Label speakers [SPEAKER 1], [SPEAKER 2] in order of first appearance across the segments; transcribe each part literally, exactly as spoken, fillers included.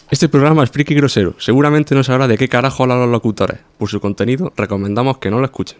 [SPEAKER 1] Este programa es friki grosero. Seguramente no sabrá de qué carajo hablan los locutores. Por su contenido, recomendamos que no lo escuchen.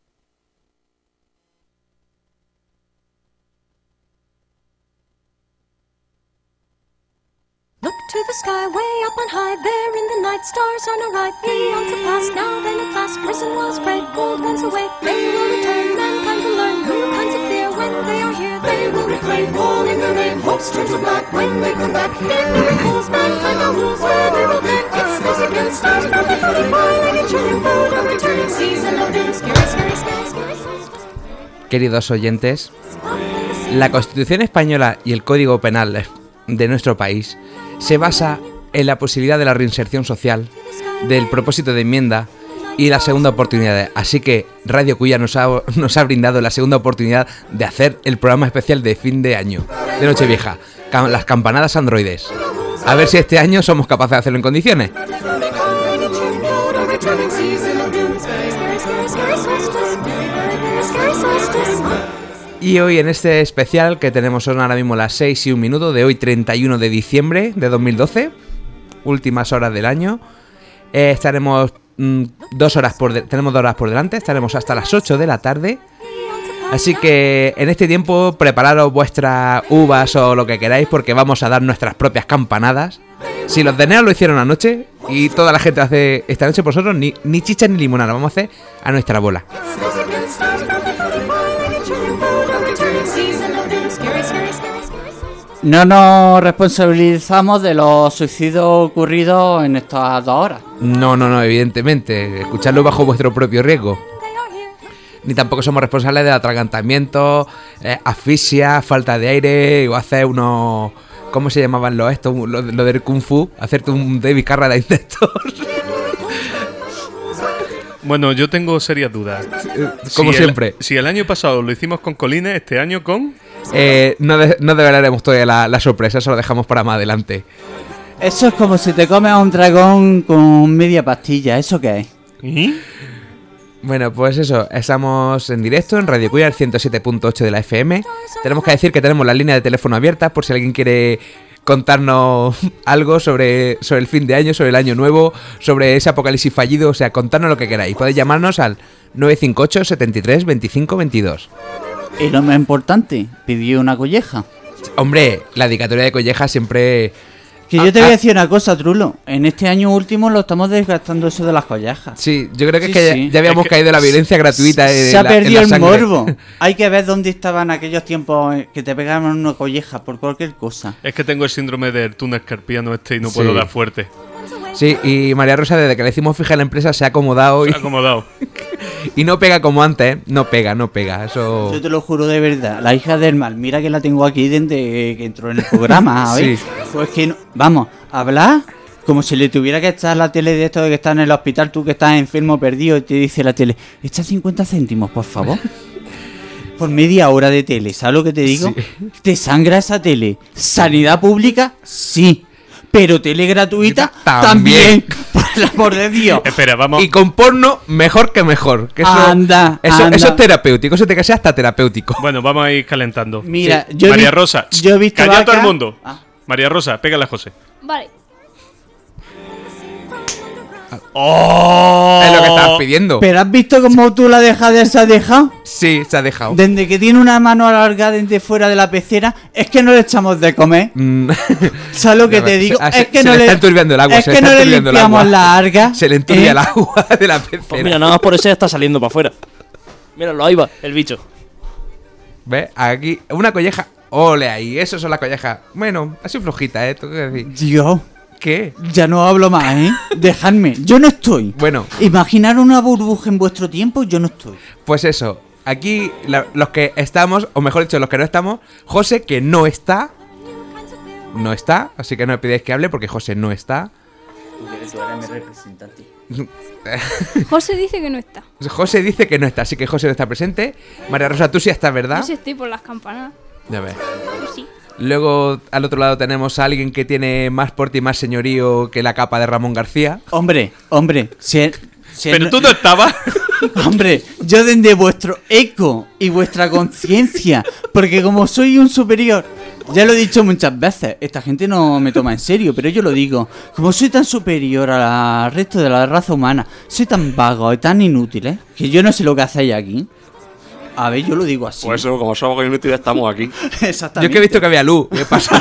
[SPEAKER 2] Look to the sky, way up on high, there in the night, stars on a ride, beyond the past, now then at last, prison walls break, gold guns away, they will return, mankind will learn new kinds of fear, when they are here, they will reclaim, all in the rain, hopes turn to black, when they come back, in miracles, mankind will lose, where they will be, it's this against stars, proudly floating by, like a chilling boat on returning seas, and no doom, scary, scary, scary, scary, scary.
[SPEAKER 3] Queridos oyentes, la Constitución española y el Código Penal de nuestro país se basa en la posibilidad de la reinserción social, del propósito de enmienda y la segunda oportunidad. Así que Radio Cuya nos ha, nos ha brindado la segunda oportunidad de hacer el programa especial de fin de año, de Nochevieja, las campanadas androides. A ver si este año somos capaces de hacerlo en condiciones. Y hoy en este especial que tenemos son ahora mismo las seis y un minuto de hoy treinta y uno de diciembre de dos mil doce, últimas horas del año, eh, estaremos mm, dos horas por de- tenemos dos horas por delante, estaremos hasta las ocho de la tarde, así que en este tiempo prepararos vuestras uvas o lo que queráis porque vamos a dar nuestras propias campanadas. Si los de Neo lo hicieron anoche y toda la gente hace esta noche, por nosotros ni, ni chicha ni limonada, vamos a hacer a nuestra bola.
[SPEAKER 4] No nos responsabilizamos de los suicidios ocurridos en estas dos horas.
[SPEAKER 3] No, no, no, evidentemente. Escuchadlo bajo vuestro propio riesgo. Ni tampoco somos responsables de atragantamiento, eh, asfixia, falta de aire o hacer unos... ¿Cómo se llamaban los estos? Lo, lo del Kung Fu. Hacerte un David Carradine de estos.
[SPEAKER 5] Bueno, yo tengo serias dudas.
[SPEAKER 3] Como
[SPEAKER 5] si
[SPEAKER 3] siempre.
[SPEAKER 5] El, si el año pasado lo hicimos con Colines, este año con...
[SPEAKER 3] Eh, no, de, no develaremos todavía la, la sorpresa, eso lo dejamos para más adelante.
[SPEAKER 4] Eso es como si te comes a un dragón con media pastilla. ¿Eso qué es?
[SPEAKER 5] ¿Y?
[SPEAKER 3] Bueno, pues eso, estamos en directo en Radio Cuya, ciento siete punto ocho de la F M. Tenemos que decir que tenemos las líneas de teléfono abiertas por si alguien quiere contarnos algo sobre, sobre el fin de año, sobre el año nuevo, sobre ese apocalipsis fallido, o sea, contarnos lo que queráis. Podéis llamarnos al nueve cinco ocho, setenta y tres, veinticinco, veintidós.
[SPEAKER 4] Y lo más importante, pidió una colleja.
[SPEAKER 3] Hombre, la dedicatoria de colleja siempre...
[SPEAKER 4] Que yo te voy a decir una cosa, Trulo. En este año último lo estamos desgastando eso de las collejas.
[SPEAKER 3] Sí, yo creo que
[SPEAKER 4] Sí,
[SPEAKER 3] es que
[SPEAKER 4] sí.
[SPEAKER 3] ya, ya habíamos
[SPEAKER 5] Es que
[SPEAKER 3] caído en la violencia gratuita.
[SPEAKER 4] Se
[SPEAKER 3] en
[SPEAKER 4] ha
[SPEAKER 3] la- en
[SPEAKER 4] perdido
[SPEAKER 3] la
[SPEAKER 4] el
[SPEAKER 3] sangre.
[SPEAKER 4] morbo. Hay que ver dónde estaban aquellos tiempos que te pegaban una colleja por cualquier cosa.
[SPEAKER 5] Es que tengo el síndrome del túnel carpiano este y no
[SPEAKER 3] Sí.
[SPEAKER 5] puedo dar fuerte.
[SPEAKER 3] Sí, y María Rosa, desde que le hicimos fija en la empresa, se ha acomodado y,
[SPEAKER 5] Se ha acomodado.
[SPEAKER 3] y no pega como antes, ¿eh? No pega, no pega, eso...
[SPEAKER 4] Yo te lo juro de verdad. La hija del mal, mira que la tengo aquí desde que entró en el programa, a ver.
[SPEAKER 3] Sí.
[SPEAKER 4] Pues que no, vamos, hablar como si le tuviera que echar la tele de esto de que está en el hospital, tú que estás enfermo, perdido, y te dice la tele, echa cincuenta céntimos, por favor. Por media hora de tele, ¿sabes lo que te digo?
[SPEAKER 3] Sí.
[SPEAKER 4] ¿Te sangra esa tele? ¿Sanidad pública? Sí. Pero tele gratuita
[SPEAKER 3] También.
[SPEAKER 4] también. Por el amor de Dios.
[SPEAKER 5] Espera, vamos.
[SPEAKER 3] Y con porno, mejor que mejor. Que eso,
[SPEAKER 4] Anda,
[SPEAKER 3] eso,
[SPEAKER 4] anda.
[SPEAKER 3] eso es terapéutico, eso te casi hasta terapéutico.
[SPEAKER 5] Bueno, vamos a ir calentando.
[SPEAKER 4] Mira,
[SPEAKER 5] Sí.
[SPEAKER 4] yo he
[SPEAKER 5] María
[SPEAKER 4] vi-
[SPEAKER 5] Rosa,
[SPEAKER 4] yo he visto
[SPEAKER 5] calla
[SPEAKER 4] vaca-
[SPEAKER 5] todo el mundo.
[SPEAKER 4] Ah.
[SPEAKER 5] María Rosa, pégale a José.
[SPEAKER 2] Vale.
[SPEAKER 5] ¡Oh!
[SPEAKER 3] Es lo que estabas pidiendo.
[SPEAKER 4] ¿Pero has visto cómo tú la dejada se ha dejado?
[SPEAKER 3] Sí, se ha dejado.
[SPEAKER 4] Desde que tiene una mano alargada desde fuera de la pecera, es que no le echamos de comer.
[SPEAKER 3] Mm.
[SPEAKER 4] ¿Sabes lo que
[SPEAKER 3] No,
[SPEAKER 4] te digo?
[SPEAKER 3] se-
[SPEAKER 4] es que
[SPEAKER 3] se
[SPEAKER 4] no
[SPEAKER 3] le
[SPEAKER 4] le
[SPEAKER 3] está enturbiando el agua,
[SPEAKER 4] Es
[SPEAKER 3] se le
[SPEAKER 4] que
[SPEAKER 3] está
[SPEAKER 4] no le
[SPEAKER 3] enturbiando el
[SPEAKER 4] limpiamos
[SPEAKER 3] agua.
[SPEAKER 4] la alga.
[SPEAKER 3] Se le enturbia
[SPEAKER 4] ¿eh?
[SPEAKER 3] el agua de la pecera.
[SPEAKER 6] Pues mira, nada más por eso ya está saliendo para afuera. Míralo, ahí va, el bicho.
[SPEAKER 3] ¿Ves? Aquí, una colleja. Ole ahí, eso son las collejas. Bueno, así flojita, ¿eh? Tengo que decir.
[SPEAKER 4] Dios,
[SPEAKER 3] ¿Qué?
[SPEAKER 4] ya no hablo más, ¿eh? Dejadme, yo no estoy.
[SPEAKER 3] Bueno,
[SPEAKER 4] Imaginar una burbuja en vuestro tiempo, yo no estoy.
[SPEAKER 3] pues eso. Aquí, la- los que estamos, o mejor dicho, los que no estamos, José, que no está. No está, así que no me pidáis que hable porque José no está.
[SPEAKER 4] Tú eres mi representante.
[SPEAKER 2] José dice que no está.
[SPEAKER 3] José dice que no está, así que José no está presente. María Rosa, tú sí estás, ¿verdad?
[SPEAKER 2] Yo sí estoy por las campanas.
[SPEAKER 3] Ya ves.
[SPEAKER 2] Yo sí.
[SPEAKER 3] Luego, al otro lado tenemos a alguien que tiene más porte y más señorío que la capa de Ramón García.
[SPEAKER 4] Hombre, hombre, si, si
[SPEAKER 5] Pero tú no estabas.
[SPEAKER 4] Hombre, yo desde vuestro eco y vuestra conciencia, porque como soy un superior Ya lo he dicho muchas veces, esta gente no me toma en serio, pero yo lo digo. Como soy tan superior al resto de la raza humana, soy tan vago y tan inútil, ¿eh? Que yo no sé lo que hacéis aquí. A ver, yo lo digo así.
[SPEAKER 1] Pues eso, como somos inútiles, estamos aquí.
[SPEAKER 4] Exactamente.
[SPEAKER 3] Yo es que he visto que había luz. ¿Qué pasa?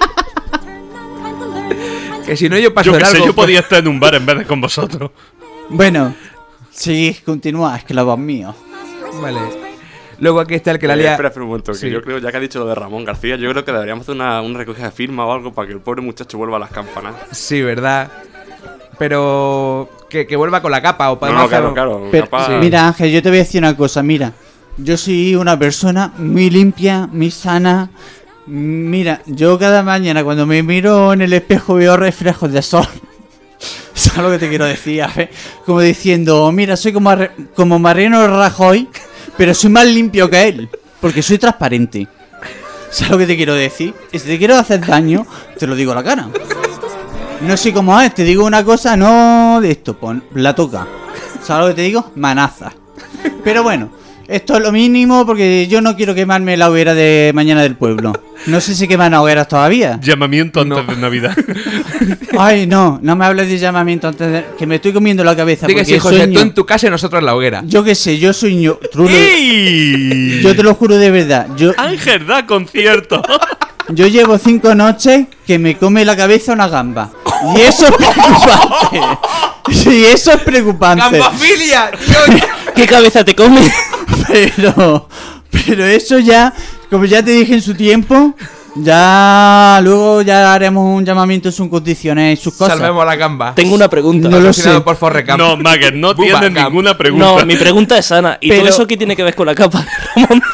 [SPEAKER 3] Que si no yo paso
[SPEAKER 5] Yo
[SPEAKER 3] de
[SPEAKER 5] que sé,
[SPEAKER 3] largo.
[SPEAKER 5] yo podía estar en un bar en vez de con vosotros.
[SPEAKER 4] Bueno, sí, continúa, esclavos míos.
[SPEAKER 3] Vale. Luego aquí está el que la
[SPEAKER 1] Eh,
[SPEAKER 3] lía.
[SPEAKER 1] espera, espera un momento, que
[SPEAKER 3] Sí.
[SPEAKER 1] yo creo, ya que ha dicho lo de Ramón García, yo creo que deberíamos hacer una, una recogida de firma o algo para que el pobre muchacho vuelva a las campanas.
[SPEAKER 3] Sí, ¿verdad? Pero que, que vuelva con la capa o
[SPEAKER 1] No,
[SPEAKER 3] podemos
[SPEAKER 1] no, claro,
[SPEAKER 3] hacerlo-
[SPEAKER 1] claro.
[SPEAKER 4] Pero,
[SPEAKER 1] capaz-
[SPEAKER 3] sí.
[SPEAKER 4] Mira, Ángel, yo te voy a decir una cosa, mira. Yo soy una persona muy limpia, muy sana. Mira, yo cada mañana cuando me miro en el espejo veo reflejos de sol. ¿Sabes lo que te quiero decir? A ver, como diciendo, mira, soy como, Arre- como Mariano Rajoy, pero soy más limpio que él, porque soy transparente. ¿Sabes lo que te quiero decir? Y si te quiero hacer daño, te lo digo a la cara. No soy como es, te digo una cosa, no de esto, pon, la toca. ¿Sabes lo que te digo? Manaza. Pero bueno, esto es lo mínimo porque yo no quiero quemarme la hoguera de mañana del pueblo. No sé si queman hogueras todavía.
[SPEAKER 5] Llamamiento antes
[SPEAKER 3] No.
[SPEAKER 5] de Navidad.
[SPEAKER 4] Ay, no, no me hables de llamamiento antes de... Que me estoy comiendo la cabeza.
[SPEAKER 3] Diga
[SPEAKER 4] porque
[SPEAKER 3] sí, José,
[SPEAKER 4] sueño-
[SPEAKER 3] tú en tu casa y nosotros en la hoguera.
[SPEAKER 4] Yo qué sé, yo soy ño... Trulo.
[SPEAKER 5] ¡Ey!
[SPEAKER 4] Yo te lo juro de verdad. Yo,
[SPEAKER 5] Ángel da concierto.
[SPEAKER 4] yo llevo cinco noches que me come la cabeza una gamba. Y eso es preocupante. Sí, eso es preocupante.
[SPEAKER 3] ¡Gambafilia! tío!
[SPEAKER 6] ¿Qué cabeza te come?
[SPEAKER 4] Pero, pero eso ya, como ya te dije en su tiempo, ya luego ya haremos un llamamiento en sus condiciones y sus cosas.
[SPEAKER 3] Salvemos la gamba.
[SPEAKER 6] Tengo una pregunta.
[SPEAKER 4] No lo
[SPEAKER 3] Patrocinado
[SPEAKER 4] sé.
[SPEAKER 3] por Forrecamp.
[SPEAKER 5] No, Magger, no
[SPEAKER 3] Buba
[SPEAKER 5] tienes
[SPEAKER 3] Camp.
[SPEAKER 5] ninguna pregunta.
[SPEAKER 6] No, mi pregunta es sana. ¿Y
[SPEAKER 4] Pero-
[SPEAKER 6] todo eso qué tiene que ver con la capa de Ramón?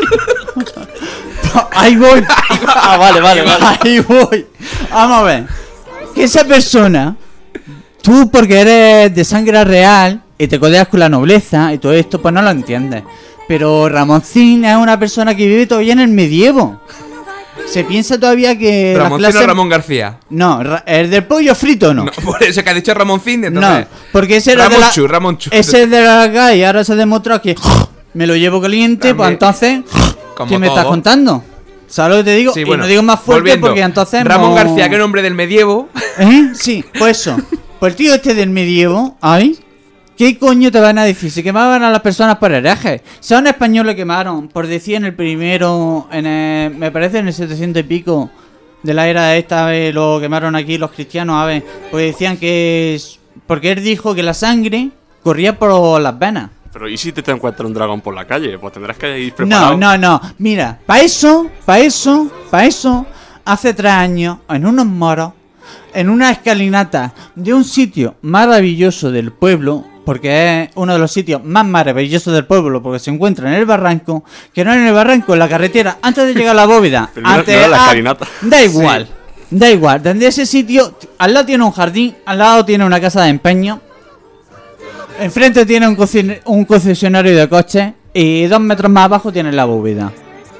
[SPEAKER 4] Ahí voy.
[SPEAKER 6] Ah, vale, vale, vale.
[SPEAKER 4] Ahí voy. Vamos a ver. Que esa persona, tú porque eres de sangre real y te codeas con la nobleza y todo esto, pues no lo entiendes. Pero Ramoncín es una persona que vive todavía en el medievo. Se piensa todavía que las
[SPEAKER 3] Ramoncino
[SPEAKER 4] clases...
[SPEAKER 3] Ramón García.
[SPEAKER 4] No, ra- el del pollo frito no.
[SPEAKER 3] No, por eso que ha dicho Ramoncín, entonces.
[SPEAKER 4] No, porque ese era de
[SPEAKER 3] Ramón
[SPEAKER 4] la...
[SPEAKER 3] Chu, Ramón Chu.
[SPEAKER 4] Ese es de la calle y ahora se demostró que me lo llevo caliente, pues
[SPEAKER 3] También.
[SPEAKER 4] entonces,
[SPEAKER 3] Como
[SPEAKER 4] ¿qué me estás
[SPEAKER 3] todo.
[SPEAKER 4] contando? ¿Sabes lo que te digo?
[SPEAKER 3] Sí,
[SPEAKER 4] y
[SPEAKER 3] bueno,
[SPEAKER 4] no digo más fuerte
[SPEAKER 3] volviendo.
[SPEAKER 4] porque entonces
[SPEAKER 3] Ramón
[SPEAKER 4] no-
[SPEAKER 3] García, que nombre del medievo.
[SPEAKER 4] ¿Eh? Sí, pues eso. Pues el tío este del medievo, ¿ay? ¿Qué coño te van a decir? Si quemaban a las personas por herejes. Si a un español le quemaron, por decir en el primero, en el, me parece en el setecientos y pico de la era esta, eh, lo quemaron aquí los cristianos, a ver, pues decían que es... Porque él dijo que la sangre corría por las venas.
[SPEAKER 1] Pero ¿y si te, te encuentras un dragón por la calle? Pues tendrás que ir
[SPEAKER 4] No,
[SPEAKER 1] preparado.
[SPEAKER 4] no, no. Mira, para eso, para eso, para eso, hace tres años, en unos moros, en una escalinata de un sitio maravilloso del pueblo, porque es uno de los sitios más maravillosos del pueblo, porque se encuentra en el barranco, que no en el barranco, en la carretera, antes de llegar a la bóveda.
[SPEAKER 1] Pero no-
[SPEAKER 4] antes,
[SPEAKER 1] no era la
[SPEAKER 4] ah,
[SPEAKER 1] escalinata.
[SPEAKER 4] Da igual, da igual. Desde ese sitio, al lado tiene un jardín, al lado tiene una casa de empeño, enfrente tiene un, cocin- un concesionario de coches y dos metros más abajo tiene la bóveda.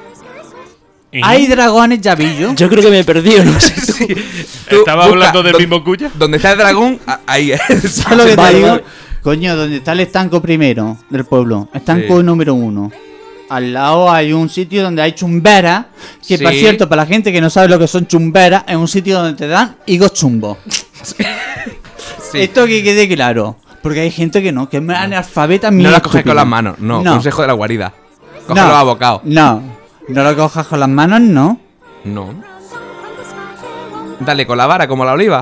[SPEAKER 5] ¿Eh?
[SPEAKER 4] Hay dragones, ya vi yo.
[SPEAKER 6] Yo creo que me he perdido, no sé tú.
[SPEAKER 3] Tú
[SPEAKER 5] ¿Estaba
[SPEAKER 3] busca
[SPEAKER 5] hablando del
[SPEAKER 3] do-
[SPEAKER 5] mismo cuya?
[SPEAKER 3] Donde está el dragón, a- ahí es.
[SPEAKER 4] ¿Sabes lo que te
[SPEAKER 6] Vale,
[SPEAKER 4] digo?
[SPEAKER 6] vale.
[SPEAKER 4] Coño, donde está el estanco primero del pueblo. Estanco
[SPEAKER 3] Sí.
[SPEAKER 4] número uno. Al lado hay un sitio donde hay chumberas. Que por
[SPEAKER 3] Sí.
[SPEAKER 4] cierto, para la gente que no sabe lo que son chumberas, es un sitio donde te dan higos chumbos.
[SPEAKER 3] Sí.
[SPEAKER 4] Esto que quede claro. Porque hay gente que no, que es analfabeta.
[SPEAKER 3] No
[SPEAKER 4] muy
[SPEAKER 3] las coges
[SPEAKER 4] estúpida.
[SPEAKER 3] con las manos, no,
[SPEAKER 4] No.
[SPEAKER 3] consejo de la guarida. Cógelo a bocado.
[SPEAKER 4] No, no lo cojas con las manos, no.
[SPEAKER 3] No. Dale con la vara como la oliva.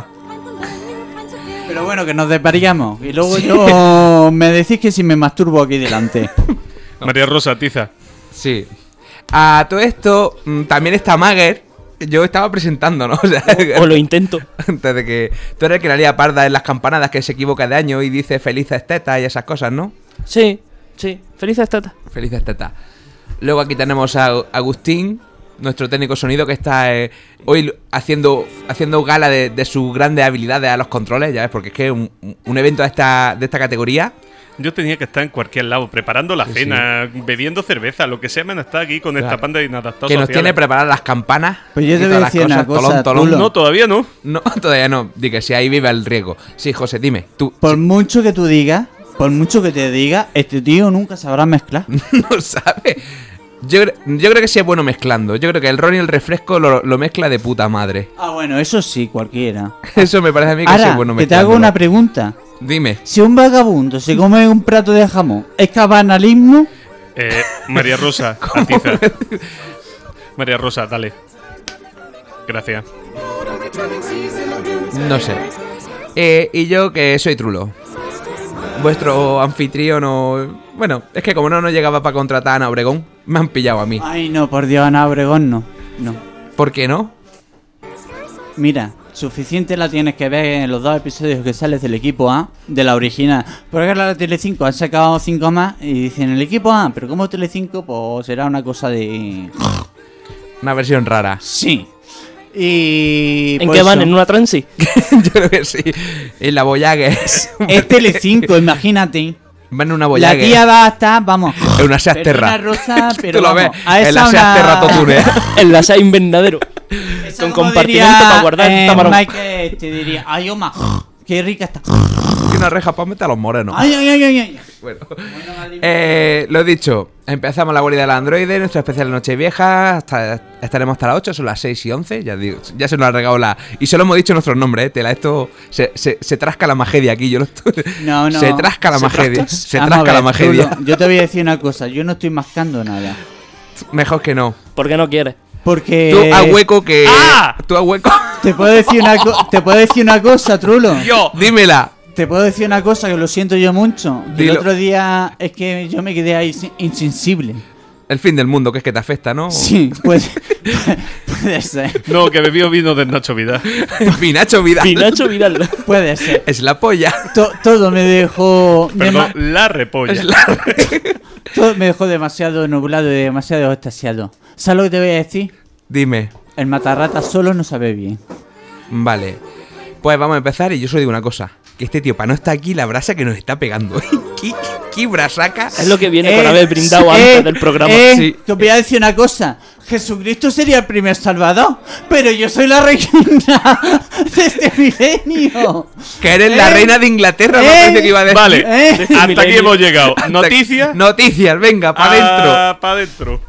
[SPEAKER 4] Pero bueno, que nos desvariamos. Y luego yo me decís que si me masturbo aquí delante.
[SPEAKER 5] María Rosa, tiza.
[SPEAKER 3] Sí. A todo esto, mm, también está Mager. Yo estaba presentando, ¿no? O sea,
[SPEAKER 6] O lo intento.
[SPEAKER 3] antes de que. Tú eres el que la lía parda en las campanadas, que se equivoca de año y dice felices tetas y esas cosas, ¿no?
[SPEAKER 6] Sí, sí. Felices tatas.
[SPEAKER 3] Felices tetas. Luego aquí tenemos a Agustín, nuestro técnico sonido, que está eh, hoy haciendo haciendo gala de, de sus grandes habilidades a los controles, ya ves, porque es que un, un evento de esta, de esta categoría.
[SPEAKER 5] Yo tenía que estar en cualquier lado, preparando la
[SPEAKER 3] Sí,
[SPEAKER 5] cena, bebiendo cerveza, lo que sea, menos estar aquí con esta
[SPEAKER 3] Claro.
[SPEAKER 5] panda de inadaptados
[SPEAKER 3] Que nos
[SPEAKER 5] sociales.
[SPEAKER 3] tiene preparadas las campanas.
[SPEAKER 4] Pues yo
[SPEAKER 3] y
[SPEAKER 4] te voy
[SPEAKER 3] todas
[SPEAKER 4] a
[SPEAKER 3] las
[SPEAKER 4] decir una cosa,
[SPEAKER 3] tolón, tolón.
[SPEAKER 4] Tulo.
[SPEAKER 5] No, todavía no.
[SPEAKER 3] No, todavía no. Di que si ahí vive el riesgo. Sí, José, dime. Tú
[SPEAKER 4] Por mucho que tú digas, por mucho que te diga, este tío nunca sabrá mezclar.
[SPEAKER 3] no sabes. Yo, cre- yo creo que sí es bueno mezclando. Yo creo que el ron y el refresco lo, lo mezcla de puta madre.
[SPEAKER 4] Ah, bueno, eso sí, cualquiera.
[SPEAKER 3] Eso me parece a mí que sí
[SPEAKER 4] Ahora,
[SPEAKER 3] es bueno
[SPEAKER 4] que te
[SPEAKER 3] mezclando.
[SPEAKER 4] hago una pregunta.
[SPEAKER 3] Dime.
[SPEAKER 4] Si un vagabundo se come un plato de jamón, ¿es cabanalismo?
[SPEAKER 5] Eh, María Rosa, Atiza. María Rosa, dale. Gracias.
[SPEAKER 3] No sé. Eh, y yo que soy Trulo. Vuestro anfitrión o... Bueno, es que como no nos llegaba para contratar a Ana Obregón, me han pillado a mí.
[SPEAKER 4] Ay, no, por Dios, Ana Obregón, no. No.
[SPEAKER 3] ¿Por qué no?
[SPEAKER 4] Mira, suficiente la tienes que ver en los dos episodios que sales del equipo A, de la original. Porque ahora la Telecinco han sacado cinco más y dicen el equipo A, pero como Telecinco, pues será una cosa de...
[SPEAKER 3] Una versión rara.
[SPEAKER 4] Sí. Y...
[SPEAKER 6] ¿En
[SPEAKER 4] por
[SPEAKER 6] qué van?
[SPEAKER 4] eso,
[SPEAKER 6] ¿En una transi?
[SPEAKER 3] Yo creo que sí. En la Voyager.
[SPEAKER 4] Es Telecinco, imagínate.
[SPEAKER 3] Van en una
[SPEAKER 4] La
[SPEAKER 3] Voyager.
[SPEAKER 4] tía va a estar, vamos...
[SPEAKER 3] En una Seat Terra.
[SPEAKER 4] Perdona, Rosa, pero
[SPEAKER 3] Tú lo ves.
[SPEAKER 4] vamos, a
[SPEAKER 3] En
[SPEAKER 4] esa
[SPEAKER 3] la Seat
[SPEAKER 4] una-
[SPEAKER 3] Terra Totune.
[SPEAKER 6] En la sala invernadero.
[SPEAKER 4] Esa
[SPEAKER 6] Con
[SPEAKER 4] como
[SPEAKER 6] compartimento
[SPEAKER 4] diría,
[SPEAKER 6] para guardar
[SPEAKER 4] eh,
[SPEAKER 6] tamarón.
[SPEAKER 4] Michael te diría, ay, Oma, qué rica está.
[SPEAKER 3] Y una reja para meter a los morenos.
[SPEAKER 4] Ay, ay, ay, ay, ay.
[SPEAKER 3] Bueno. Eh, lo dicho, empezamos la guarida del androide, nuestra especial Nochevieja, hasta, estaremos hasta las ocho, son las seis y once, ya digo, ya se nos ha regado la... Y solo hemos dicho nuestros nombres, eh, tela, esto se, se, se trasca la magedia aquí, yo lo estoy...
[SPEAKER 4] No, no.
[SPEAKER 3] Se trasca la
[SPEAKER 4] ¿Se
[SPEAKER 3] magedia,
[SPEAKER 4] trascas?
[SPEAKER 3] se
[SPEAKER 4] Vamos a
[SPEAKER 3] trasca la
[SPEAKER 4] ver,
[SPEAKER 3] magedia.
[SPEAKER 4] Rulo, yo te voy a decir una cosa, yo no estoy mascando nada.
[SPEAKER 3] Mejor que no.
[SPEAKER 6] ¿Por qué no quieres?
[SPEAKER 4] Porque...
[SPEAKER 3] Tú a hueco que...
[SPEAKER 5] ¡Ah!
[SPEAKER 3] Tú a hueco...
[SPEAKER 4] Te puedo decir una, co- te puedo decir una cosa, Trulo.
[SPEAKER 5] Yo.
[SPEAKER 3] Dímela.
[SPEAKER 4] Te puedo decir una cosa que lo siento yo mucho. Que
[SPEAKER 3] Dilo.
[SPEAKER 4] el otro día es que yo me quedé ahí sin- insensible.
[SPEAKER 3] El fin del mundo, que es que te afecta, ¿no?
[SPEAKER 4] Sí, puede, puede ser.
[SPEAKER 5] No, que bebió vino de Nacho Vidal.
[SPEAKER 3] Pinacho Vidal.
[SPEAKER 6] Pinacho Vidal.
[SPEAKER 4] Puede ser.
[SPEAKER 3] Es la polla.
[SPEAKER 4] To- todo me dejó...
[SPEAKER 5] Perdón,
[SPEAKER 4] dema-
[SPEAKER 5] la repolla.
[SPEAKER 3] Es la...
[SPEAKER 4] todo me dejó demasiado nublado y demasiado extasiado. ¿Sabes lo que te voy a decir?
[SPEAKER 3] Dime.
[SPEAKER 4] El matarrata solo no sabe bien.
[SPEAKER 3] Vale. Pues vamos a empezar y yo solo digo una cosa. Que este tío, para no estar aquí, la brasa que nos está pegando. ¿Qué, qué brasaca?
[SPEAKER 6] Es lo que viene por
[SPEAKER 4] Eh,
[SPEAKER 6] haber brindado
[SPEAKER 4] eh,
[SPEAKER 6] antes del programa.
[SPEAKER 4] eh,
[SPEAKER 3] Sí.
[SPEAKER 4] Que os voy a decir una cosa. Jesucristo sería el primer salvador, pero yo soy la reina de este milenio.
[SPEAKER 3] Que eres la
[SPEAKER 4] Eh,
[SPEAKER 3] reina de Inglaterra, me
[SPEAKER 4] eh,
[SPEAKER 3] parece que iba a decir.
[SPEAKER 5] Vale,
[SPEAKER 4] ¿Eh?
[SPEAKER 5] hasta aquí
[SPEAKER 6] Milenio.
[SPEAKER 5] hemos llegado. Noticias.
[SPEAKER 3] Noticias, venga, para adentro.
[SPEAKER 5] Ah, para adentro.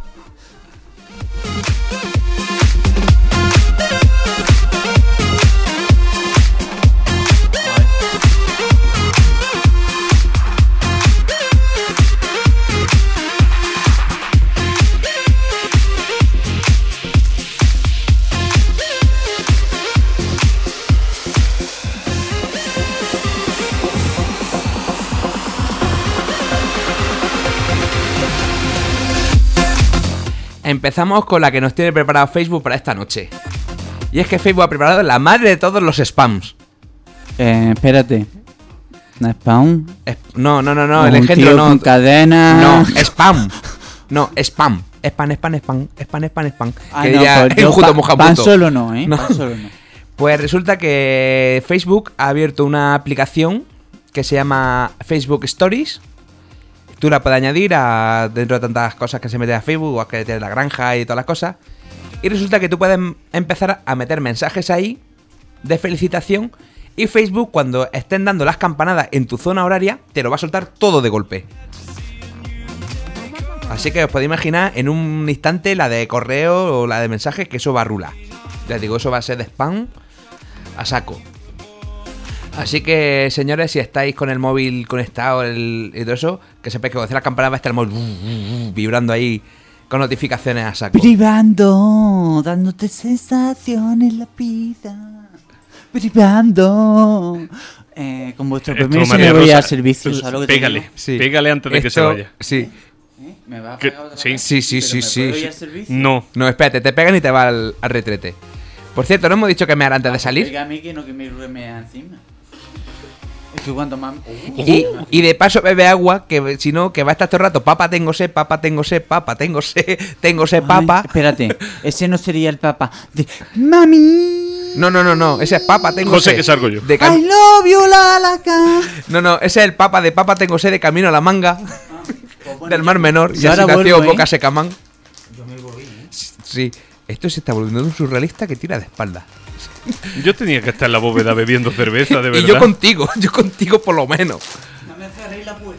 [SPEAKER 3] Empezamos con la que nos tiene preparado Facebook para esta noche. Y es que Facebook ha preparado la madre de todos los spams.
[SPEAKER 4] Eh, espérate. ¿No es Spawn?
[SPEAKER 3] Es- No, no, no, no, el
[SPEAKER 4] Un
[SPEAKER 3] engendro
[SPEAKER 4] tío
[SPEAKER 3] no.
[SPEAKER 4] con cadena.
[SPEAKER 3] No, spam. No, spam. Spam, spam, spam, spam, spam, spam.
[SPEAKER 4] Ah,
[SPEAKER 3] que
[SPEAKER 4] no,
[SPEAKER 3] diría
[SPEAKER 4] pues yo
[SPEAKER 3] enjuto
[SPEAKER 4] pa-
[SPEAKER 3] mojabuto.
[SPEAKER 4] pan solo no, ¿eh?
[SPEAKER 3] No.
[SPEAKER 4] Pan solo no.
[SPEAKER 3] Pues resulta que Facebook ha abierto una aplicación que se llama Facebook Stories. Tú la puedes añadir a, dentro de tantas cosas que se mete a Facebook, o que tiene la granja y todas las cosas. Y resulta que tú puedes empezar a meter mensajes ahí de felicitación. Y Facebook, cuando estén dando las campanadas en tu zona horaria, te lo va a soltar todo de golpe. Así que os podéis imaginar en un instante la de correo o la de mensajes, que eso va a rular. Ya digo, eso va a ser de spam a saco. Así que, señores, si estáis con el móvil conectado el, y todo eso, que sepáis que cuando hace la campana va a estar el móvil vibrando ahí con notificaciones a saco.
[SPEAKER 4] Privando, dándote sensaciones la vida. Privando. Eh, con vuestro
[SPEAKER 5] Esto,
[SPEAKER 4] permiso
[SPEAKER 5] María
[SPEAKER 4] me voy
[SPEAKER 5] Rosa,
[SPEAKER 4] al servicio. ¿sabes lo que te
[SPEAKER 5] Pégale,
[SPEAKER 4] digo?
[SPEAKER 3] Sí.
[SPEAKER 5] pégale antes de que se
[SPEAKER 3] Esto-
[SPEAKER 5] vaya.
[SPEAKER 3] Sí.
[SPEAKER 4] ¿Eh? ¿Me va a
[SPEAKER 5] Que-
[SPEAKER 4] pegar otra
[SPEAKER 5] sí.
[SPEAKER 4] vez?
[SPEAKER 3] Sí, sí,
[SPEAKER 4] ¿Pero
[SPEAKER 3] sí,
[SPEAKER 4] me
[SPEAKER 3] sí,
[SPEAKER 4] puedo ir
[SPEAKER 3] sí.
[SPEAKER 4] al servicio?
[SPEAKER 5] No.
[SPEAKER 3] No, espérate, te pegan y te va al, al retrete. Por cierto, ¿no hemos dicho que me hará antes de salir?
[SPEAKER 4] Pégame que no que me me encima. Es que cuanto más...
[SPEAKER 3] Y, y de paso bebe agua, que si no, que va a estar todo el rato. Papa, tengo sed, papa, tengo sed, papa, tengo sed, tengo sed, papa.
[SPEAKER 4] Ay, espérate, ese no sería el papa de... ¡Mami!
[SPEAKER 3] No, no, no, no, ese es papa, tengo
[SPEAKER 5] José,
[SPEAKER 3] sed.
[SPEAKER 5] que salgo yo.
[SPEAKER 3] De cam-
[SPEAKER 4] I love you, la la ca.
[SPEAKER 3] No, no, ese es el papa de papa, tengo sed de camino a la manga del Mar Menor. Y
[SPEAKER 4] yo
[SPEAKER 3] así
[SPEAKER 4] ahora
[SPEAKER 3] nació
[SPEAKER 4] vuelvo, ¿eh?
[SPEAKER 3] Boca Secamán. Sí, esto se está volviendo un surrealista que tira de espalda.
[SPEAKER 5] Yo tenía que estar en la bóveda bebiendo cerveza, de verdad.
[SPEAKER 3] Y yo contigo, yo contigo por lo menos.
[SPEAKER 4] No me cerréis la puerta, por favor.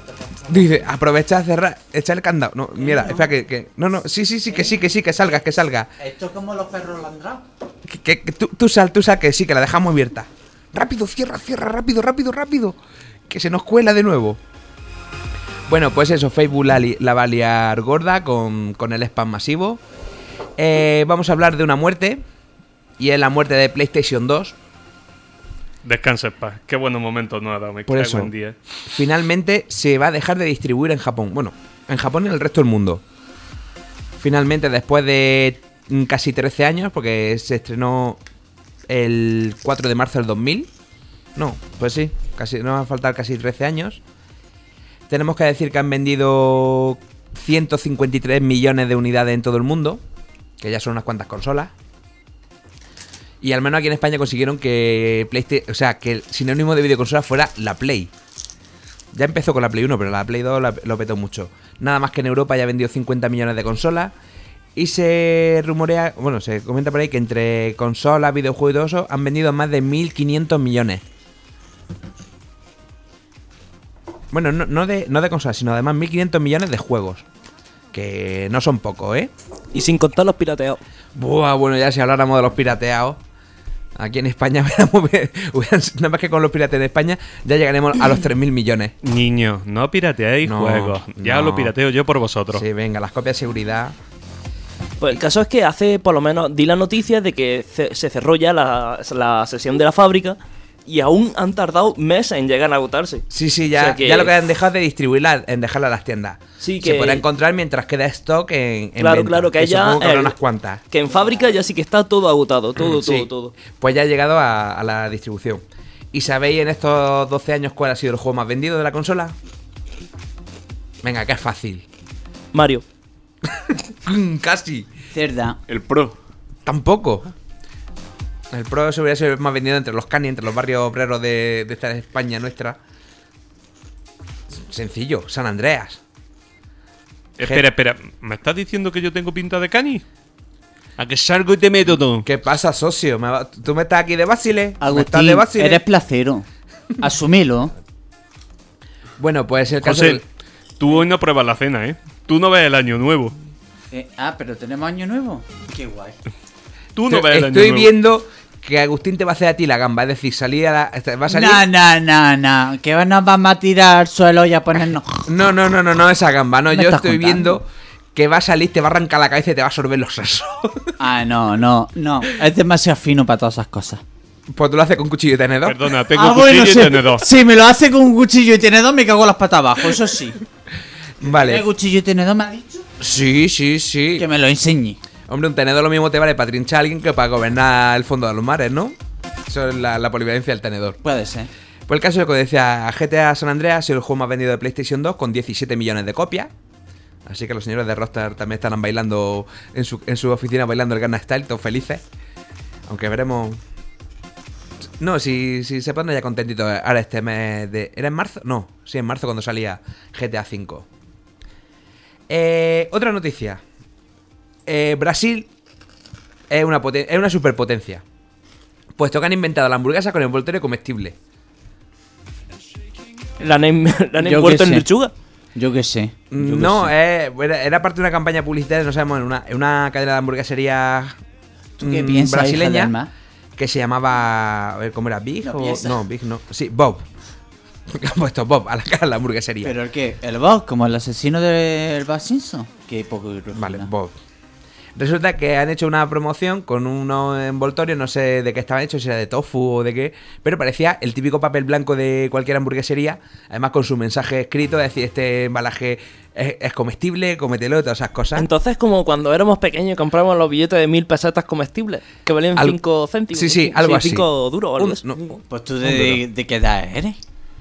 [SPEAKER 3] Dice, aprovecha a cerrar, echa el candado. No, mira, espera que, que... No, no, sí, sí, sí, que sí, que sí, que salga, que salga.
[SPEAKER 4] Esto es como los perros landrados.
[SPEAKER 3] Que, que, que tú, tú sal, tú sal, que sí, que la dejamos abierta. Rápido, cierra, cierra, rápido, rápido, rápido. Que se nos cuela de nuevo. Bueno, pues eso, Facebook la, li- la va a liar gorda con, con el spam masivo. Eh, vamos a hablar de una muerte. Y es la muerte de PlayStation dos.
[SPEAKER 5] Descansa en paz. Qué buenos momentos nos ha dado. Me
[SPEAKER 3] Por
[SPEAKER 5] cago
[SPEAKER 3] eso.
[SPEAKER 5] en diez.
[SPEAKER 3] Finalmente se va a dejar de distribuir en Japón. Bueno, en Japón y en el resto del mundo. Finalmente, después de mm, casi trece años, porque se estrenó el cuatro de marzo del dos mil. No, pues sí, casi, no va a faltar casi trece años. Tenemos que decir que han vendido ciento cincuenta y tres millones de unidades en todo el mundo, que ya son unas cuantas consolas. Y al menos aquí en España consiguieron que PlayStation, o sea, que el sinónimo de videoconsola fuera la Play. Ya empezó con la Play uno, pero la Play dos la- lo petó mucho. Nada más que en Europa ya ha vendido cincuenta millones de consolas. Y se rumorea, bueno, se comenta por ahí que entre consolas, videojuegos y todo eso han vendido más de mil quinientos millones. Bueno, no, no, de, no de consolas, sino además mil quinientos millones de juegos. Que no son pocos, ¿eh?
[SPEAKER 6] Y sin contar los pirateados.
[SPEAKER 3] Buah, bueno, ya si habláramos de los pirateados. Aquí en España, hubiéramos- hubieran- nada más que con los pirates en España, ya llegaremos a los tres mil millones.
[SPEAKER 5] Niños, no pirateéis
[SPEAKER 3] No,
[SPEAKER 5] juegos. Ya
[SPEAKER 3] no.
[SPEAKER 5] lo pirateo yo por vosotros.
[SPEAKER 3] Sí, venga, las copias de seguridad.
[SPEAKER 6] Pues el caso es que hace, por lo menos, di la noticia de que ce- se cerró ya la, la sesión de la fábrica y aún han tardado meses en llegar a agotarse.
[SPEAKER 3] Sí, sí, ya,
[SPEAKER 6] O sea que-
[SPEAKER 3] ya lo que han dejado de distribuirla, en dejarla a las tiendas.
[SPEAKER 6] Sí,
[SPEAKER 3] Se
[SPEAKER 6] que-
[SPEAKER 3] podrá encontrar mientras queda stock en, en
[SPEAKER 6] Claro,
[SPEAKER 3] venta,
[SPEAKER 6] claro, que haya
[SPEAKER 3] supongo que habrá
[SPEAKER 6] el-
[SPEAKER 3] unas cuantas.
[SPEAKER 6] Que en fábrica ya sí que está todo agotado, todo,
[SPEAKER 3] Sí.
[SPEAKER 6] todo, todo.
[SPEAKER 3] Pues ya ha llegado a, a la distribución. ¿Y sabéis en estos doce años cuál ha sido el juego más vendido de la consola? Venga, que es fácil.
[SPEAKER 6] Mario.
[SPEAKER 3] Mm, Casi.
[SPEAKER 4] Cerda.
[SPEAKER 5] El Pro.
[SPEAKER 3] Tampoco. El Pro se hubiera sido el más vendido entre los cani, entre los barrios obreros de, de esta España nuestra. Sencillo, San Andreas.
[SPEAKER 5] Espera, espera. ¿Me estás diciendo que yo tengo pinta de cani? ¿A que salgo y te meto todo?
[SPEAKER 3] ¿Qué pasa, socio? ¿Me va- ¿Tú me estás aquí de Basile? ¿Me estás
[SPEAKER 4] Agustín,
[SPEAKER 3] de Basile?
[SPEAKER 4] eres placero. Asumilo.
[SPEAKER 3] Bueno, pues el caso...
[SPEAKER 5] José,
[SPEAKER 3] del-
[SPEAKER 5] tú hoy no pruebas la cena, ¿eh? Tú no ves el año nuevo.
[SPEAKER 4] Eh, ah, pero tenemos año nuevo. Qué guay.
[SPEAKER 5] Tú no ves el año
[SPEAKER 3] Estoy
[SPEAKER 5] nuevo.
[SPEAKER 3] viendo que Agustín te va a hacer a ti la gamba. Es decir, salir a la... este, Va a salir...
[SPEAKER 4] No, no, no, no. Que nos vamos a tirar al suelo y a ponernos.
[SPEAKER 3] No, no, no, no, no, esa gamba. No,
[SPEAKER 4] Me
[SPEAKER 3] yo
[SPEAKER 4] estás
[SPEAKER 3] estoy
[SPEAKER 4] contando.
[SPEAKER 3] viendo que va a salir, te va a arrancar la cabeza y te va a absorber los sesos.
[SPEAKER 4] Ah, no, no, no. Es demasiado fino para todas esas cosas.
[SPEAKER 3] Pues tú lo haces con cuchillo y tenedor.
[SPEAKER 5] Perdona, tengo
[SPEAKER 4] ah,
[SPEAKER 5] cuchillo
[SPEAKER 4] bueno,
[SPEAKER 5] y
[SPEAKER 4] sí.
[SPEAKER 5] tenedor.
[SPEAKER 4] Si me lo hace con un cuchillo y tenedor, me cago las patas abajo, eso sí. ¿Qué
[SPEAKER 3] Vale.
[SPEAKER 4] cuchillo y tenedor me ha dicho?
[SPEAKER 3] Sí, sí, sí.
[SPEAKER 4] Que me lo enseñe.
[SPEAKER 3] Hombre, un tenedor lo mismo te vale para trinchar a alguien que para gobernar el fondo de los mares, ¿no? Eso es la, la polivalencia del tenedor.
[SPEAKER 4] Puede ser.
[SPEAKER 3] Pues el caso es que decía, G T A San Andreas ha sido el juego más vendido de PlayStation dos con diecisiete millones de copias. Así que los señores de Rockstar también estarán bailando en su, en su oficina, bailando el Gangnam Style, todos felices. Aunque veremos... No, si, si se ponen ya contentitos ahora este mes de... ¿Era en marzo? No, sí, en marzo cuando salía G T A cinco. Eh, otra noticia. Eh, Brasil es una, poten- es una superpotencia. Puesto que han inventado la hamburguesa con envoltorio comestible.
[SPEAKER 6] La han, en- la han
[SPEAKER 4] Yo
[SPEAKER 6] envuelto
[SPEAKER 4] qué
[SPEAKER 6] en
[SPEAKER 4] sé.
[SPEAKER 6] lechuga.
[SPEAKER 4] Yo qué sé. Yo qué
[SPEAKER 3] No,
[SPEAKER 4] sé.
[SPEAKER 3] eh, era, era parte de una campaña publicitaria, no sabemos, en una, en una cadena de hamburgueserías
[SPEAKER 4] ¿Tú qué
[SPEAKER 3] mm,
[SPEAKER 4] piensas, hija
[SPEAKER 3] brasileña
[SPEAKER 4] del mar?
[SPEAKER 3] que se llamaba, a ver, ¿cómo era? ¿Big?
[SPEAKER 4] No
[SPEAKER 3] o,
[SPEAKER 4] piensa.
[SPEAKER 3] no, Big no. Sí, Bob. Han puesto Bob a la cara de la hamburguesería.
[SPEAKER 4] ¿Pero el qué? ¿El Bob? ¿Como el asesino del Bart Simpson? Qué poco
[SPEAKER 3] Vale, Bob. Resulta que han hecho una promoción con unos envoltorios, no sé de qué estaban hechos, si era de tofu o de qué, pero parecía el típico papel blanco de cualquier hamburguesería, además con su mensaje escrito, es decir, este embalaje es, es comestible, cómetelo, todas esas cosas.
[SPEAKER 6] Entonces, como cuando éramos pequeños y comprábamos los billetes de mil pesetas comestibles, que valían
[SPEAKER 3] Al-
[SPEAKER 6] cinco céntimos.
[SPEAKER 3] Sí, sí, algo así.
[SPEAKER 6] cinco duros o algo
[SPEAKER 3] Un-
[SPEAKER 6] así.
[SPEAKER 3] no.
[SPEAKER 4] Pues tú
[SPEAKER 3] Un
[SPEAKER 4] de, de qué edad eres?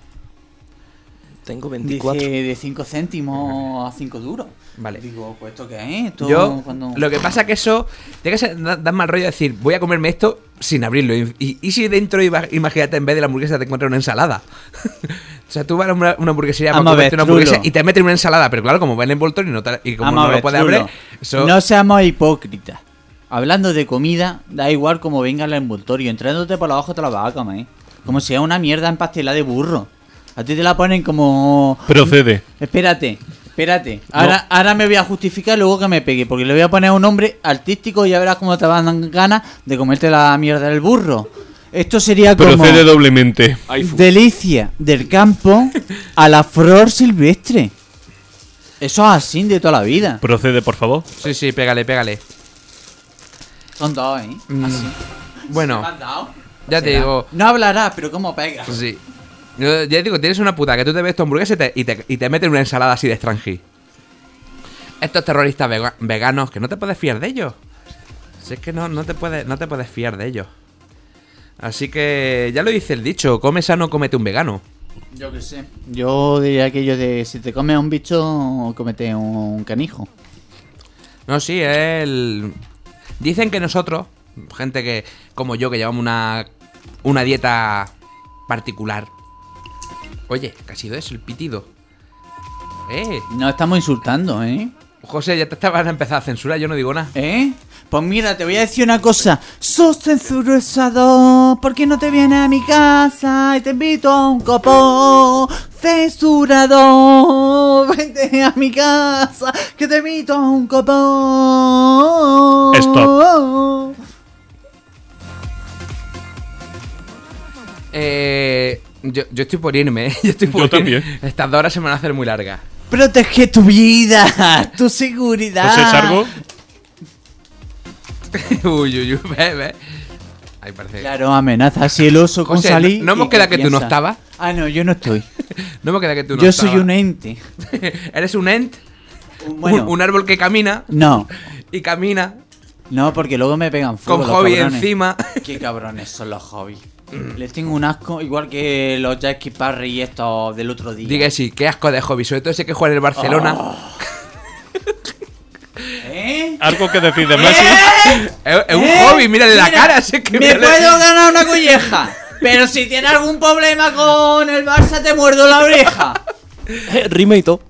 [SPEAKER 6] Tengo veinticuatro.
[SPEAKER 4] Dice de cinco céntimos a cinco duros.
[SPEAKER 3] Vale.
[SPEAKER 4] Digo, pues esto qué es. Esto
[SPEAKER 3] Yo,
[SPEAKER 4] cuando...
[SPEAKER 3] lo que pasa que eso tiene que ser, da, da mal rollo decir, voy a comerme esto sin abrirlo. Y, y- y si dentro, iba- imagínate, en vez de la hamburguesa te encuentras una ensalada. O sea, tú vas a una, una hamburguesería para
[SPEAKER 4] Vamos a
[SPEAKER 3] comerte
[SPEAKER 4] ver,
[SPEAKER 3] una hamburguesa
[SPEAKER 4] Trulo.
[SPEAKER 3] y te meten una ensalada, pero claro, como va en el envoltorio y, no te- y como
[SPEAKER 4] Vamos
[SPEAKER 3] no
[SPEAKER 4] a
[SPEAKER 3] lo
[SPEAKER 4] ver,
[SPEAKER 3] puedes
[SPEAKER 4] Trulo.
[SPEAKER 3] abrir, eso...
[SPEAKER 4] No seamos hipócritas. Hablando de comida, da igual como venga el envoltorio. Entrándote por abajo te la vas a comer. Como si es una mierda empastelada de burro. A ti te la ponen como...
[SPEAKER 5] Procede.
[SPEAKER 4] Espérate, espérate. Ahora, ahora me voy a justificar luego que me pegue, porque le voy a poner un nombre artístico y ya verás cómo te van a dar ganas de comerte la mierda del burro. Esto sería como...
[SPEAKER 5] Procede doblemente.
[SPEAKER 4] Delicia del campo a la flor silvestre. Eso es así de toda la vida.
[SPEAKER 5] Procede, por favor.
[SPEAKER 3] Sí, sí, pégale, pégale.
[SPEAKER 4] Son dos, ¿eh?
[SPEAKER 3] Mm,
[SPEAKER 4] Así.
[SPEAKER 3] Bueno,
[SPEAKER 4] ¿Me has dado?
[SPEAKER 3] ya te
[SPEAKER 4] Será.
[SPEAKER 3] digo.
[SPEAKER 4] No hablará, pero ¿cómo pega?
[SPEAKER 3] Sí. Yo ya digo, tienes una puta que tú te ves tu hamburguesa y te, y te, y te meten una ensalada así de extranjí. Estos terroristas vega- veganos, que no te puedes fiar de ellos. Si es que no, no, te puedes, no te puedes fiar de ellos. Así que ya lo dice el dicho, come sano, cómete un vegano.
[SPEAKER 4] Yo qué sé. Yo diría aquello de si te comes a un bicho, cómete un canijo.
[SPEAKER 3] No, sí, el... Dicen que nosotros, gente que como yo, que llevamos una, una dieta particular. Oye, ¿qué ha sido eso? El pitido. Eh,
[SPEAKER 4] No estamos insultando, ¿eh?
[SPEAKER 3] José, ya te estabas a empezar a censurar, yo no digo nada.
[SPEAKER 4] ¿Eh? Pues mira, te voy a decir una cosa. Sos censurador, ¿por qué no te vienes a mi casa y te invito a un copo? Censurador, vente a mi casa que te invito a un copo.
[SPEAKER 5] Stop.
[SPEAKER 3] Eh, yo, yo estoy por irme, ¿eh? Yo, estoy por
[SPEAKER 5] Yo
[SPEAKER 3] irme.
[SPEAKER 5] también.
[SPEAKER 3] Estas dos horas se me van a hacer muy largas.
[SPEAKER 4] Protege tu vida, tu seguridad.
[SPEAKER 5] José Sargo.
[SPEAKER 3] Uy, uy, uy, ve, ve. Ahí parece.
[SPEAKER 4] Claro, amenaza así el oso con
[SPEAKER 3] José,
[SPEAKER 4] salir.
[SPEAKER 3] ¿no- no hemos
[SPEAKER 4] y
[SPEAKER 3] quedado que tú no
[SPEAKER 4] piensa.
[SPEAKER 3] estabas?
[SPEAKER 4] Ah, no, yo no estoy.
[SPEAKER 3] No me queda que tú no
[SPEAKER 4] yo
[SPEAKER 3] estabas.
[SPEAKER 4] soy un ente.
[SPEAKER 3] Eres un ent,
[SPEAKER 4] Bueno,
[SPEAKER 3] un, un árbol que camina
[SPEAKER 4] no,
[SPEAKER 3] y camina
[SPEAKER 4] no, porque luego me pegan fuego.
[SPEAKER 3] con
[SPEAKER 4] los
[SPEAKER 3] hobby
[SPEAKER 4] cabrones.
[SPEAKER 3] encima.
[SPEAKER 4] Qué cabrones son los hobbies. Les tengo un asco, igual que los Jackie Parry y estos del otro día.
[SPEAKER 3] Diga sí, qué asco de hobby, sobre todo ese que juega en el Barcelona.
[SPEAKER 4] ¿Eh?
[SPEAKER 5] ¿Algo que decir de Messi?
[SPEAKER 3] Es, es un
[SPEAKER 4] ¿Eh?
[SPEAKER 3] hobby, mírale la
[SPEAKER 4] Mira,
[SPEAKER 3] cara. Si es que
[SPEAKER 4] me
[SPEAKER 3] mírale-
[SPEAKER 4] puedo ganar una colleja, pero si tienes algún problema con el Barça te muerdo la oreja.
[SPEAKER 6] Eh, Rima y todo.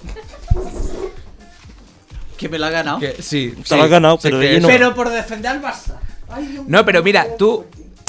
[SPEAKER 4] Que me la ha ganado.
[SPEAKER 3] Que- sí,
[SPEAKER 6] Te
[SPEAKER 3] sí,
[SPEAKER 6] lo has ganado,
[SPEAKER 3] sí
[SPEAKER 6] pero
[SPEAKER 3] que
[SPEAKER 6] de
[SPEAKER 3] es-
[SPEAKER 6] lleno.
[SPEAKER 4] Pero por defender al Barça. Ay, Dios
[SPEAKER 3] No,
[SPEAKER 4] mío.
[SPEAKER 3] pero mira, tú.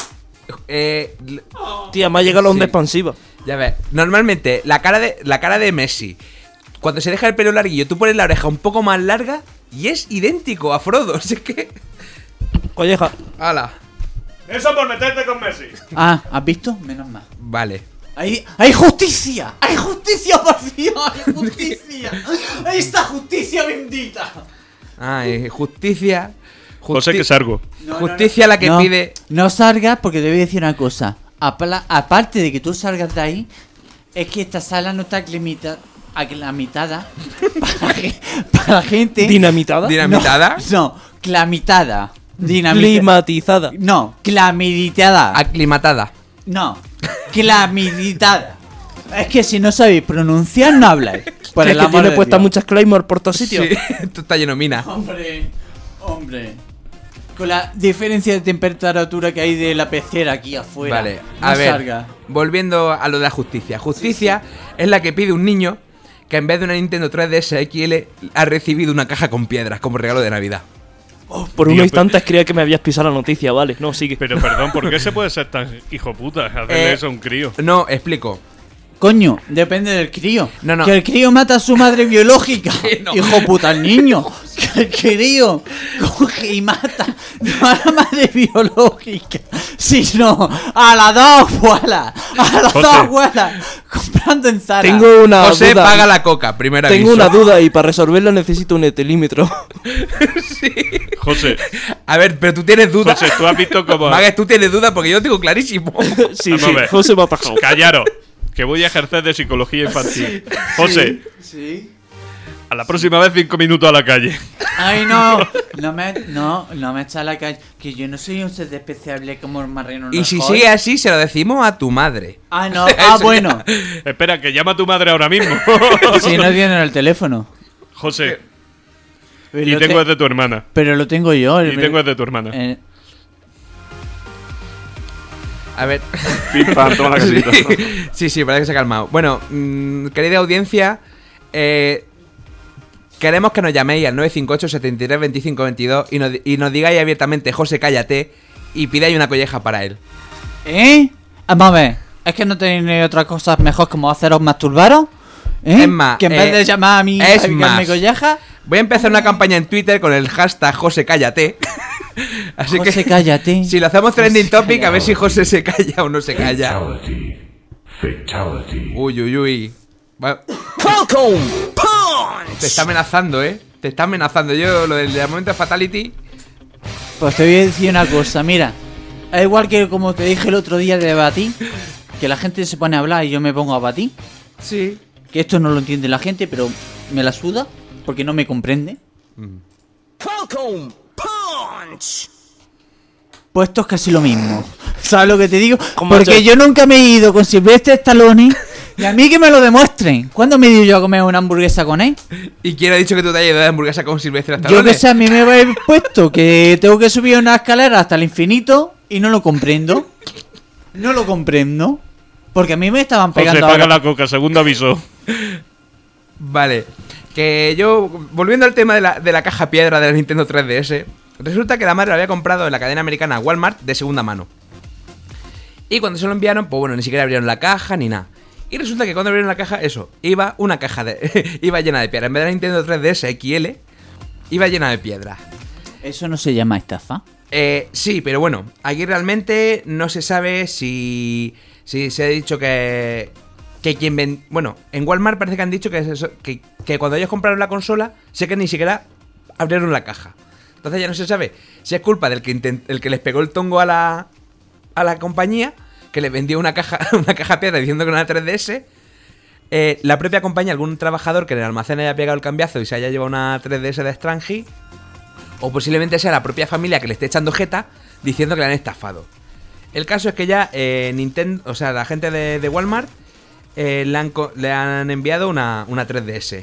[SPEAKER 3] Eh, l-
[SPEAKER 6] Tía, me ha llegado la onda
[SPEAKER 3] Sí.
[SPEAKER 6] expansiva.
[SPEAKER 3] ya ves, normalmente la cara de la cara de Messi, cuando se deja el pelo larguillo, tú pones la oreja un poco más larga y es idéntico a Frodo. Así que.
[SPEAKER 6] Colleja.
[SPEAKER 3] ¡Hala!
[SPEAKER 5] Eso por meterte con Messi.
[SPEAKER 4] Ah, ¿has visto? Menos mal.
[SPEAKER 3] Vale.
[SPEAKER 4] ¡Hay, hay justicia! ¡Hay justicia, por Dios! ¡Hay justicia! ¡Ahí está justicia bendita!
[SPEAKER 3] Ay, justicia.
[SPEAKER 5] José
[SPEAKER 3] justi-
[SPEAKER 5] que Sargo.
[SPEAKER 4] No, no,
[SPEAKER 3] Justicia
[SPEAKER 4] no.
[SPEAKER 3] la que
[SPEAKER 4] No,
[SPEAKER 3] pide.
[SPEAKER 4] No salgas porque te voy a decir una cosa. Apla- aparte de que tú salgas de ahí, es que esta sala no está aclimita- aclamitada para, ge- para gente.
[SPEAKER 6] Dinamitada.
[SPEAKER 3] Dinamitada.
[SPEAKER 4] No, no, clamitada. Dinamita-
[SPEAKER 6] Climatizada.
[SPEAKER 4] No, clamiditada.
[SPEAKER 3] Aclimatada.
[SPEAKER 4] No, clamiditada. Es que si no sabéis pronunciar, no habláis. Por
[SPEAKER 6] Que
[SPEAKER 4] el
[SPEAKER 6] es que
[SPEAKER 4] amor
[SPEAKER 6] tiene
[SPEAKER 4] de
[SPEAKER 6] puestas
[SPEAKER 4] Dios.
[SPEAKER 6] muchas claymores por todos sitios.
[SPEAKER 3] Sí, esto está lleno de mina.
[SPEAKER 4] Hombre, hombre. Con la diferencia de temperatura que hay de la pecera aquí afuera.
[SPEAKER 3] Vale,
[SPEAKER 4] no
[SPEAKER 3] a ver,
[SPEAKER 4] salga.
[SPEAKER 3] volviendo a lo de la justicia. Justicia es la que pide un niño que en vez de una Nintendo tres D S X L ha recibido una caja con piedras como regalo de Navidad.
[SPEAKER 6] Oh, por
[SPEAKER 5] Tío,
[SPEAKER 6] unos
[SPEAKER 5] pe-
[SPEAKER 6] instantes creía que me habías pisado la noticia, vale. No, sigue.
[SPEAKER 5] Pero perdón, ¿por qué se puede ser tan hijo puta? Hacerle
[SPEAKER 3] Eh,
[SPEAKER 5] eso a un crío.
[SPEAKER 3] No, explico.
[SPEAKER 4] Coño, depende del crío.
[SPEAKER 3] No, no.
[SPEAKER 4] Que el crío mata a su madre biológica.
[SPEAKER 3] Que no.
[SPEAKER 4] Hijo puta, el niño. Que el crío coge y mata no a la madre biológica, sino a las dos abuelas. A las
[SPEAKER 5] José.
[SPEAKER 4] dos abuelas. Comprando en Zara.
[SPEAKER 6] Tengo una
[SPEAKER 3] José
[SPEAKER 6] duda.
[SPEAKER 3] paga la coca, primera
[SPEAKER 6] Tengo una duda y para resolverla necesito un etilímetro.
[SPEAKER 5] José,
[SPEAKER 3] A ver, pero tú tienes duda.
[SPEAKER 5] José, tú has visto cómo.
[SPEAKER 3] Magues, tú tienes duda porque yo lo tengo clarísimo.
[SPEAKER 6] Sí,
[SPEAKER 5] Vamos
[SPEAKER 6] sí,
[SPEAKER 5] a ver.
[SPEAKER 6] José me ha atajado.
[SPEAKER 5] Callaros, que voy a ejercer de psicología infantil. José,
[SPEAKER 4] Sí.
[SPEAKER 5] a la próxima vez cinco minutos a la calle.
[SPEAKER 4] Ay, no. No me, no, no me echa a la calle. Que yo no soy un ser despreciable como el marrano.
[SPEAKER 3] Y si
[SPEAKER 4] Rajoy.
[SPEAKER 3] sigue así, se lo decimos a tu madre.
[SPEAKER 4] Ah, no. Ah, bueno.
[SPEAKER 5] Espera, que llama a tu madre ahora mismo.
[SPEAKER 4] Si no tienen el teléfono.
[SPEAKER 5] José,
[SPEAKER 4] Pero
[SPEAKER 5] y
[SPEAKER 4] lo
[SPEAKER 5] tengo
[SPEAKER 4] te-
[SPEAKER 5] el de tu hermana.
[SPEAKER 4] Pero lo tengo yo.
[SPEAKER 5] Y tengo el de tu hermana.
[SPEAKER 4] Eh,
[SPEAKER 3] A ver.
[SPEAKER 5] Pim, pam, toma la casita.
[SPEAKER 3] Sí, sí, parece que se ha calmado. Bueno, mm, querida audiencia, eh, queremos que nos llaméis al nueve cinco ocho, setenta y tres, veinticinco veintidós y nos, y nos digáis abiertamente, José, cállate, y pidáis una colleja para él.
[SPEAKER 4] ¿Eh? Vamos a ver. ¿Es que no tenéis otras cosas mejor como haceros masturbaros? ¿Eh?
[SPEAKER 3] Es más,
[SPEAKER 4] que en
[SPEAKER 3] eh,
[SPEAKER 4] vez de llamar a mí
[SPEAKER 3] es
[SPEAKER 4] a picarme
[SPEAKER 3] más.
[SPEAKER 4] collejas,
[SPEAKER 3] Voy a empezar una campaña en Twitter con el hashtag José Cállate. Así
[SPEAKER 4] José,
[SPEAKER 3] que
[SPEAKER 4] cállate.
[SPEAKER 3] si lo hacemos trending
[SPEAKER 4] José,
[SPEAKER 3] topic, a
[SPEAKER 4] cállate.
[SPEAKER 3] ver si José se calla o no se calla.
[SPEAKER 7] Fatality. Fatality.
[SPEAKER 3] Uy, uy, uy. Va-
[SPEAKER 6] Falcon Punch.
[SPEAKER 3] Te está amenazando, ¿eh? Te está amenazando. Yo, lo del, del momento de Fatality.
[SPEAKER 4] Pues te voy a decir una cosa, mira. Es igual que como te dije el otro día de batir, que la gente se pone a hablar y yo me pongo a batir.
[SPEAKER 3] Sí.
[SPEAKER 4] Que esto no lo entiende la gente, pero me la suda porque no me comprende.
[SPEAKER 6] Falcon Punch.
[SPEAKER 4] Pues esto es casi lo mismo. ¿Sabes lo que te digo?
[SPEAKER 6] ¿Cómo
[SPEAKER 4] Porque
[SPEAKER 6] te-
[SPEAKER 4] yo nunca me he ido con Silvestre Stallone y a mí que me lo demuestren. ¿Cuándo me he ido yo a comer una hamburguesa con él?
[SPEAKER 3] ¿Y quién ha dicho que tú te hayas ido de hamburguesa con Silvestre hasta
[SPEAKER 4] Yo que sé, a mí me habéis puesto que tengo que subir una escalera hasta el infinito y no lo comprendo. No lo comprendo. Porque a mí me estaban
[SPEAKER 5] José,
[SPEAKER 4] pegando
[SPEAKER 5] paga
[SPEAKER 4] ahora.
[SPEAKER 5] la coca, segundo aviso.
[SPEAKER 3] Vale. Que yo, volviendo al tema de la, de la caja piedra de la Nintendo tres D S, resulta que la madre la había comprado en la cadena americana Walmart de segunda mano. Y cuando se lo enviaron, pues bueno, ni siquiera abrieron la caja ni nada. Y resulta que cuando abrieron la caja, eso, iba una caja de. iba llena de piedra. En vez de la Nintendo tres D S X L, iba llena de piedra.
[SPEAKER 4] Eso no se llama estafa.
[SPEAKER 3] Eh, sí, pero bueno, aquí realmente no se sabe si. Si se ha dicho que. Que quien ven. Bueno, en Walmart parece que han dicho que, es eso, que, que cuando ellos compraron la consola, sé que ni siquiera abrieron la caja. Entonces ya no se sabe si es culpa del que, intent- el que les pegó el tongo a la. A la compañía, que les vendió una caja, una caja piedra diciendo que era una tres D S. Eh, la propia compañía, algún trabajador que en el almacén haya pegado el cambiazo y se haya llevado una tres D S de Strange. O posiblemente sea la propia familia que le esté echando jeta diciendo que le han estafado. El caso es que ya eh, Nintendo, o sea, la gente de, de Walmart eh, le, han, co- le han enviado una, una tres D S.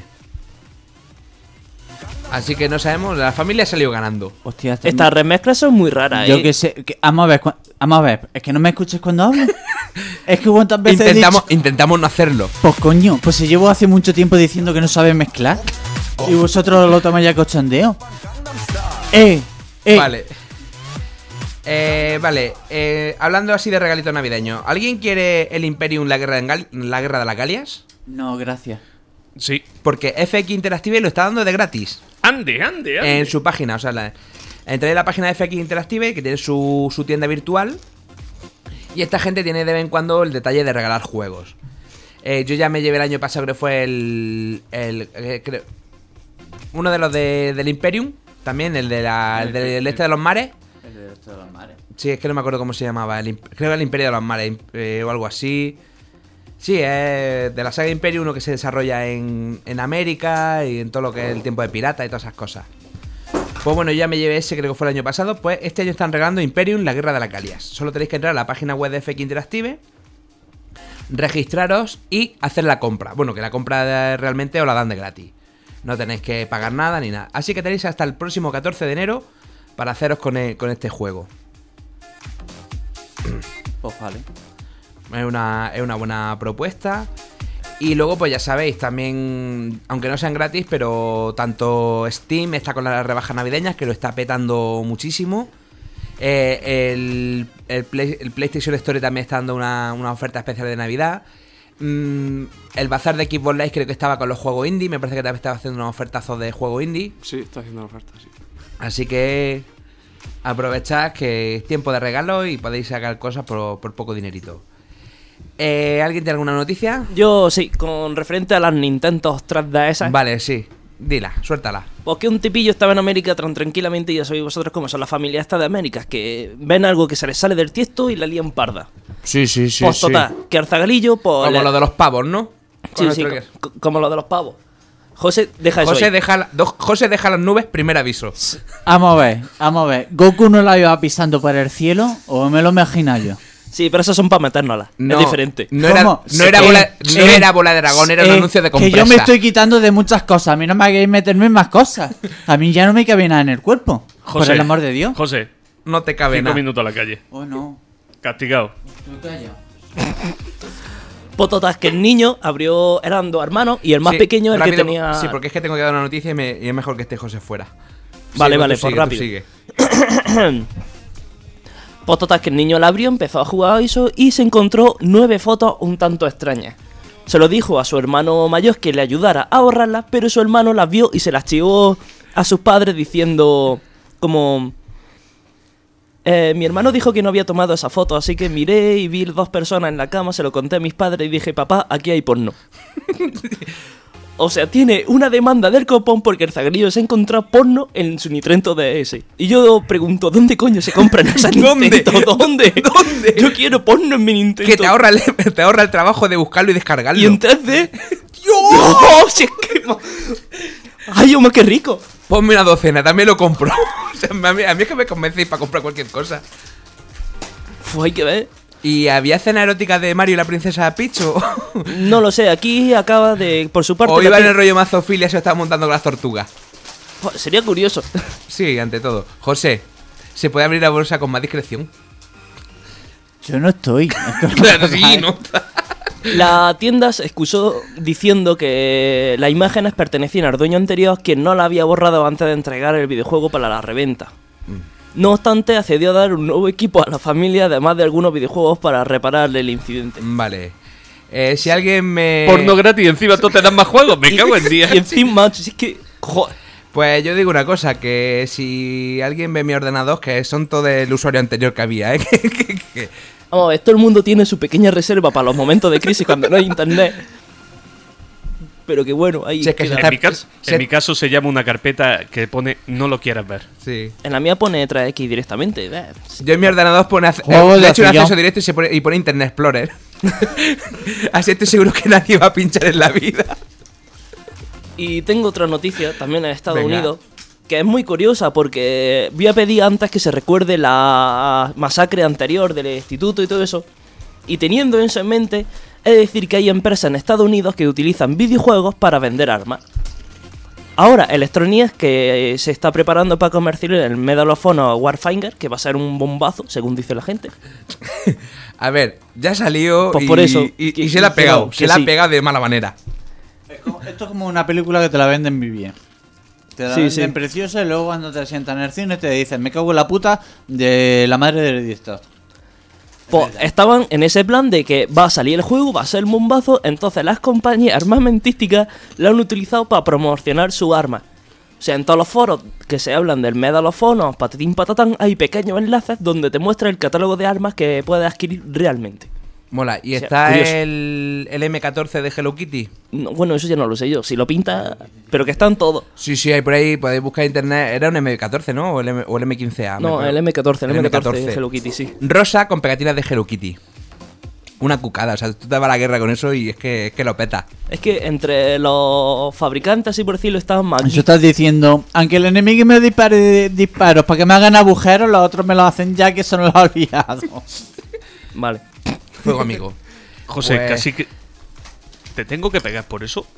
[SPEAKER 3] Así que no sabemos, la familia ha salido ganando.
[SPEAKER 4] Hostia, esta-
[SPEAKER 6] Estas remezclas son muy raras,
[SPEAKER 4] Yo
[SPEAKER 6] ¿eh?
[SPEAKER 4] que sé. que- vamos a ver, cua- vamos a ver. Es que no me escuches cuando hablo. Es que cuántas veces he
[SPEAKER 3] Intentamos,
[SPEAKER 4] dicho-
[SPEAKER 3] intentamos no hacerlo.
[SPEAKER 4] Pues coño, pues si llevo hace mucho tiempo diciendo que no sabe mezclar. Y vosotros lo tomáis ya cachondeo. Eh, eh.
[SPEAKER 3] Vale. Eh, vale, eh, hablando así de regalito navideño, ¿alguien quiere el Imperium, la guerra, en Gal- la guerra de las Galias?
[SPEAKER 4] No, gracias.
[SPEAKER 5] Sí.
[SPEAKER 3] Porque F X Interactive lo está dando de gratis
[SPEAKER 5] Ande, ande, ande.
[SPEAKER 3] en su página. O sea, la, entré en la página de F X Interactive, que tiene su, su tienda virtual. Y esta gente tiene de vez en cuando el detalle de regalar juegos. Eh, yo ya me llevé el año pasado, creo que fue el. el eh, creo- uno de los de, del Imperium. También, el de la, el del este de los mares.
[SPEAKER 4] El de esto de los mares.
[SPEAKER 3] Sí, es que no me acuerdo cómo se llamaba. El, imp- creo que el Imperio de los Mares eh, o algo así. Sí, es de la saga Imperio, uno que se desarrolla en, en América y en todo lo que es el tiempo de pirata y todas esas cosas. Pues bueno, yo ya me llevé ese, creo que fue el año pasado. Pues este año están regalando Imperium, la guerra de las Galias. Solo tenéis que entrar a la página web de F X Interactive, registraros y hacer la compra. Bueno, que la compra de- realmente os la dan de gratis. No tenéis que pagar nada ni nada. Así que tenéis hasta el próximo catorce de enero para haceros con, el- con este juego.
[SPEAKER 4] Pues vale.
[SPEAKER 3] Es una, es una buena propuesta. Y luego, pues ya sabéis, también, aunque no sean gratis, pero tanto Steam está con las rebajas navideñas, que lo está petando muchísimo. Eh, el, el, Play- el PlayStation Store también está dando una, una oferta especial de Navidad. Mm, el bazar de Xbox Live creo que estaba con los juegos indie. Me parece que también estaba haciendo unos ofertazos de juego indie.
[SPEAKER 1] Sí, está haciendo ofertas, sí.
[SPEAKER 3] Así que aprovechad que es tiempo de regalo y podéis sacar cosas por, por poco dinerito. Eh, ¿Alguien tiene alguna noticia?
[SPEAKER 6] Yo sí, con referente a las Nintendo tres D S.
[SPEAKER 3] Vale, sí. Dila, suéltala.
[SPEAKER 6] Pues que un tipillo estaba en América tan tranquilamente, y ya sabéis vosotros cómo son las familias estas de América, que ven algo que se les sale del tiesto y la lían parda.
[SPEAKER 3] Sí, sí, sí.
[SPEAKER 6] Pues total, que al zagalillo, pues...
[SPEAKER 3] Como
[SPEAKER 6] le-
[SPEAKER 3] lo de los pavos, ¿no?
[SPEAKER 6] Sí,
[SPEAKER 3] Con
[SPEAKER 6] sí,
[SPEAKER 3] nuestro que-
[SPEAKER 6] co- como lo de los pavos. José, deja eso
[SPEAKER 3] José
[SPEAKER 6] ahí.
[SPEAKER 3] deja, la- do- José deja las nubes, primer aviso.
[SPEAKER 4] Vamos a ver, vamos a ver. ¿Goku no la iba pisando por el cielo o me lo imagino yo?
[SPEAKER 6] Sí, pero esos son para metérnoslas.
[SPEAKER 3] No,
[SPEAKER 6] Es diferente.
[SPEAKER 3] No era,
[SPEAKER 4] ¿Cómo?
[SPEAKER 3] no era,
[SPEAKER 4] Eh,
[SPEAKER 3] bola, no
[SPEAKER 4] eh,
[SPEAKER 3] era bola de dragón, era un
[SPEAKER 4] Eh,
[SPEAKER 3] anuncio de
[SPEAKER 4] que
[SPEAKER 3] compresa.
[SPEAKER 4] yo me estoy quitando de muchas cosas. A mí no me hagáis meterme en más cosas. A mí ya no me cabe nada en el cuerpo.
[SPEAKER 5] José,
[SPEAKER 4] por el amor de Dios.
[SPEAKER 5] José,
[SPEAKER 3] No te cabe
[SPEAKER 5] cinco
[SPEAKER 3] nada.
[SPEAKER 5] minutos a la calle.
[SPEAKER 4] Oh, no.
[SPEAKER 5] Castigado.
[SPEAKER 4] Estoy callado.
[SPEAKER 6] Pues total, que el niño abrió... Eran dos hermanos y el más
[SPEAKER 3] Sí,
[SPEAKER 6] pequeño el
[SPEAKER 3] rápido,
[SPEAKER 6] que tenía...
[SPEAKER 3] Sí, porque es que tengo que dar una noticia y, me- y es mejor que esté José fuera.
[SPEAKER 6] Vale,
[SPEAKER 3] Sí,
[SPEAKER 6] vale,
[SPEAKER 3] tú
[SPEAKER 6] pues
[SPEAKER 3] sigue, tú
[SPEAKER 6] rápido.
[SPEAKER 3] sigue.
[SPEAKER 6] Pues total, que el niño la abrió, empezó a jugar a eso y se encontró nueve fotos un tanto extrañas. Se lo dijo a su hermano mayor que le ayudara a borrarlas, pero su hermano las vio y se las chivó a sus padres diciendo como... Eh, mi hermano dijo que no había tomado esa foto, así que miré y vi dos personas en la cama, se lo conté a mis padres y dije, papá, aquí hay porno. O sea, tiene una demanda del copón porque el zagrillo se ha encontrado porno en su Nintendo D S. Y yo pregunto, ¿dónde coño se compran esas
[SPEAKER 3] ¿Dónde?
[SPEAKER 6] Nintendo? ¿Dónde?
[SPEAKER 3] ¿Dónde?
[SPEAKER 6] Yo quiero porno en mi Nintendo.
[SPEAKER 3] Que te ahorra, el, te ahorra el trabajo de buscarlo y descargarlo.
[SPEAKER 6] Y en tres D... ¡Dios! Si es que... ma- ¡Ay, hombre, qué rico!
[SPEAKER 3] Ponme una docena, también lo compro. O sea, a, mí, a mí es que me convencéis para comprar cualquier cosa.
[SPEAKER 6] Uf, hay que ver.
[SPEAKER 3] ¿Y había escena erótica de Mario y la princesa Peach o,
[SPEAKER 6] No lo sé, aquí acaba de... Por su parte...
[SPEAKER 3] o
[SPEAKER 6] la
[SPEAKER 3] iba en
[SPEAKER 6] pi-
[SPEAKER 3] el rollo mazofilia y se estaba montando con las tortugas?
[SPEAKER 6] Uf, sería curioso.
[SPEAKER 3] Sí, ante todo. José, ¿se puede abrir la bolsa con más discreción?
[SPEAKER 4] Yo no estoy.
[SPEAKER 3] Claro, sí, ¿no?
[SPEAKER 6] La tienda se excusó diciendo que las imágenes pertenecían al dueño anterior, quien no la había borrado antes de entregar el videojuego para la reventa. No obstante, accedió a dar un nuevo equipo a la familia, además de algunos videojuegos para reparar el incidente.
[SPEAKER 3] Vale. Eh, si alguien me...
[SPEAKER 5] Porno gratis y encima tú te das más juegos. Me cago en día.
[SPEAKER 6] Y encima, si es que... Joder.
[SPEAKER 3] Pues yo digo una cosa, que si alguien ve mi ordenador, que son todo del usuario anterior que había, ¿eh? Que- que- que-
[SPEAKER 6] Vamos a ver, todo el mundo tiene su pequeña reserva para los momentos de crisis cuando no hay internet. Pero que bueno, ahí...
[SPEAKER 3] Si es que
[SPEAKER 6] queda.
[SPEAKER 3] se
[SPEAKER 5] En mi, caso,
[SPEAKER 3] se-
[SPEAKER 5] en mi caso se llama una carpeta que pone no lo quieras ver.
[SPEAKER 3] Sí.
[SPEAKER 6] En la mía pone tres equis directamente. eh.
[SPEAKER 3] Yo en mi ordenador pone ac-
[SPEAKER 4] Juego
[SPEAKER 3] eh,
[SPEAKER 4] de
[SPEAKER 3] le he hecho un
[SPEAKER 4] afiliado.
[SPEAKER 3] acceso directo y, se pone, y pone Internet Explorer. Así estoy seguro que nadie va a pinchar en la vida.
[SPEAKER 6] Y tengo otra noticia, también en Estados
[SPEAKER 3] Venga.
[SPEAKER 6] Unidos, que es muy curiosa porque voy a pedir antes que se recuerde la masacre anterior del instituto y todo eso. Y teniendo eso en mente, he de decir que hay empresas en Estados Unidos que utilizan videojuegos para vender armas. Ahora, Electronic, que se está preparando para comercializar el Medal of Honor Warfighter, que va a ser un bombazo, según dice la gente.
[SPEAKER 3] A ver, ya salió
[SPEAKER 6] Pues
[SPEAKER 3] y,
[SPEAKER 6] por eso,
[SPEAKER 3] y,
[SPEAKER 6] que-
[SPEAKER 3] y se la ha
[SPEAKER 6] que
[SPEAKER 3] pegado.
[SPEAKER 6] no,
[SPEAKER 3] se
[SPEAKER 6] que
[SPEAKER 3] la
[SPEAKER 6] sí.
[SPEAKER 3] ha pegado de mala manera.
[SPEAKER 4] Es como- Esto es como una película que te la venden muy bien. Te la
[SPEAKER 6] Sí,
[SPEAKER 4] venden
[SPEAKER 6] sí.
[SPEAKER 4] preciosa y luego cuando te sientan en el cine te dicen, me cago en la puta de la madre del director.
[SPEAKER 6] Pues estaban en ese plan de que va a salir el juego, va a ser el bombazo, entonces las compañías armamentísticas la han utilizado para promocionar su arma. O sea, en todos los foros que se hablan del Medal of Honor, patatín patatán, hay pequeños enlaces donde te muestra el catálogo de armas que puedes adquirir realmente.
[SPEAKER 3] Mola. ¿Y
[SPEAKER 6] O sea,
[SPEAKER 3] está
[SPEAKER 6] curioso.
[SPEAKER 3] el, el eme catorce de Hello Kitty?
[SPEAKER 6] No, bueno, eso ya no lo sé yo, si lo pinta, pero que están todos.
[SPEAKER 3] Sí, sí, hay por ahí, podéis buscar en internet. Era un eme catorce, ¿no? O el, M, o el eme quince A. me
[SPEAKER 6] No,
[SPEAKER 3] acuerdo.
[SPEAKER 6] el eme catorce, el
[SPEAKER 3] El
[SPEAKER 6] eme catorce
[SPEAKER 3] eme catorce.
[SPEAKER 6] de Hello Kitty, sí.
[SPEAKER 3] Rosa con pegatinas de Hello Kitty. Una cucada, o sea, tú te vas a la guerra con eso y es que, es que lo peta.
[SPEAKER 6] Es que entre los fabricantes, así por decirlo, estaban más...
[SPEAKER 4] Eso estás diciendo, aunque el enemigo me dispare disparos para que me hagan agujeros, los otros me lo hacen ya que se nos lo ha olvidado.
[SPEAKER 6] Vale.
[SPEAKER 3] Fuego amigo.
[SPEAKER 5] José,
[SPEAKER 3] Pues-
[SPEAKER 5] casi que... ¿Te tengo que pegar por eso?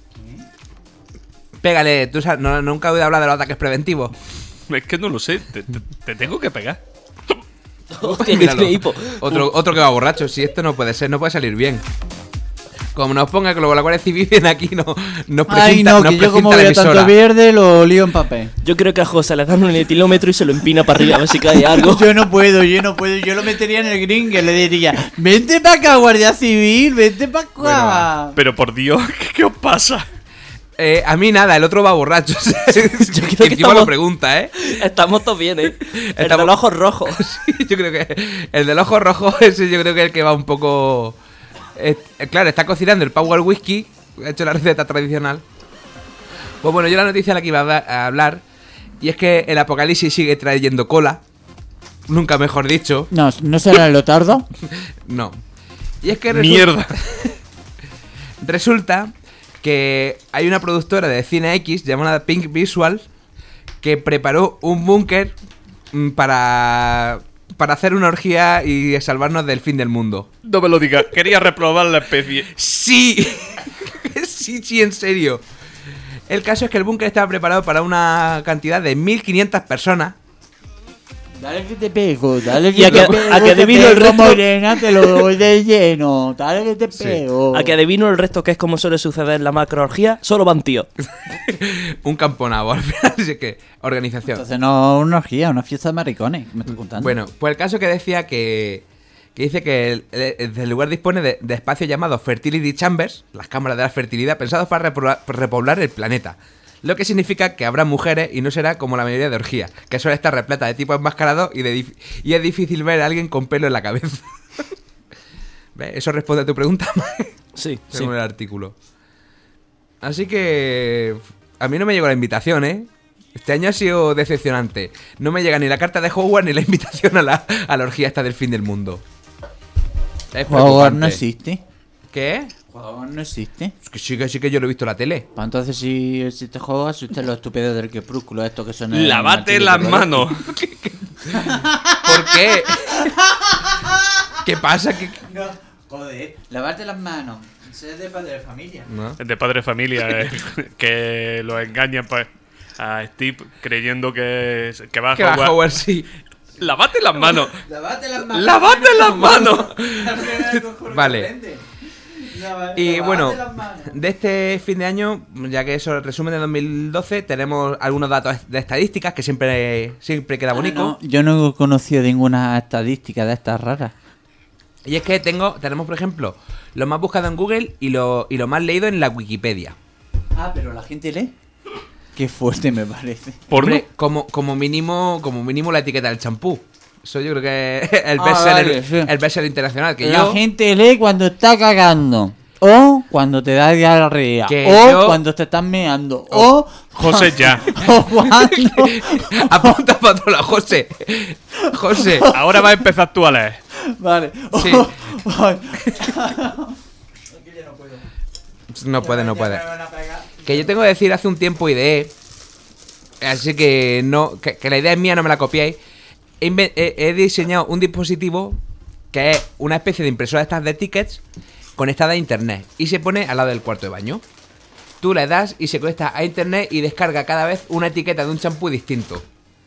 [SPEAKER 3] Pégale, tú sabes, no, nunca he oído hablar de los ataques preventivos.
[SPEAKER 5] Es que no lo sé. Te, te- te tengo que pegar.
[SPEAKER 6] Hostia, que
[SPEAKER 3] Míralo.
[SPEAKER 6] tiene hipo.
[SPEAKER 3] Otro, otro que va borracho, si esto no puede ser, no puede salir bien. Como nos ponga que luego la Guardia Civil viene aquí, no, nos presenta,
[SPEAKER 4] Ay no,
[SPEAKER 3] nos
[SPEAKER 4] que yo como
[SPEAKER 3] presenta la
[SPEAKER 4] veo tanto
[SPEAKER 3] emisora.
[SPEAKER 4] verde lo lío en papel.
[SPEAKER 6] Yo creo que a José le dan un etilómetro y se lo empina para arriba a ver si cae algo.
[SPEAKER 4] Yo no puedo, yo no puedo. Yo lo metería en el green que le diría, vente para acá, Guardia Civil, vente para acá.
[SPEAKER 3] Bueno, va.
[SPEAKER 5] Pero por Dios, ¿qué, qué os pasa?
[SPEAKER 3] Eh, a mí nada, el otro va borracho.
[SPEAKER 6] Yo creo que
[SPEAKER 3] Encima
[SPEAKER 6] estamos-
[SPEAKER 3] lo pregunta, ¿eh?
[SPEAKER 6] Estamos todos bien, ¿eh? El
[SPEAKER 3] Estamos-
[SPEAKER 6] de los ojos rojos.
[SPEAKER 3] Sí, yo creo que el del ojo rojo, ese yo creo que es el que va un poco... eh, eh, claro, está cocinando el Power Whisky, ha hecho la receta tradicional. Pues bueno, yo la noticia a la que iba a da- a hablar, y es que el apocalipsis sigue trayendo cola, nunca mejor dicho,
[SPEAKER 4] No, ¿no será el Lotardo?
[SPEAKER 3] no. Y es que resulta,
[SPEAKER 5] Mierda.
[SPEAKER 3] resulta que hay una productora de cine X llamada Pink Visual que preparó un búnker mm, para... para hacer una orgía y salvarnos del fin del mundo.
[SPEAKER 5] No me lo digas. Quería reprobar la especie.
[SPEAKER 3] ¡Sí! sí, sí, en serio. El caso es que el búnker estaba preparado para una cantidad de mil quinientas personas.
[SPEAKER 4] Dale que te pego, dale que
[SPEAKER 6] Y a
[SPEAKER 4] te
[SPEAKER 6] que-
[SPEAKER 4] pego.
[SPEAKER 6] a que
[SPEAKER 4] te
[SPEAKER 6] adivino el
[SPEAKER 4] pego,
[SPEAKER 6] resto.
[SPEAKER 4] morena, te lo doy de lleno. Dale que te pego.
[SPEAKER 6] A que adivino el resto, que es como suele suceder en la macroorgía, solo van tíos.
[SPEAKER 3] Un camponabo al final. Así que, organización.
[SPEAKER 4] Entonces no una orgía, una fiesta de maricones. ¿Me estás contando?
[SPEAKER 3] Bueno, pues el caso que decía que, que dice que el, el- el lugar dispone de, de espacios llamados Fertility Chambers, las cámaras de la fertilidad, pensados para repoblar, repoblar el planeta. Lo que significa que habrá mujeres y no será como la mayoría de orgías, que suele estar repleta de tipos enmascarados y, de dif- y es difícil ver a alguien con pelo en la cabeza. ¿Ves? Eso responde a tu pregunta,
[SPEAKER 6] Sí, sí.
[SPEAKER 3] según el artículo. Así que a mí no me llegó la invitación, ¿eh? Este año ha sido decepcionante. No me llega ni la carta de Hogwarts ni la invitación a la, a la orgía esta del fin del mundo. Es
[SPEAKER 4] Hogwarts
[SPEAKER 3] preocupante.
[SPEAKER 4] no existe.
[SPEAKER 3] ¿Qué?
[SPEAKER 4] Hogwarts no existe.
[SPEAKER 3] Es que sí, que sí que yo lo he visto en la tele.
[SPEAKER 4] Pues entonces si existe Hogwarts, usted los estúpidos del crepúsculo, estos que son... el
[SPEAKER 5] Lavate
[SPEAKER 4] martillo
[SPEAKER 5] las
[SPEAKER 4] de colores.
[SPEAKER 5] manos.
[SPEAKER 3] ¿Por qué? ¿Qué pasa? ¿Qué...
[SPEAKER 4] No, joder, lavarte las manos. Eso es de padre de familia.
[SPEAKER 3] No.
[SPEAKER 5] Es de padre familia eh, que lo engañan pues a Steve creyendo que, que va a
[SPEAKER 3] Que va a
[SPEAKER 5] Hogwarts.
[SPEAKER 3] Hogwarts, sí.
[SPEAKER 5] Lavate las manos.
[SPEAKER 4] Lavate las manos.
[SPEAKER 5] ¡Lavate las manos!
[SPEAKER 3] Vale. Y bueno, de este fin de año, ya que eso es el resumen de dos mil doce, tenemos algunos datos de estadísticas que siempre, siempre queda bonito.
[SPEAKER 4] Ah, no, yo no he conocido ninguna estadística de estas raras.
[SPEAKER 3] Y es que tengo, tenemos, por ejemplo, lo más buscado en Google y lo, y lo más leído en la Wikipedia.
[SPEAKER 4] Ah, pero la gente lee. Qué fuerte me parece.
[SPEAKER 5] ¿Porno?
[SPEAKER 3] Hombre, como, como mínimo, como mínimo la etiqueta del champú. Eso yo creo que es el
[SPEAKER 4] Ah,
[SPEAKER 3] bestseller,
[SPEAKER 4] vale, sí.
[SPEAKER 3] el bestseller internacional. Que
[SPEAKER 4] La
[SPEAKER 3] yo,
[SPEAKER 4] gente lee cuando está cagando. O cuando te da diarrea.
[SPEAKER 3] Que
[SPEAKER 4] O
[SPEAKER 3] yo-
[SPEAKER 4] cuando te estás meando. O...
[SPEAKER 5] José ya.
[SPEAKER 4] O cuando...
[SPEAKER 3] apunta para otro lado, José. José.
[SPEAKER 5] Ahora va a empezar tú a leer.
[SPEAKER 4] Vale. O-
[SPEAKER 3] Sí.
[SPEAKER 4] Ay.
[SPEAKER 3] No puede, no puede. Que yo tengo que decir hace un tiempo ideé. Así que no, que, que la idea es mía, no me la copiáis. He, inven- he- he diseñado un dispositivo que es una especie de impresora de estas de tickets conectada a internet y se pone al lado del cuarto de baño. Tú le das y se conecta a internet y descarga cada vez una etiqueta de un champú distinto.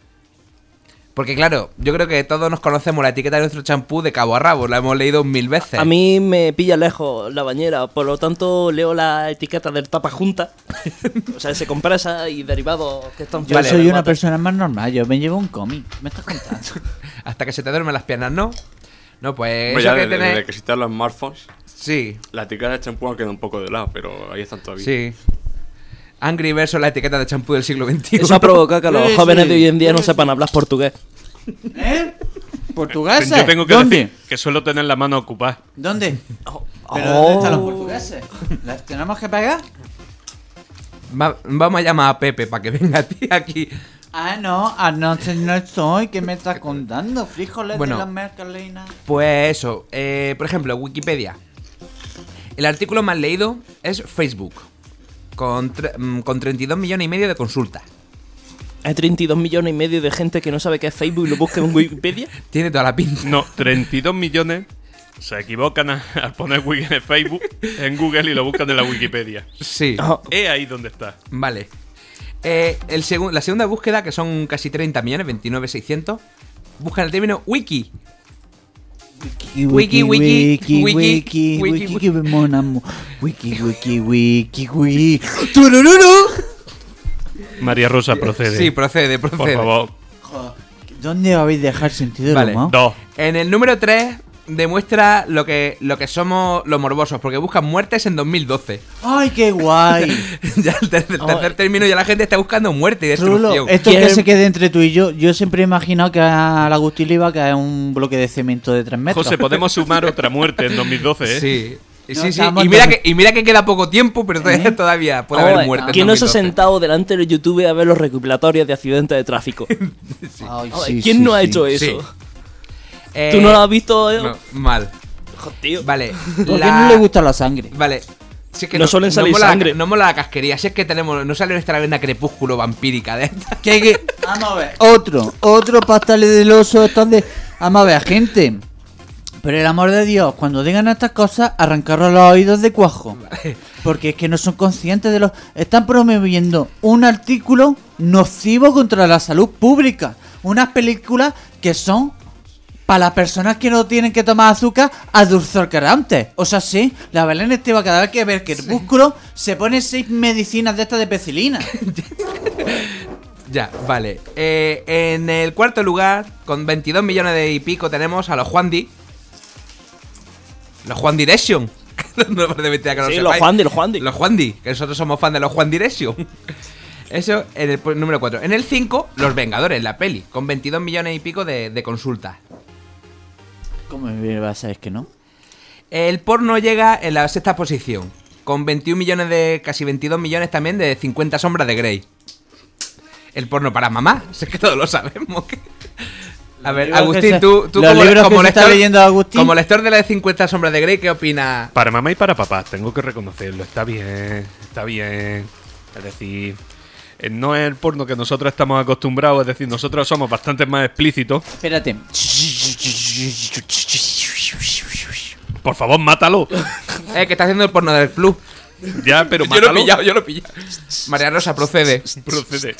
[SPEAKER 3] Porque claro, yo creo que todos nos conocemos la etiqueta de nuestro champú de cabo a rabo, la hemos leído mil veces.
[SPEAKER 6] A mí me pilla lejos la bañera, por lo tanto leo la etiqueta del tapa junta. O sea, se compresa y derivados que están
[SPEAKER 4] Yo
[SPEAKER 3] Vale,
[SPEAKER 4] soy
[SPEAKER 6] fuera del
[SPEAKER 4] una
[SPEAKER 6] mate.
[SPEAKER 4] persona más normal. Yo me llevo un cómic. ¿Me estás contando?
[SPEAKER 3] Hasta que se te duermen las piernas, ¿no? No, pues
[SPEAKER 1] Pues
[SPEAKER 3] eso
[SPEAKER 1] ya
[SPEAKER 3] que
[SPEAKER 1] desde,
[SPEAKER 3] tenés-
[SPEAKER 1] desde que existen los smartphones,
[SPEAKER 3] Sí,
[SPEAKER 1] la etiqueta de champú ha quedado un poco de lado, pero ahí están todavía.
[SPEAKER 3] sí. Angry Birds son la etiqueta de champú del siglo veintiuno.
[SPEAKER 6] Eso ha provocado que los
[SPEAKER 4] Sí,
[SPEAKER 6] jóvenes
[SPEAKER 4] sí.
[SPEAKER 6] de hoy en día no sepan hablar portugués.
[SPEAKER 4] ¿Eh? ¿Portuguesa?
[SPEAKER 5] Yo tengo que
[SPEAKER 4] ¿Dónde?
[SPEAKER 5] decir que suelo tener la mano ocupada.
[SPEAKER 4] ¿Dónde? ¿Pero
[SPEAKER 6] Oh.
[SPEAKER 4] dónde están los portugueses? ¿Las tenemos que pagar?
[SPEAKER 3] Va- vamos a llamar a Pepe para que venga a ti aquí.
[SPEAKER 4] Ah, no, anoche no estoy. ¿Qué me estás contando? Frijoles
[SPEAKER 3] Bueno.
[SPEAKER 4] de las mercalinas.
[SPEAKER 3] Pues eso, eh, por ejemplo, Wikipedia. El artículo más leído es Facebook, con, tre- mm, con treinta y dos millones y medio de consultas.
[SPEAKER 6] Hay treinta y dos millones y medio de gente que no sabe qué es Facebook y lo busca en Wikipedia.
[SPEAKER 3] Tiene toda la pinta.
[SPEAKER 5] No, treinta y dos millones se equivocan a- al poner wiki en Facebook en Google y lo buscan en la Wikipedia.
[SPEAKER 3] Sí,
[SPEAKER 6] Ah,
[SPEAKER 5] Es ahí donde está.
[SPEAKER 3] vale. Eh, el segun- la segunda búsqueda, que son casi treinta millones, veintinueve mil seiscientos, buscan el término wiki. Wiki, wiki, wiki, wiki,
[SPEAKER 4] wiki,
[SPEAKER 3] wiki.
[SPEAKER 4] mon amour. Wiki, wiki, wiki, wiki. ¡Turururu!
[SPEAKER 5] María Rosa procede.
[SPEAKER 3] Sí, procede, procede.
[SPEAKER 5] por favor.
[SPEAKER 4] Joder, ¿dónde habéis dejado el sentido del
[SPEAKER 3] Vale,
[SPEAKER 4] humor?
[SPEAKER 5] Dos.
[SPEAKER 3] En el número tres demuestra lo que, lo que somos los morbosos, porque buscan muertes en dos mil doce.
[SPEAKER 4] ¡Ay, qué guay!
[SPEAKER 3] Ya el ter- el
[SPEAKER 6] Oh.
[SPEAKER 3] tercer término ya la gente está buscando muerte y destrucción.
[SPEAKER 4] Rulo, esto
[SPEAKER 6] ¿Quién-
[SPEAKER 4] que se quede entre tú y yo. Yo siempre he imaginado que a la Agustín le iba a caer un bloque de cemento de tres metros.
[SPEAKER 5] José, podemos sumar otra muerte en dos mil doce, ¿eh?
[SPEAKER 3] Sí.
[SPEAKER 4] No,
[SPEAKER 3] Sí, sí,
[SPEAKER 4] estamos
[SPEAKER 3] y mira,
[SPEAKER 4] todos-
[SPEAKER 3] que, y mira que queda poco tiempo, pero todavía,
[SPEAKER 4] ¿Eh?
[SPEAKER 3] todavía puede
[SPEAKER 6] Vamos a
[SPEAKER 3] haber
[SPEAKER 6] ver,
[SPEAKER 3] muerte. en
[SPEAKER 6] ¿quién no se ha
[SPEAKER 3] dos mil doce.
[SPEAKER 6] sentado delante de YouTube a ver los recopilatorios de accidentes de tráfico?
[SPEAKER 4] Ay,
[SPEAKER 6] Vamos a
[SPEAKER 4] sí,
[SPEAKER 6] ver, ¿quién
[SPEAKER 4] sí,
[SPEAKER 6] no ha
[SPEAKER 4] sí.
[SPEAKER 6] hecho
[SPEAKER 3] Sí.
[SPEAKER 6] eso?
[SPEAKER 3] Eh,
[SPEAKER 6] ¿Tú no lo has visto? eh?
[SPEAKER 3] no, mal.
[SPEAKER 6] Joder, tío.
[SPEAKER 3] Vale.
[SPEAKER 4] ¿Por qué
[SPEAKER 3] la-
[SPEAKER 4] no le gusta la sangre?
[SPEAKER 3] Vale. Si es que
[SPEAKER 6] No suelen salir
[SPEAKER 3] mola,
[SPEAKER 6] sangre.
[SPEAKER 3] No mola la casquería. Si es que tenemos. No sale nuestra vena crepúsculo vampírica de esta.
[SPEAKER 4] ¿Qué, qué? Vamos a ver. Otro, otro pastales del oso. Estos de... Vamos a ver, gente. Por el amor de Dios, cuando digan estas cosas, arrancaros los oídos de cuajo. Porque es que no son conscientes de los... Están promoviendo un artículo nocivo contra la salud pública. Unas películas que son para las personas que no tienen que tomar azúcar adulcorantes. O sea, sí, la Belén Esteban cada vez que ve que el músculo se pone seis medicinas de estas de pecilina.
[SPEAKER 3] Ya, vale. Eh, en el cuarto lugar, con veintidós millones de y pico, tenemos a los Juandi. Los Juan Direction. No parece mentira que no
[SPEAKER 6] Sí,
[SPEAKER 3] sepáis.
[SPEAKER 6] los Juandi, los Juandi.
[SPEAKER 3] Los Juandi, que nosotros somos fan de los Juan Direction. Eso en el pu- número cuatro. En el cinco, Los Vengadores, la peli, con veintidós millones y pico de, de consultas.
[SPEAKER 4] ¿Cómo me vas a decir que no?
[SPEAKER 3] El porno llega en la sexta posición, con veintiún millones de... casi veintidós millones también de cincuenta sombras de Grey. El porno para mamá, si es que todos lo sabemos. A ver,
[SPEAKER 4] libros que
[SPEAKER 3] Agustín,
[SPEAKER 4] se-
[SPEAKER 3] tú, tú
[SPEAKER 4] los
[SPEAKER 3] como,
[SPEAKER 4] libros
[SPEAKER 3] como
[SPEAKER 4] que se está
[SPEAKER 3] lector,
[SPEAKER 4] leyendo Agustín.
[SPEAKER 3] como lector de la de cincuenta sombras de Grey, ¿qué opinas?
[SPEAKER 5] Para mamá y para papá, tengo que reconocerlo. Está bien, está bien. Es decir, eh, no es el porno que nosotros estamos acostumbrados. Es decir, nosotros somos bastante más explícitos.
[SPEAKER 4] Espérate.
[SPEAKER 5] Por favor, mátalo.
[SPEAKER 3] Eh, que está haciendo el porno del club.
[SPEAKER 5] Ya, pero
[SPEAKER 3] Yo lo he
[SPEAKER 5] mátalo.
[SPEAKER 3] pillado, yo lo he pillado. María Rosa, procede.
[SPEAKER 5] Procede.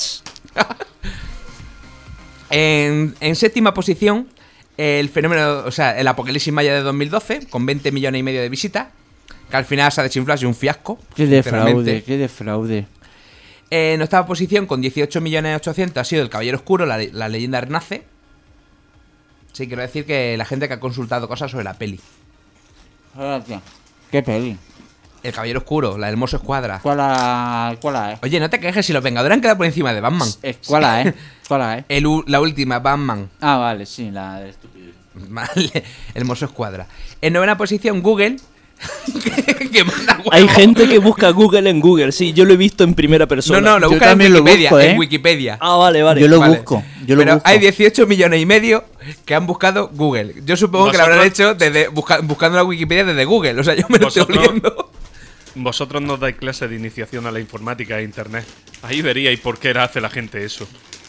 [SPEAKER 3] En, en séptima posición, el fenómeno, o sea, el apocalipsis maya de dos mil doce, con veinte millones y medio de visitas, que al final se ha desinflado, es un fiasco.
[SPEAKER 4] Qué de fraude,
[SPEAKER 3] sinceramente.
[SPEAKER 4] qué de fraude.
[SPEAKER 3] En octava posición, con dieciocho millones ochocientos, ha sido El Caballero Oscuro, la, la leyenda renace. Sí, quiero decir que la gente que ha consultado cosas sobre la peli.
[SPEAKER 4] Gracias. Qué peli.
[SPEAKER 3] El Caballero Oscuro, la del Mosso Escuadra.
[SPEAKER 4] ¿Cuál la, cuál la es?
[SPEAKER 3] Oye, no te quejes si los Vengadores han quedado por encima de Batman.
[SPEAKER 4] Es- ¿Cuál la es? ¿Cuál la es?
[SPEAKER 3] El u- la última, Batman.
[SPEAKER 4] Ah, vale, sí, la del estúpido.
[SPEAKER 3] Vale, el Mosso Escuadra. En novena posición, Google. que, que manda huevo.
[SPEAKER 6] Hay gente que busca Google en Google, sí, yo lo he visto en primera persona.
[SPEAKER 3] No, no, lo
[SPEAKER 4] Yo
[SPEAKER 3] buscan en
[SPEAKER 4] también lo
[SPEAKER 3] Wikipedia.
[SPEAKER 4] busco, ¿eh?
[SPEAKER 3] En Wikipedia.
[SPEAKER 6] Ah, vale, vale.
[SPEAKER 4] Yo lo
[SPEAKER 3] Vale.
[SPEAKER 4] busco, yo lo
[SPEAKER 3] Pero
[SPEAKER 4] busco.
[SPEAKER 3] hay dieciocho millones y medio que han buscado Google. Yo supongo que lo habrán
[SPEAKER 5] Vosotros-
[SPEAKER 3] hecho desde busca- buscando la Wikipedia desde Google. O sea, yo me lo estoy
[SPEAKER 5] Vosotros-
[SPEAKER 3] oliendo.
[SPEAKER 5] Vosotros nos dais clase de iniciación a la informática e internet. Ahí veríais por qué hace la gente eso.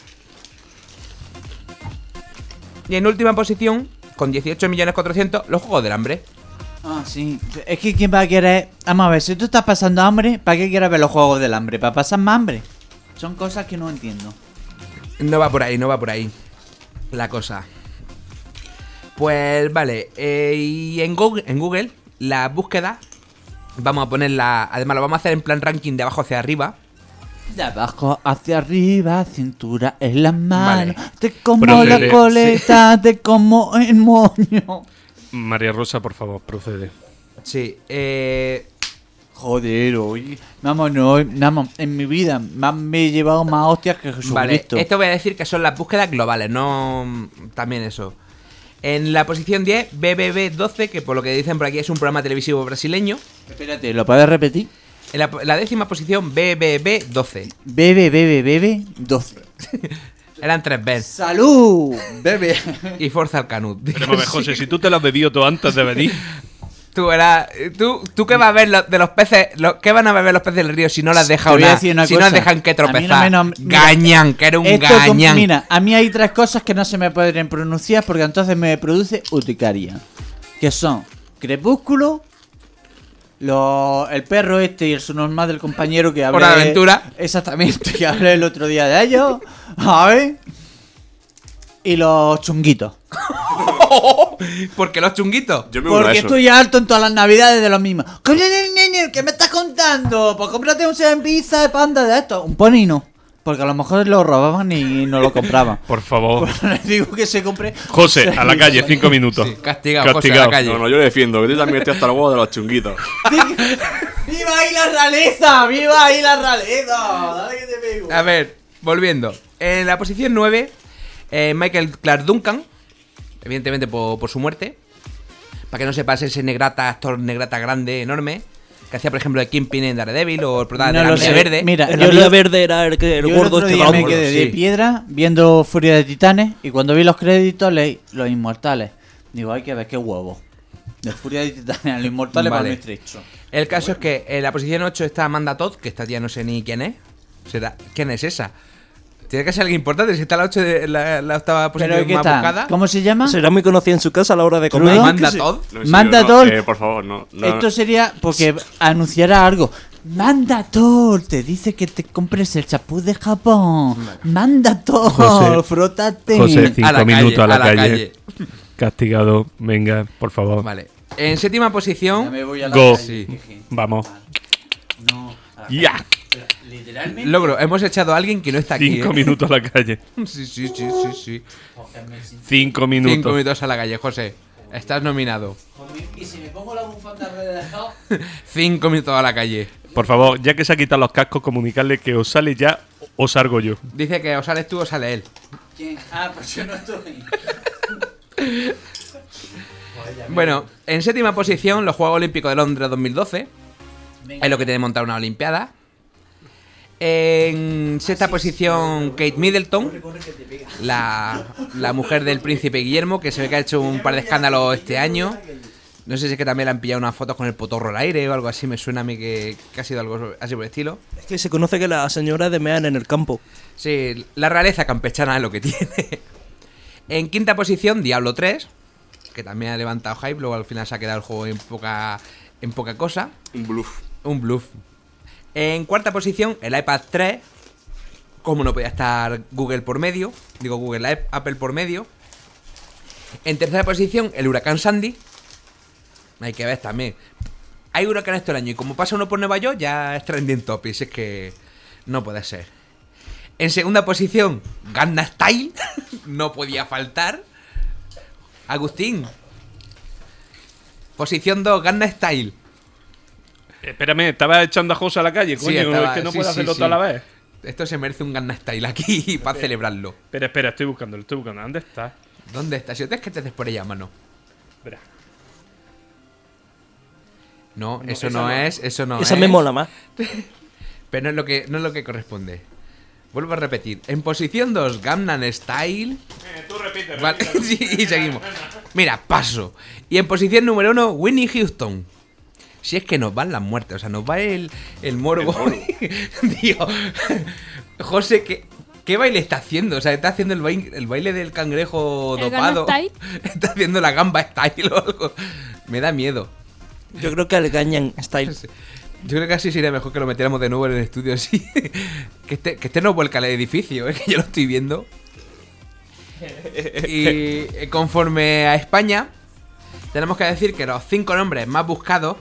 [SPEAKER 3] Y en última posición, con dieciocho millones cuatrocientos, los Juegos del Hambre.
[SPEAKER 4] Ah, sí. Es que ¿quién va a querer? Vamos a ver, si tú estás pasando hambre, ¿para qué quieres ver los juegos del hambre? ¿Para pasar más hambre? Son cosas que no entiendo.
[SPEAKER 3] No va por ahí, no va por ahí la cosa. Pues vale, eh, y en Google, en Google, la búsqueda, vamos a ponerla, además lo vamos a hacer en plan ranking de abajo hacia arriba.
[SPEAKER 4] De abajo hacia arriba, cintura en las manos.
[SPEAKER 3] Vale.
[SPEAKER 4] Te como
[SPEAKER 5] Procede.
[SPEAKER 4] la coleta, te como el moño.
[SPEAKER 5] María Rosa, por favor, procede.
[SPEAKER 3] Sí, eh...
[SPEAKER 4] Joder, oye. Vamos, no, vamos, en mi vida más me he llevado más hostias que Jesucristo.
[SPEAKER 3] Vale, esto voy a decir que son las búsquedas globales, no mm, también eso. En la posición diez, B B B doce, que por lo que dicen por aquí es un programa televisivo brasileño.
[SPEAKER 4] Espérate, ¿lo puedes repetir?
[SPEAKER 3] En la, la décima posición, B B B doce.
[SPEAKER 4] Bebe, bebe, bebe, doce.
[SPEAKER 3] Eran tres B.
[SPEAKER 4] ¡Salud! Bebe.
[SPEAKER 3] Y Forza al Canut.
[SPEAKER 5] Pero vamos, José, si tú te lo has bebido todo antes de venir.
[SPEAKER 3] Tú, era, tú, tú qué vas a ver lo- de los peces, lo- ¿qué van a beber los peces del río si no las dejado
[SPEAKER 4] Te voy a
[SPEAKER 3] nada?
[SPEAKER 4] decir una
[SPEAKER 3] Si no
[SPEAKER 4] cosa.
[SPEAKER 3] las dejan que
[SPEAKER 4] A mí no
[SPEAKER 3] tropezar.
[SPEAKER 4] me nom- mira,
[SPEAKER 3] Gañán, que era un
[SPEAKER 4] Esto com-
[SPEAKER 3] gañán.
[SPEAKER 4] Mira, a mí hay tres cosas que no se me pueden pronunciar porque entonces me produce urticaria. Que son Crepúsculo, lo- el perro este y el subnormal del compañero que hablé.
[SPEAKER 3] Hora de Aventura.
[SPEAKER 4] Exactamente, que hablé el otro día de ellos. A ver. Y los chunguitos.
[SPEAKER 1] Porque los chunguitos.
[SPEAKER 8] Yo me uno a
[SPEAKER 4] Porque
[SPEAKER 8] eso.
[SPEAKER 4] estoy harto en todas las navidades de lo mismo. Coño, nene, ¿qué me estás contando? Pues cómprate un seven pizza de panda de esto. Un pony no. Porque a lo mejor lo robaban y no lo compraban.
[SPEAKER 5] Por favor.
[SPEAKER 4] Pues les digo que se compre.
[SPEAKER 5] José, a la calle, cinco minutos.
[SPEAKER 1] Sí, castigado, José, a la calle.
[SPEAKER 8] No, no, yo le defiendo, que tú también estoy hasta el huevo de los chunguitos.
[SPEAKER 4] ¡Viva ahí la realeza! ¡Viva ahí la realeza! Dale que te pego.
[SPEAKER 3] A ver, volviendo. En la posición nueve, eh, Michael Clark Duncan. Evidentemente por, por su muerte. Para que no sepas, ese negrata, actor negrata grande, enorme. Que hacía, por ejemplo, de Kingpin en Daredevil o el protagonista
[SPEAKER 4] No
[SPEAKER 3] de
[SPEAKER 4] lo
[SPEAKER 3] la
[SPEAKER 4] sé.
[SPEAKER 3] Verde.
[SPEAKER 4] Mira,
[SPEAKER 6] El
[SPEAKER 4] yo
[SPEAKER 6] Amiga
[SPEAKER 4] lo-
[SPEAKER 6] Verde era el, que, el
[SPEAKER 4] Yo el
[SPEAKER 6] gordo
[SPEAKER 4] otro
[SPEAKER 6] este
[SPEAKER 4] día me
[SPEAKER 6] galgo.
[SPEAKER 4] quedé de
[SPEAKER 3] sí.
[SPEAKER 4] piedra viendo Furia de Titanes y cuando vi los créditos leí Los Inmortales. Digo, hay que ver qué huevo. De Furia de Titanes a Los Inmortales
[SPEAKER 3] Vale.
[SPEAKER 4] para muy estrecho.
[SPEAKER 3] El caso es que en la posición ocho está Amanda Todd, que esta tía no sé ni quién es. Será, ¿quién es esa? Tiene que ser alguien importante, si está la, ocho de, la, la octava
[SPEAKER 4] ¿Pero
[SPEAKER 3] posición
[SPEAKER 4] qué
[SPEAKER 3] más
[SPEAKER 4] está?
[SPEAKER 3] buscada.
[SPEAKER 4] ¿Cómo se llama?
[SPEAKER 6] Será muy conocida en su casa a la hora de comer.
[SPEAKER 4] ¿Crudo?
[SPEAKER 3] Amanda
[SPEAKER 6] Sí.
[SPEAKER 3] Todd.
[SPEAKER 8] No, en serio,
[SPEAKER 4] Manda
[SPEAKER 8] no,
[SPEAKER 4] todo-
[SPEAKER 8] eh, por favor, no. no.
[SPEAKER 4] Esto sería porque anunciará algo. Manda Thor, te dice que te compres el champú de Japón. Manda Thor,
[SPEAKER 5] José,
[SPEAKER 4] frótate.
[SPEAKER 5] José, cinco
[SPEAKER 3] A la
[SPEAKER 5] minutos
[SPEAKER 3] calle,
[SPEAKER 5] a la,
[SPEAKER 3] a la
[SPEAKER 5] calle.
[SPEAKER 3] calle.
[SPEAKER 5] Castigado, venga, por favor.
[SPEAKER 3] Vale. En séptima
[SPEAKER 4] Ya
[SPEAKER 3] posición,
[SPEAKER 4] me voy a la
[SPEAKER 5] Go.
[SPEAKER 4] calle.
[SPEAKER 3] Sí.
[SPEAKER 5] Vamos.
[SPEAKER 4] No, a la
[SPEAKER 5] Ya.
[SPEAKER 4] calle. Literalmente.
[SPEAKER 3] logro, hemos echado a alguien que no está aquí.
[SPEAKER 5] Cinco
[SPEAKER 3] ¿eh?
[SPEAKER 5] minutos a la calle.
[SPEAKER 3] Sí, sí, sí, sí, sí.
[SPEAKER 5] Cinco minutos.
[SPEAKER 3] Cinco minutos a la calle, José. Estás nominado.
[SPEAKER 4] Y si me pongo la bufanda alrededor.
[SPEAKER 3] Cinco minutos a la calle.
[SPEAKER 5] Por favor, ya que se ha quitado los cascos, comunicarle que o sale ya o salgo yo.
[SPEAKER 3] Dice que o sales tú o sale él.
[SPEAKER 4] ¿Quién? Ah, pues yo no estoy.
[SPEAKER 3] Bueno, en séptima posición, los Juegos Olímpicos de Londres dos mil doce. Es lo que tiene montar una Olimpiada. En sexta posición, Kate Middleton, la, la mujer del príncipe Guillermo, que se ve que ha hecho un par de escándalos este año. No sé si es que también le han pillado unas fotos con el potorro al aire o algo así. Me suena a mí que, que ha sido algo así por el estilo.
[SPEAKER 6] Es que se conoce que la señora de mean en el campo.
[SPEAKER 3] Sí, la realeza campechana es lo que tiene. En quinta posición, Diablo tres, que también ha levantado hype. Luego al final se ha quedado el juego en poca, en poca cosa.
[SPEAKER 8] Un bluff.
[SPEAKER 3] Un bluff. En cuarta posición, el iPad tres. Como no podía estar Google por medio. Digo Google, Apple por medio. En tercera posición, el huracán Sandy. Hay que ver también. Hay huracanes todo el año y como pasa uno por Nueva York, ya es trending topics. Es que no puede ser. En segunda posición, Gangnam Style. No podía faltar. Agustín. Posición dos, Gangnam Style.
[SPEAKER 5] Espérame, estaba echando a José a la calle,
[SPEAKER 3] Sí,
[SPEAKER 5] coño.
[SPEAKER 3] estaba-
[SPEAKER 5] es que no
[SPEAKER 3] sí,
[SPEAKER 5] puedo
[SPEAKER 3] sí,
[SPEAKER 5] hacerlo
[SPEAKER 3] sí.
[SPEAKER 5] toda la vez.
[SPEAKER 3] Esto se merece un Gangnam Style aquí para celebrarlo.
[SPEAKER 5] Espera, espera, estoy buscándolo, estoy buscando. ¿Dónde está?
[SPEAKER 3] ¿Dónde está? Si no te es que te des por ella, mano.
[SPEAKER 5] Espera.
[SPEAKER 3] No,
[SPEAKER 5] No,
[SPEAKER 3] eso
[SPEAKER 5] esa
[SPEAKER 3] no,
[SPEAKER 5] no.
[SPEAKER 3] es, eso no
[SPEAKER 6] Esa
[SPEAKER 3] es.
[SPEAKER 6] me mola más.
[SPEAKER 3] Pero no es lo que, no es lo que corresponde. Vuelvo a repetir. En posición dos, Gangnam Style.
[SPEAKER 5] Eh, tú repite,
[SPEAKER 3] Vale, sí, y seguimos. Mira, paso. Y en posición número uno, Whitney Houston. Si es que nos van las muertes, o sea, nos va el, el morbo. Tío, José, ¿qué, ¿qué baile está haciendo? O sea, está haciendo el baile, el baile del cangrejo
[SPEAKER 9] ¿El
[SPEAKER 3] dopado.
[SPEAKER 9] Gangnam
[SPEAKER 3] Está haciendo la gamba style o algo. Me da miedo.
[SPEAKER 6] Yo creo que el Gangnam Style.
[SPEAKER 3] Yo creo que así sería mejor que lo metiéramos de nuevo en el estudio así. Que este, que este no vuelca al edificio, es que yo lo estoy viendo. Y eh, conforme a España, tenemos que decir que los cinco nombres más buscados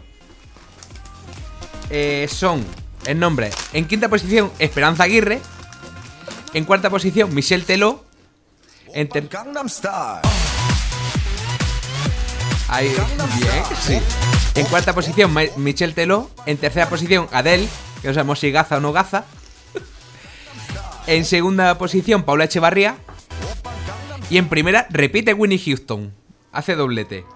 [SPEAKER 3] eh, son el nombre. En quinta posición, Esperanza Aguirre. En cuarta posición, Michelle Teló. En ter- Ahí, bien, sí. En cuarta posición, Ma- Michelle Teló. En tercera posición, Adele, que no sabemos si gaza o no gaza. En segunda posición, Paula Echevarría. Y en primera, repite Whitney Houston. Hace doblete.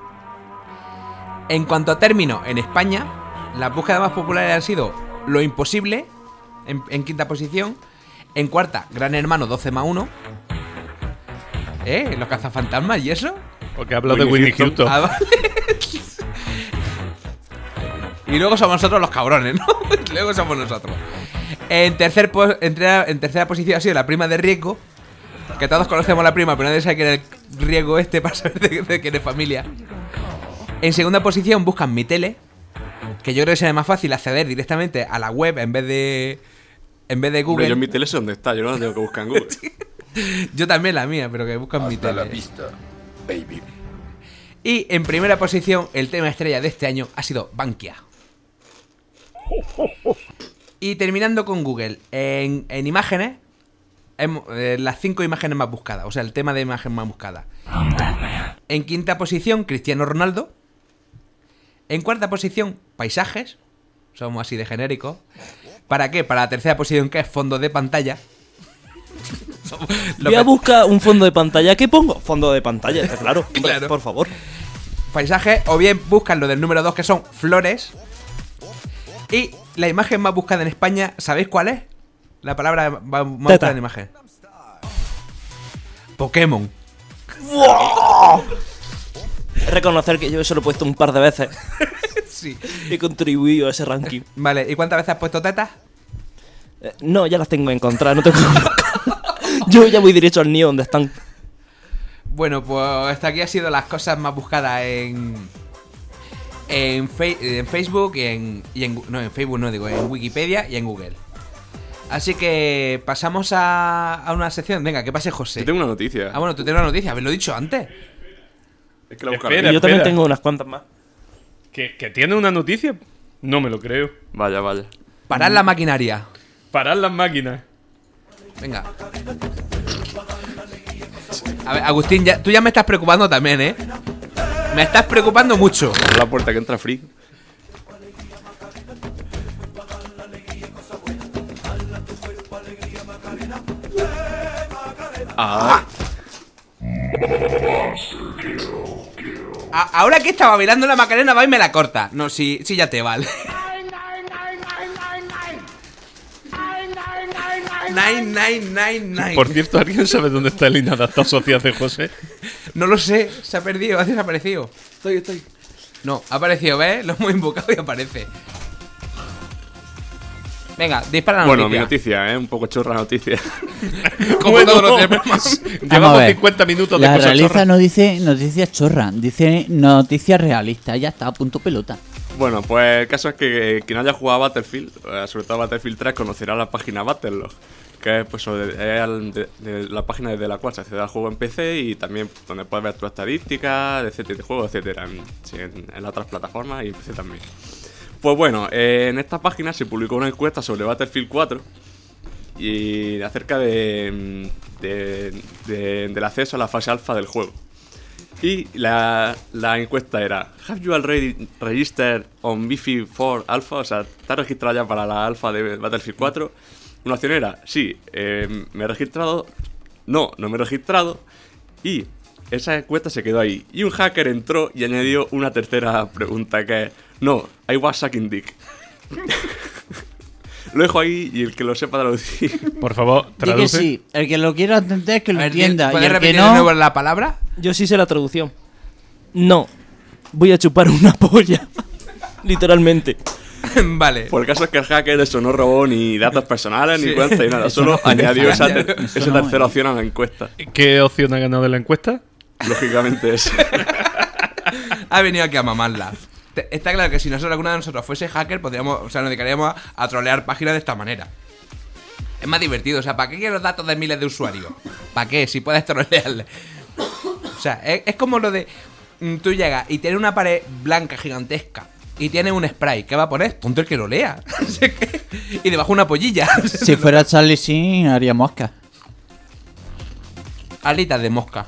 [SPEAKER 3] En cuanto a término, en España, las búsquedas más populares han sido Lo Imposible, en, en quinta posición. En cuarta, Gran Hermano doce más uno. ¿Eh? Los cazafantasmas y eso.
[SPEAKER 5] Porque hablo de Whitney Houston.
[SPEAKER 3] Ah, vale. Y luego somos nosotros los cabrones, ¿no? Luego somos nosotros. En, tercer po- en, tercera, en tercera posición ha sido La Prima de Riesgo. Que todos conocemos la prima, pero nadie sabe quién es el Riesgo este para saber de, de quién es familia. En segunda posición buscan Mi Tele. Que yo creo que sería más fácil acceder directamente a la web en vez de. En vez de Google.
[SPEAKER 8] Hombre, yo en mi tele sé dónde está, yo no la tengo que buscar en Google.
[SPEAKER 3] Yo también la mía, pero que buscan Mi
[SPEAKER 7] Hasta
[SPEAKER 3] Tele.
[SPEAKER 7] la vista, baby.
[SPEAKER 3] Y en primera posición, el tema estrella de este año ha sido Bankia. Y terminando con Google, en, en imágenes, hemos- eh, las cinco imágenes más buscadas, o sea, el tema de imagen más buscada. En quinta posición, Cristiano Ronaldo. En cuarta posición, paisajes. Somos así de genéricos. ¿Para qué? Para la tercera posición, que es fondo de pantalla. Somos- lo
[SPEAKER 6] Voy a
[SPEAKER 3] que-
[SPEAKER 6] buscar un fondo de pantalla. ¿Qué pongo? Fondo de pantalla, está claro. Hombre,
[SPEAKER 3] Claro.
[SPEAKER 6] Por favor.
[SPEAKER 3] Paisajes, o bien buscan lo del número dos, que son flores. Y la imagen más buscada en España, ¿sabéis cuál es? La palabra más más buscada en imagen. Pokémon.
[SPEAKER 6] Reconocer que yo eso lo he puesto un par de veces.
[SPEAKER 3] Sí.
[SPEAKER 6] He contribuido a ese ranking.
[SPEAKER 3] Vale, ¿y cuántas veces has puesto tetas?
[SPEAKER 6] Eh, no, ya las tengo encontradas, no tengo que buscar. Yo ya voy derecho al nido donde están.
[SPEAKER 3] Bueno, pues hasta aquí ha sido las cosas más buscadas en en, fe- en Facebook y en, y en... No, en Facebook no, digo, en Wikipedia y en Google. Así que pasamos a, a una sección. Venga, que pase José.
[SPEAKER 1] Yo tengo una noticia.
[SPEAKER 3] Ah, bueno, tú tienes una noticia, haberlo dicho antes.
[SPEAKER 1] Es que la busco
[SPEAKER 5] Espera.
[SPEAKER 6] Y yo también
[SPEAKER 5] espera.
[SPEAKER 6] tengo unas cuantas más.
[SPEAKER 5] ¿Que, ¿Que tiene una noticia? No me lo creo.
[SPEAKER 1] Vaya, vaya.
[SPEAKER 3] Parad la maquinaria.
[SPEAKER 5] Parad las máquinas.
[SPEAKER 3] Venga. A ver, Agustín, ya, tú ya me estás preocupando también, ¿eh? Me estás preocupando mucho.
[SPEAKER 1] Abre la puerta que entra Free. Ah,
[SPEAKER 3] A- ahora que estaba bailando la Macarena va y me la corta. No, sí, sí ya te vale. Nine, nine, nine, nine.
[SPEAKER 5] Por cierto, ¿alguien sabe dónde está el inadaptado social de José?
[SPEAKER 3] No lo sé, se ha perdido, ha desaparecido.
[SPEAKER 1] estoy, estoy.
[SPEAKER 3] No, ha aparecido, ¿ves? Lo hemos invocado y aparece. Venga, dispara la
[SPEAKER 1] Bueno, mi
[SPEAKER 3] noticia.
[SPEAKER 1] noticia, ¿eh? Un poco chorra noticia.
[SPEAKER 3] Como
[SPEAKER 5] Bueno,
[SPEAKER 3] todos los demás.
[SPEAKER 4] Vamos a
[SPEAKER 5] Llevamos
[SPEAKER 4] ver.
[SPEAKER 5] cincuenta minutos de
[SPEAKER 4] La
[SPEAKER 5] cosas
[SPEAKER 4] realiza
[SPEAKER 5] chorras.
[SPEAKER 4] no dice noticias chorras, dice noticias realistas. Ya está, a punto pelota.
[SPEAKER 1] Bueno, pues el caso es que quien haya jugado a Battlefield, eh, sobre todo a Battlefield tres, conocerá la página Battlelog, que es, pues, sobre- es al- de- de la página desde la cual se accede al juego en P C y también donde puedes ver tus estadísticas, etcétera, de juego, etcétera, en, sí, en, en las otras plataformas y en P C también. Pues bueno, eh, en esta página se publicó una encuesta sobre Battlefield cuatro y acerca de, de- de- del acceso a la fase alfa del juego. Y la, la encuesta era: ¿Have you already registered on B F cuatro Alpha? O sea, ¿te has registrado ya para la alfa de Battlefield cuatro? Una opción era: sí, eh, me he registrado. No, no me he registrado. Y esa encuesta se quedó ahí. Y un hacker entró y añadió una tercera pregunta que es: no, I was sucking dick. Lo dejo ahí y el que lo sepa traducir.
[SPEAKER 5] Por favor,
[SPEAKER 4] Di que
[SPEAKER 5] traduce.
[SPEAKER 4] sí, el que lo quiera entender que lo
[SPEAKER 3] A ver,
[SPEAKER 4] entienda. Y
[SPEAKER 3] ¿puedes
[SPEAKER 4] el que
[SPEAKER 3] repetir de
[SPEAKER 4] no,
[SPEAKER 3] nuevo la palabra?
[SPEAKER 6] Yo sí sé la traducción. No, voy a chupar una polla. Literalmente.
[SPEAKER 3] Vale.
[SPEAKER 1] Por el caso es que el hacker eso no robó ni datos personales,
[SPEAKER 3] Sí.
[SPEAKER 1] ni cuenta, ni nada.
[SPEAKER 4] Eso
[SPEAKER 1] Solo
[SPEAKER 4] no fue
[SPEAKER 1] añadió esa,
[SPEAKER 3] necesario.
[SPEAKER 1] ter-
[SPEAKER 4] Eso
[SPEAKER 1] esa
[SPEAKER 4] no,
[SPEAKER 1] tercera
[SPEAKER 4] eh.
[SPEAKER 1] opción a la encuesta.
[SPEAKER 5] ¿Qué opción ha ganado de la encuesta?
[SPEAKER 1] Lógicamente es.
[SPEAKER 3] Ha venido aquí a mamarla. Te- Está claro que si nosotros, alguno de nosotros fuese hacker, podríamos, o sea, nos dedicaríamos a, a trolear páginas de esta manera. Es más divertido, o sea, ¿para qué quieres los datos de miles de usuarios? ¿Para qué? Si puedes trolearle. O sea, es, es como lo de... mm, Tú llegas y tienes una pared blanca gigantesca y tienes un spray. ¿Qué va a poner? Punto el que lo lea. Y debajo una pollilla.
[SPEAKER 4] si fuera Charlie Sheen, haría mosca.
[SPEAKER 3] Alitas de mosca.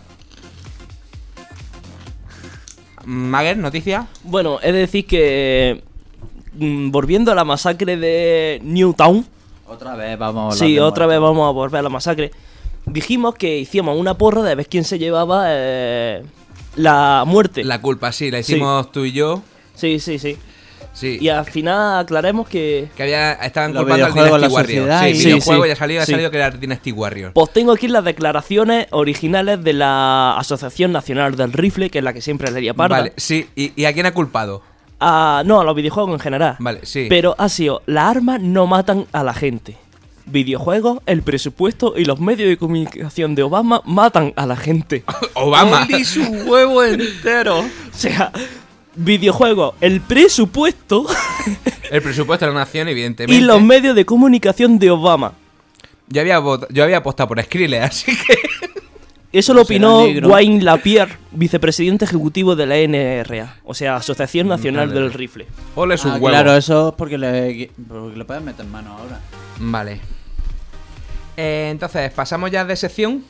[SPEAKER 3] Mager, noticia.
[SPEAKER 6] Bueno, es decir que... mm, volviendo a la masacre de Newtown.
[SPEAKER 4] Otra vez vamos a hablar
[SPEAKER 6] Sí,
[SPEAKER 4] de
[SPEAKER 6] otra
[SPEAKER 4] muerte.
[SPEAKER 6] vez vamos a volver a la masacre. Dijimos que hicimos una porra de ver quién se llevaba eh, la muerte.
[SPEAKER 3] La culpa, sí, la hicimos tú y yo.
[SPEAKER 6] Sí, sí, sí.
[SPEAKER 3] Sí.
[SPEAKER 6] Y al final aclaremos que...
[SPEAKER 3] Que había, estaban
[SPEAKER 4] Los
[SPEAKER 3] culpando al
[SPEAKER 4] videojuegos,
[SPEAKER 3] Dynasty
[SPEAKER 4] la
[SPEAKER 3] Warriors.
[SPEAKER 4] sociedad
[SPEAKER 3] Sí,
[SPEAKER 4] y-
[SPEAKER 3] el
[SPEAKER 6] Sí,
[SPEAKER 3] videojuego
[SPEAKER 6] sí.
[SPEAKER 3] ya salió, ha
[SPEAKER 6] Sí.
[SPEAKER 3] salido que era Dynasty Warriors.
[SPEAKER 6] Pues tengo aquí las declaraciones originales de la Asociación Nacional del Rifle, que es la que siempre leía parda.
[SPEAKER 3] Vale, sí. ¿Y, ¿Y a quién ha culpado?
[SPEAKER 6] A- no, a los videojuegos en general.
[SPEAKER 3] Vale, sí.
[SPEAKER 6] Pero ha sido, las armas no matan a la gente. Videojuegos, el presupuesto y los medios de comunicación de Obama matan a la gente.
[SPEAKER 3] Obama.
[SPEAKER 5] ¡Oli su huevo entero!
[SPEAKER 6] O sea, videojuegos, el presupuesto
[SPEAKER 3] El presupuesto de la nación, evidentemente.
[SPEAKER 6] y los medios de comunicación de Obama.
[SPEAKER 3] Yo había, vot- yo había apostado por Skrillex, así que...
[SPEAKER 6] Eso lo
[SPEAKER 4] Será
[SPEAKER 6] opinó
[SPEAKER 4] negro.
[SPEAKER 6] Wayne Lapierre, vicepresidente ejecutivo de la N R A, o sea, Asociación Nacional
[SPEAKER 3] Vale.
[SPEAKER 6] del Rifle.
[SPEAKER 3] Ole su
[SPEAKER 4] Ah,
[SPEAKER 3] huevo.
[SPEAKER 4] claro, eso es porque le, porque le puedes meter mano ahora.
[SPEAKER 3] Vale. Eh, entonces, pasamos ya de sección.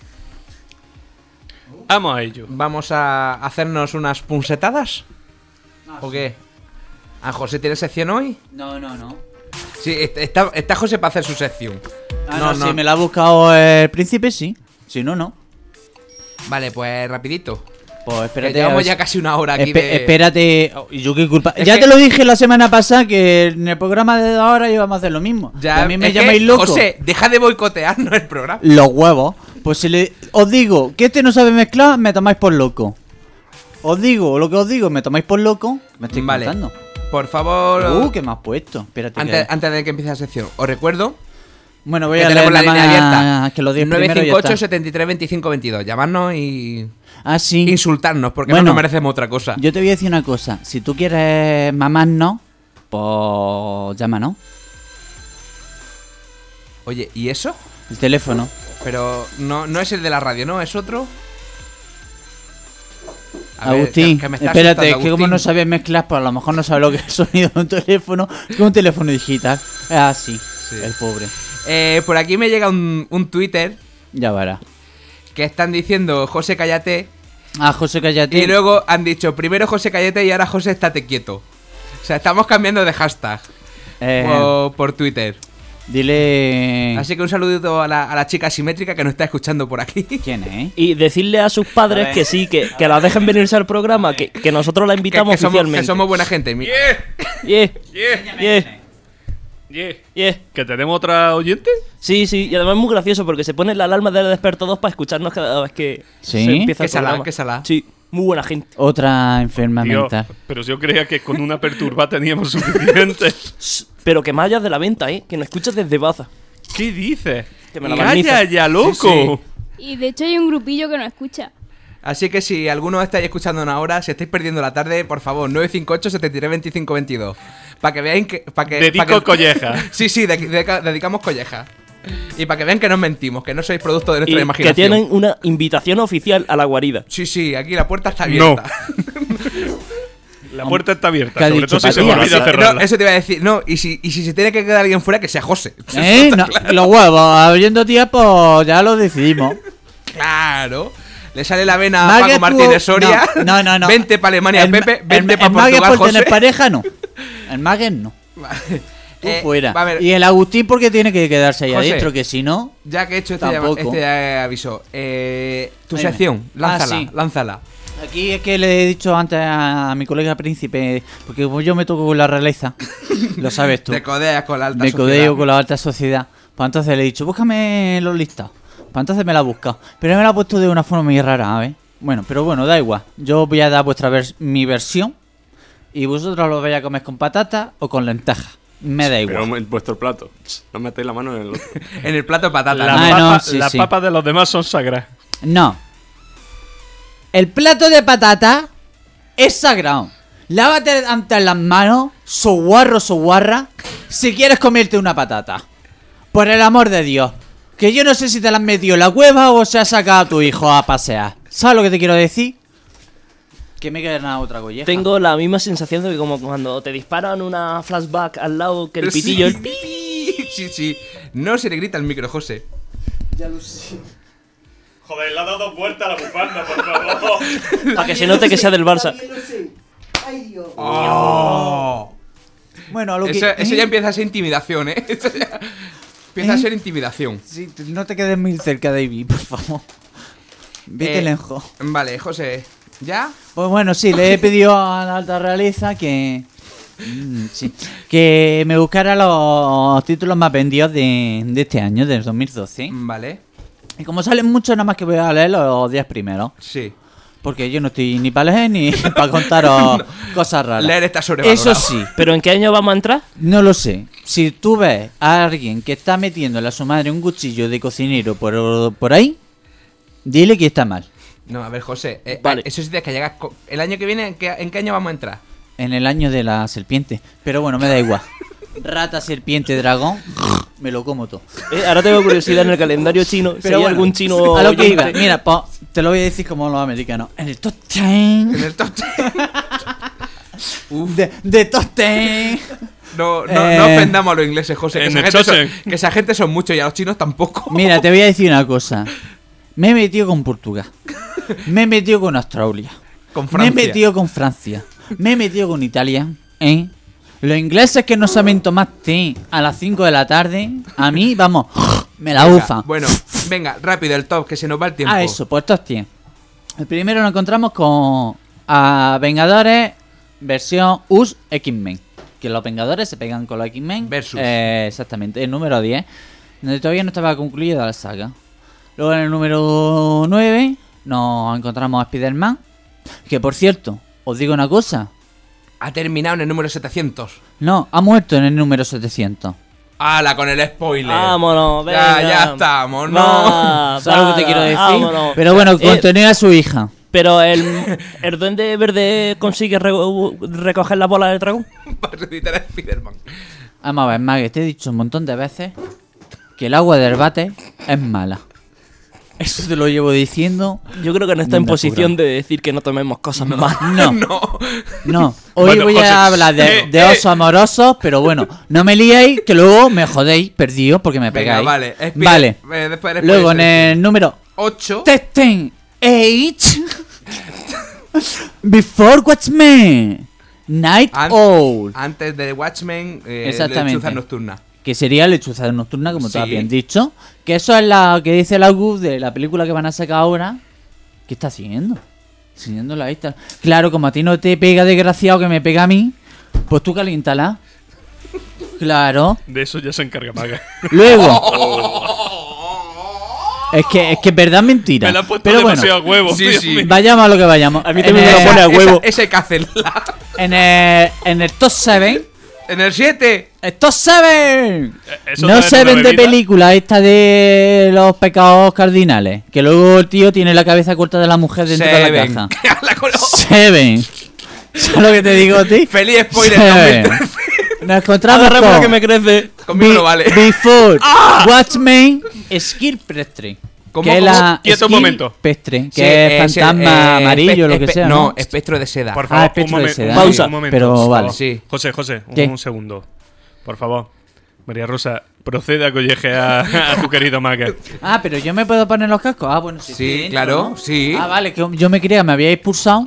[SPEAKER 5] Vamos a ello.
[SPEAKER 3] Vamos a hacernos unas punsetadas. ¿O qué? ¿A José tiene sección hoy?
[SPEAKER 4] No, no, no.
[SPEAKER 3] Sí, est- está, está José para hacer su sección.
[SPEAKER 4] Ah, no, si me la ha buscado el príncipe, sí. Si no, no.
[SPEAKER 3] Vale, pues rapidito.
[SPEAKER 4] Pues
[SPEAKER 3] Que
[SPEAKER 4] espérate. a
[SPEAKER 3] llevamos
[SPEAKER 4] ver
[SPEAKER 3] ya
[SPEAKER 4] si-
[SPEAKER 3] casi una hora aquí
[SPEAKER 4] Espe-
[SPEAKER 3] de...
[SPEAKER 4] Espérate. Oh, ¿y yo qué culpa?
[SPEAKER 3] Es
[SPEAKER 4] Ya
[SPEAKER 3] que-
[SPEAKER 4] te lo dije la semana pasada que en el programa de ahora íbamos a hacer lo mismo.
[SPEAKER 3] Ya,
[SPEAKER 4] Y a mí me
[SPEAKER 3] es que,
[SPEAKER 4] llamáis loco.
[SPEAKER 3] José, deja de boicotearnos el programa.
[SPEAKER 4] Los huevos. Pues si le, os digo que este no sabe mezclar, me tomáis por loco. Os digo lo que os digo, me tomáis por loco. Me estoy
[SPEAKER 3] Vale.
[SPEAKER 4] contando.
[SPEAKER 3] Por favor,
[SPEAKER 4] Uh, ¿qué me has puesto? Espérate.
[SPEAKER 3] antes,
[SPEAKER 4] que-
[SPEAKER 3] antes de que empiece la sección, os recuerdo
[SPEAKER 4] Bueno, voy
[SPEAKER 3] que
[SPEAKER 4] a
[SPEAKER 3] tenemos
[SPEAKER 4] leer
[SPEAKER 3] la
[SPEAKER 4] nada
[SPEAKER 3] línea
[SPEAKER 4] más
[SPEAKER 3] abierta.
[SPEAKER 4] que los diez
[SPEAKER 3] nueve
[SPEAKER 4] primeros y
[SPEAKER 3] cinco
[SPEAKER 4] ya
[SPEAKER 3] ocho,
[SPEAKER 4] está.
[SPEAKER 3] setenta y tres, veinticinco, veintidós. Llamadnos y
[SPEAKER 4] Ah, sí.
[SPEAKER 3] insultarnos, porque
[SPEAKER 4] Bueno,
[SPEAKER 3] no nos merecemos otra cosa.
[SPEAKER 4] Yo te voy a decir una cosa. Si tú quieres mamarnos, pues llámanos.
[SPEAKER 3] Oye, ¿y eso?
[SPEAKER 4] El teléfono.
[SPEAKER 3] Pero no, no es el de la radio, ¿no? ¿Es otro? A ver,
[SPEAKER 4] Agustín,
[SPEAKER 3] que- que me está
[SPEAKER 4] espérate,
[SPEAKER 3] asustando,
[SPEAKER 4] es que como
[SPEAKER 3] Agustín.
[SPEAKER 4] no sabes mezclar, pues a lo mejor no sabes lo que es el sonido de un teléfono. Es como un teléfono digital. Ah, sí,
[SPEAKER 3] Sí.
[SPEAKER 4] el pobre.
[SPEAKER 3] Eh, por aquí me llega un, un Twitter
[SPEAKER 4] Ya verás.
[SPEAKER 3] que están diciendo José cállate
[SPEAKER 4] Ah, José, cállate.
[SPEAKER 3] y luego han dicho primero José cállate y ahora José estate quieto. O sea, estamos cambiando de hashtag
[SPEAKER 4] Eh,
[SPEAKER 3] por, por Twitter.
[SPEAKER 4] Dile...
[SPEAKER 3] Así que un saludito a la, a la chica asimétrica que nos está escuchando por aquí.
[SPEAKER 4] ¿Quién es?
[SPEAKER 6] Y decirle a sus padres que sí, que, que la dejen venirse al programa, que, que nosotros la
[SPEAKER 3] Que,
[SPEAKER 6] invitamos
[SPEAKER 3] que somos,
[SPEAKER 6] oficialmente.
[SPEAKER 3] que somos buena gente. Mi-
[SPEAKER 6] Yeah,
[SPEAKER 5] Yeah,
[SPEAKER 6] yeah,
[SPEAKER 5] yeah.
[SPEAKER 6] yeah.
[SPEAKER 5] ¿Que tenemos otra oyente?
[SPEAKER 6] Sí, sí, y además es muy gracioso porque se pone la alarma de despertados para escucharnos cada vez que
[SPEAKER 4] ¿Sí?
[SPEAKER 6] se empieza
[SPEAKER 3] Qué
[SPEAKER 6] el
[SPEAKER 3] salá,
[SPEAKER 6] programa.
[SPEAKER 3] qué salá.
[SPEAKER 6] Sí, muy buena gente.
[SPEAKER 4] Otra enferma
[SPEAKER 5] Tío,
[SPEAKER 4] mental.
[SPEAKER 5] pero yo creía que con una perturba teníamos suficiente.
[SPEAKER 6] Shh, Pero que me hayas de la venta, ¿eh? Que nos escuchas desde Baza.
[SPEAKER 5] ¿Qué dices?
[SPEAKER 6] Que me la
[SPEAKER 5] ¡Calla
[SPEAKER 6] barniza.
[SPEAKER 5] ya, loco!
[SPEAKER 9] Y de hecho hay un grupillo que nos escucha.
[SPEAKER 3] Así que si alguno estáis escuchando ahora, si estáis perdiendo la tarde, por favor, nueve cinco ocho, setenta y tres, veinticinco, veintidós. Para que veáis que... Pa que
[SPEAKER 5] Dedico
[SPEAKER 3] pa que-
[SPEAKER 5] colleja.
[SPEAKER 3] Sí, sí, de- de- dedicamos colleja. Y para que vean que no mentimos, que no sois producto de nuestra
[SPEAKER 6] Y
[SPEAKER 3] imaginación.
[SPEAKER 6] que tienen una invitación oficial a la guarida.
[SPEAKER 3] Sí, sí, aquí la puerta está
[SPEAKER 5] No.
[SPEAKER 3] abierta.
[SPEAKER 5] La puerta está abierta,
[SPEAKER 4] ¿Qué ha
[SPEAKER 5] sobre
[SPEAKER 4] dicho,
[SPEAKER 5] todo si se me
[SPEAKER 4] Patilla?
[SPEAKER 5] olvida
[SPEAKER 3] No,
[SPEAKER 5] cerrarla.
[SPEAKER 3] eso te iba a decir. No, y si, y si se tiene que quedar alguien fuera, que sea José.
[SPEAKER 4] ¿Eh? No, los huevos, abriendo tiempo, ya lo decidimos.
[SPEAKER 3] Claro. Le sale la vena a
[SPEAKER 4] Maggie
[SPEAKER 3] Paco
[SPEAKER 4] estuvo-
[SPEAKER 3] Martínez Soria.
[SPEAKER 4] No, no, no. no.
[SPEAKER 3] Vente para Alemania,
[SPEAKER 4] El-
[SPEAKER 3] Pepe.
[SPEAKER 4] el-
[SPEAKER 3] Vente
[SPEAKER 4] el
[SPEAKER 3] para
[SPEAKER 4] Maggie
[SPEAKER 3] Portugal,
[SPEAKER 4] por tener
[SPEAKER 3] José.
[SPEAKER 4] pareja, no. El Maggie no. Tú
[SPEAKER 3] Eh,
[SPEAKER 4] fuera.
[SPEAKER 3] a ver,
[SPEAKER 4] Y el Agustín porque tiene que quedarse ahí
[SPEAKER 3] José.
[SPEAKER 4] adentro, que si no...
[SPEAKER 3] ya que he hecho este,
[SPEAKER 4] Tampoco.
[SPEAKER 3] llama- este eh, aviso, eh, tu
[SPEAKER 4] Dime.
[SPEAKER 3] sección, lánzala,
[SPEAKER 4] Ah, sí.
[SPEAKER 3] lánzala.
[SPEAKER 4] Aquí es que le he dicho antes a, a mi colega Príncipe, porque como yo me toco con la realeza, lo sabes tú.
[SPEAKER 3] Te codeas con la alta
[SPEAKER 4] Me
[SPEAKER 3] sociedad.
[SPEAKER 4] codeo con la alta sociedad. Pues entonces le he dicho, búscame los listados. Pues entonces me la ha buscado. Pero me la ha puesto de una forma muy rara, ¿sabes? Bueno, pero bueno, da igual. Yo voy a dar vuestra vers- mi versión. Y vosotros lo vais a comer con patata o con lentejas. Me da igual.
[SPEAKER 1] Pero en vuestro plato. No metéis la mano en el otro.
[SPEAKER 3] En el plato de patata.
[SPEAKER 5] Las
[SPEAKER 4] Ah,
[SPEAKER 3] ¿no?
[SPEAKER 4] no,
[SPEAKER 5] papas
[SPEAKER 4] sí,
[SPEAKER 5] las
[SPEAKER 4] sí.
[SPEAKER 5] papas de los demás son sagradas.
[SPEAKER 4] No. El plato de patata es sagrado. Lávate antes las manos, soguarro, soguarra, si quieres comerte una patata. Por el amor de Dios. Que yo no sé si te la has metido en la cueva o se ha sacado a tu hijo a pasear. ¿Sabes lo que te quiero decir? Que me queda nada otra colleja.
[SPEAKER 6] Tengo la misma sensación de que como cuando te disparan una flashback al lado que el
[SPEAKER 3] Sí.
[SPEAKER 6] pitillo... el pi-
[SPEAKER 3] Sí, sí. No se le grita al micro, José.
[SPEAKER 5] Joder, le ha dado dos vueltas a la bufanda, por favor.
[SPEAKER 6] para que se note que sea del Barça.
[SPEAKER 3] Oh.
[SPEAKER 4] Bueno, a lo que...
[SPEAKER 3] Eso, eso
[SPEAKER 4] ¿eh?
[SPEAKER 3] ya empieza a ser intimidación, ¿eh? Eso ya empieza a
[SPEAKER 4] ¿Eh?
[SPEAKER 3] ser intimidación.
[SPEAKER 4] Sí, t- no te quedes muy cerca, David, por favor. Vete
[SPEAKER 3] Eh,
[SPEAKER 4] lejos.
[SPEAKER 3] Vale, José. ¿Ya?
[SPEAKER 4] Pues bueno, sí, le he pedido a la alta realeza que... Mm, sí, que me buscara los títulos más vendidos de, de este año, del dos mil doce.
[SPEAKER 3] Vale.
[SPEAKER 4] Y como salen muchos, nada más que voy a leer los diez primeros.
[SPEAKER 3] Sí.
[SPEAKER 4] Porque yo no estoy ni para leer ni para contaros cosas raras.
[SPEAKER 3] Leer está sobrevalorado.
[SPEAKER 4] Eso sí,
[SPEAKER 6] ¿Pero en qué año vamos a entrar?
[SPEAKER 4] no lo sé. Si tú ves a alguien que está metiéndole a su madre un cuchillo de cocinero por, por ahí, dile que está mal.
[SPEAKER 3] No, a ver, José. eh,
[SPEAKER 6] Vale.
[SPEAKER 3] Eso sí tienes que llegar. co- El año que viene, ¿en qué, en qué año vamos a entrar?
[SPEAKER 4] En el año de la serpiente. Pero bueno, me da igual. Rata, serpiente, dragón, me lo como todo.
[SPEAKER 6] Eh, ahora tengo curiosidad en el calendario chino. Si hay
[SPEAKER 4] bueno,
[SPEAKER 6] algún chino...
[SPEAKER 4] a lo que iba.
[SPEAKER 6] oyente.
[SPEAKER 4] Mira, po, te lo voy a decir como los americanos. En el top ten.
[SPEAKER 3] En el top ten.
[SPEAKER 4] De, de top ten.
[SPEAKER 3] No, no,
[SPEAKER 4] Eh,
[SPEAKER 3] no ofendamos a los ingleses, José. Que
[SPEAKER 5] en
[SPEAKER 3] esa,
[SPEAKER 5] el
[SPEAKER 3] gente son,
[SPEAKER 5] Chosen.
[SPEAKER 3] que esa gente son muchos y a los chinos tampoco.
[SPEAKER 4] Mira, te voy a decir una cosa. Me he metido con Portugal. Me he metido con Australia.
[SPEAKER 3] Con
[SPEAKER 4] Me he
[SPEAKER 3] Francia.
[SPEAKER 4] metido con Francia. Me he metido con Italia. ¿Eh? Los ingleses que no saben tomar té a las cinco de la tarde, a mí, vamos, me la
[SPEAKER 3] Venga,
[SPEAKER 4] ufa.
[SPEAKER 3] Bueno, venga, rápido, el top, que se nos va el tiempo.
[SPEAKER 4] Ah, eso, pues estos tiempos. El primero nos encontramos con a Vengadores versión U S X-Men. Que los Vengadores se pegan con los X-Men.
[SPEAKER 3] Versus.
[SPEAKER 4] Eh, exactamente, el número diez. Donde todavía no estaba concluida la saga. Luego en el número nueve nos encontramos a Spider-Man. Que por cierto, os digo una cosa.
[SPEAKER 3] Ha terminado en el número setecientos.
[SPEAKER 4] No, ha muerto en el número setecientos.
[SPEAKER 3] ¡Hala, con el spoiler!
[SPEAKER 6] Vámonos,
[SPEAKER 3] Ya,
[SPEAKER 6] venga.
[SPEAKER 3] ya estamos, ¿no?
[SPEAKER 6] Va,
[SPEAKER 4] ¿Sabes lo que te
[SPEAKER 6] va,
[SPEAKER 4] quiero decir?
[SPEAKER 6] vámonos.
[SPEAKER 4] Pero bueno,
[SPEAKER 6] Eh,
[SPEAKER 4] contenía a su hija.
[SPEAKER 6] Pero el, el duende verde consigue re- recoger la bola del dragón.
[SPEAKER 3] Para resucitar a Spider-Man.
[SPEAKER 4] Vamos a ver, Mague, te he dicho un montón de veces que el agua del bate es mala. Eso te lo llevo diciendo.
[SPEAKER 6] Yo creo que no está en
[SPEAKER 4] Manda,
[SPEAKER 6] posición de decir que no tomemos cosas malas.
[SPEAKER 4] No,
[SPEAKER 3] No.
[SPEAKER 4] no. Hoy
[SPEAKER 5] Bueno,
[SPEAKER 4] voy
[SPEAKER 5] José,
[SPEAKER 4] a hablar de,
[SPEAKER 5] eh,
[SPEAKER 4] de
[SPEAKER 5] eh.
[SPEAKER 4] osos amorosos, pero bueno, no me liéis, que luego me jodéis, perdido, porque me
[SPEAKER 3] Venga,
[SPEAKER 4] pegáis.
[SPEAKER 3] vale. Spider-
[SPEAKER 4] Vale.
[SPEAKER 3] eh, después del
[SPEAKER 4] Luego en
[SPEAKER 3] spoiler,
[SPEAKER 4] el número
[SPEAKER 3] ocho.
[SPEAKER 4] Ten eight Before Watchmen Night
[SPEAKER 3] An-
[SPEAKER 4] Owl,
[SPEAKER 3] Antes de Watchmen, eh,
[SPEAKER 4] Exactamente.
[SPEAKER 3] Lechuza Nocturna.
[SPEAKER 4] que sería Lechuza Nocturna, como
[SPEAKER 3] Sí.
[SPEAKER 4] te habían dicho. Que eso es lo que dice el August de la película que van a sacar ahora. ¿Qué está haciendo? Siguiendo la vista. Claro, como a ti no te pega, desgraciado, que me pega a mí, pues tú caliéntala. Claro.
[SPEAKER 5] De eso ya se encarga Maga.
[SPEAKER 4] Luego. Es que es que es verdad mentira.
[SPEAKER 5] Me la han puesto
[SPEAKER 4] Pero bueno,
[SPEAKER 5] demasiado huevo.
[SPEAKER 3] Sí,
[SPEAKER 5] Dios
[SPEAKER 3] sí.
[SPEAKER 5] mío.
[SPEAKER 4] vayamos a lo que vayamos.
[SPEAKER 6] A mí
[SPEAKER 4] En
[SPEAKER 6] también me lo
[SPEAKER 4] el-
[SPEAKER 6] pone a huevo.
[SPEAKER 3] Esa, esa hay que hacerla.
[SPEAKER 4] En el, en el top siete.
[SPEAKER 3] En el siete.
[SPEAKER 4] ¡El top siete!
[SPEAKER 5] Eso
[SPEAKER 4] No
[SPEAKER 5] trae
[SPEAKER 4] se
[SPEAKER 5] una
[SPEAKER 4] ven de
[SPEAKER 5] bebida.
[SPEAKER 4] película esta de los pecados cardinales. Que luego el tío tiene la cabeza corta de la mujer dentro de la
[SPEAKER 3] Seven.
[SPEAKER 4] caja.
[SPEAKER 3] Habla con los-
[SPEAKER 4] Seven. ¿Sabes lo que te digo a ti?
[SPEAKER 3] Feliz spoiler
[SPEAKER 4] Seven.
[SPEAKER 3] dos mil trece.
[SPEAKER 4] Nos encontramos
[SPEAKER 6] Agárrame
[SPEAKER 4] con
[SPEAKER 6] la que me crece.
[SPEAKER 3] Conmigo
[SPEAKER 4] Be-
[SPEAKER 3] no vale.
[SPEAKER 4] Before Watchmen Skill Pestre.
[SPEAKER 3] ¿Cómo,
[SPEAKER 4] Que es
[SPEAKER 3] cómo?
[SPEAKER 4] la
[SPEAKER 5] Quieto un
[SPEAKER 4] Skill
[SPEAKER 5] momento.
[SPEAKER 4] Pestre, que
[SPEAKER 3] Sí,
[SPEAKER 4] es
[SPEAKER 3] eh,
[SPEAKER 4] fantasma
[SPEAKER 3] eh,
[SPEAKER 4] amarillo,
[SPEAKER 3] espe-
[SPEAKER 4] lo que
[SPEAKER 3] espe-
[SPEAKER 4] sea.
[SPEAKER 3] No,
[SPEAKER 4] ¿no?
[SPEAKER 3] espectro de seda.
[SPEAKER 5] Por
[SPEAKER 4] Ah,
[SPEAKER 5] favor,
[SPEAKER 4] espectro
[SPEAKER 5] un,
[SPEAKER 4] de
[SPEAKER 5] momen-
[SPEAKER 4] seda.
[SPEAKER 5] un
[SPEAKER 6] Pausa.
[SPEAKER 5] momento,
[SPEAKER 4] Pero
[SPEAKER 5] por
[SPEAKER 4] vale.
[SPEAKER 5] favor.
[SPEAKER 3] Sí.
[SPEAKER 5] José, José, un,
[SPEAKER 4] ¿Qué?
[SPEAKER 5] un segundo. Por favor. María Rosa, procede a collejear a tu querido Maga.
[SPEAKER 4] Ah, pero yo me puedo poner los cascos. Ah, bueno, sí.
[SPEAKER 3] Sí,
[SPEAKER 4] estoy dentro,
[SPEAKER 3] claro,
[SPEAKER 4] ¿no?
[SPEAKER 3] sí.
[SPEAKER 4] Ah, vale, que yo me creía que me había expulsado.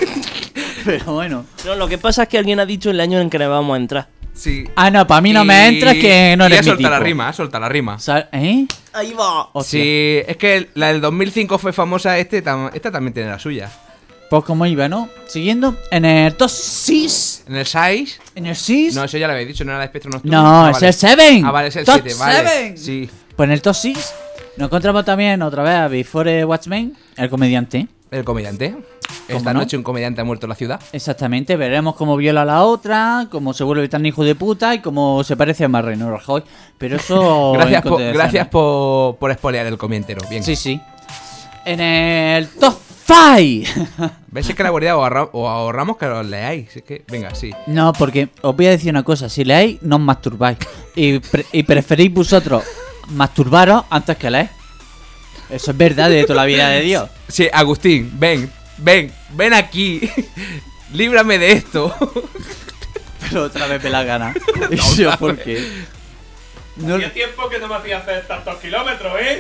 [SPEAKER 4] Pero bueno.
[SPEAKER 6] No, lo que pasa es que alguien ha dicho el año en que le vamos a entrar.
[SPEAKER 3] Sí.
[SPEAKER 4] Ah, no, para mí no me
[SPEAKER 3] Y-
[SPEAKER 4] entra, es que no
[SPEAKER 3] y
[SPEAKER 4] eres
[SPEAKER 3] ya
[SPEAKER 4] mi
[SPEAKER 3] solta la
[SPEAKER 4] tipo.
[SPEAKER 3] rima, solta la rima.
[SPEAKER 4] Sa- ¿Eh?
[SPEAKER 6] Ahí va.
[SPEAKER 4] Hostia.
[SPEAKER 3] Sí, es que la del dos mil cinco fue famosa, este tam- esta también tiene la suya.
[SPEAKER 4] Pues como iba, ¿no? Siguiendo, en el top seis.
[SPEAKER 3] En el seis.
[SPEAKER 4] En el seis.
[SPEAKER 3] No, eso ya lo habéis dicho, no era el espectro nocturno.
[SPEAKER 4] No,
[SPEAKER 3] Ah,
[SPEAKER 4] es
[SPEAKER 3] vale.
[SPEAKER 4] el siete.
[SPEAKER 3] Ah, vale, es el
[SPEAKER 4] Top
[SPEAKER 3] siete, vale.
[SPEAKER 4] seven.
[SPEAKER 3] Sí.
[SPEAKER 4] Pues en el top seis nos encontramos también otra vez a Before Watchmen, el comediante.
[SPEAKER 3] El comediante.
[SPEAKER 4] ¿Cómo
[SPEAKER 3] Esta
[SPEAKER 4] no?
[SPEAKER 3] noche un comediante ha muerto en la ciudad.
[SPEAKER 4] Exactamente, veremos cómo viola a la otra, cómo se vuelve tan hijo de puta y cómo se parece a Marreno Rajoy. Pero eso.
[SPEAKER 3] Gracias,
[SPEAKER 4] en
[SPEAKER 3] por,
[SPEAKER 4] continuación.
[SPEAKER 3] gracias por, por espolear el comientero. Bien.
[SPEAKER 4] Sí, sí. En el top cinco.
[SPEAKER 3] ¿Veis? Es que la guardia o, ahorra- o ahorramos que los leáis. Es que, venga, sí.
[SPEAKER 4] No, porque os voy a decir una cosa: si leéis, no os masturbáis. Y, pre- y preferís vosotros masturbaros antes que leer. Eso es verdad de toda la vida de Dios.
[SPEAKER 3] Sí, Agustín, ven, ven, ven aquí. Líbrame de esto.
[SPEAKER 4] Pero otra vez me la gana. ¿Y yo por qué? No-
[SPEAKER 5] Hacía tiempo que no me hacía hacer tantos kilómetros, ¿eh?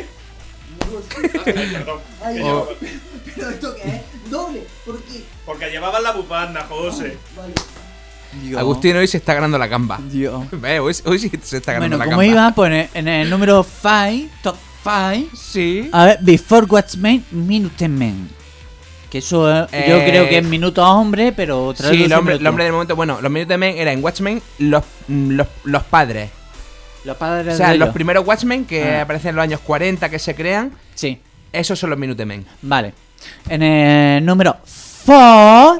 [SPEAKER 5] Ay, perdón. Que
[SPEAKER 3] Oh.
[SPEAKER 5] llevaba-
[SPEAKER 4] ¿Pero esto qué es? ¿Doble? ¿Por qué?
[SPEAKER 5] Porque llevaban la bufanda, José.
[SPEAKER 4] Dios.
[SPEAKER 3] Agustín hoy se está ganando la gamba.
[SPEAKER 4] Dios.
[SPEAKER 3] Ve, hoy, hoy sí se está ganando
[SPEAKER 4] Bueno,
[SPEAKER 3] la
[SPEAKER 4] como
[SPEAKER 3] gamba.
[SPEAKER 4] iba, pues en el, en el número cinco, top cinco.
[SPEAKER 3] Sí.
[SPEAKER 4] A ver, Before Watchmen, Minute Men. Que eso eh, yo
[SPEAKER 3] Eh,
[SPEAKER 4] creo que es minutos hombre, pero
[SPEAKER 3] Sí,
[SPEAKER 4] traduciéndolo
[SPEAKER 3] el hombre, el
[SPEAKER 4] tú.
[SPEAKER 3] hombre del momento. Bueno, los Minute Men era en Watchmen los, mm, los, los padres.
[SPEAKER 4] Los padres
[SPEAKER 3] O sea,
[SPEAKER 4] de
[SPEAKER 3] los
[SPEAKER 4] ellos.
[SPEAKER 3] primeros Watchmen que
[SPEAKER 4] Ah.
[SPEAKER 3] aparecen en los años cuarenta que se crean,
[SPEAKER 4] Sí,
[SPEAKER 3] esos son los Minute Men.
[SPEAKER 4] vale. En el número cuatro.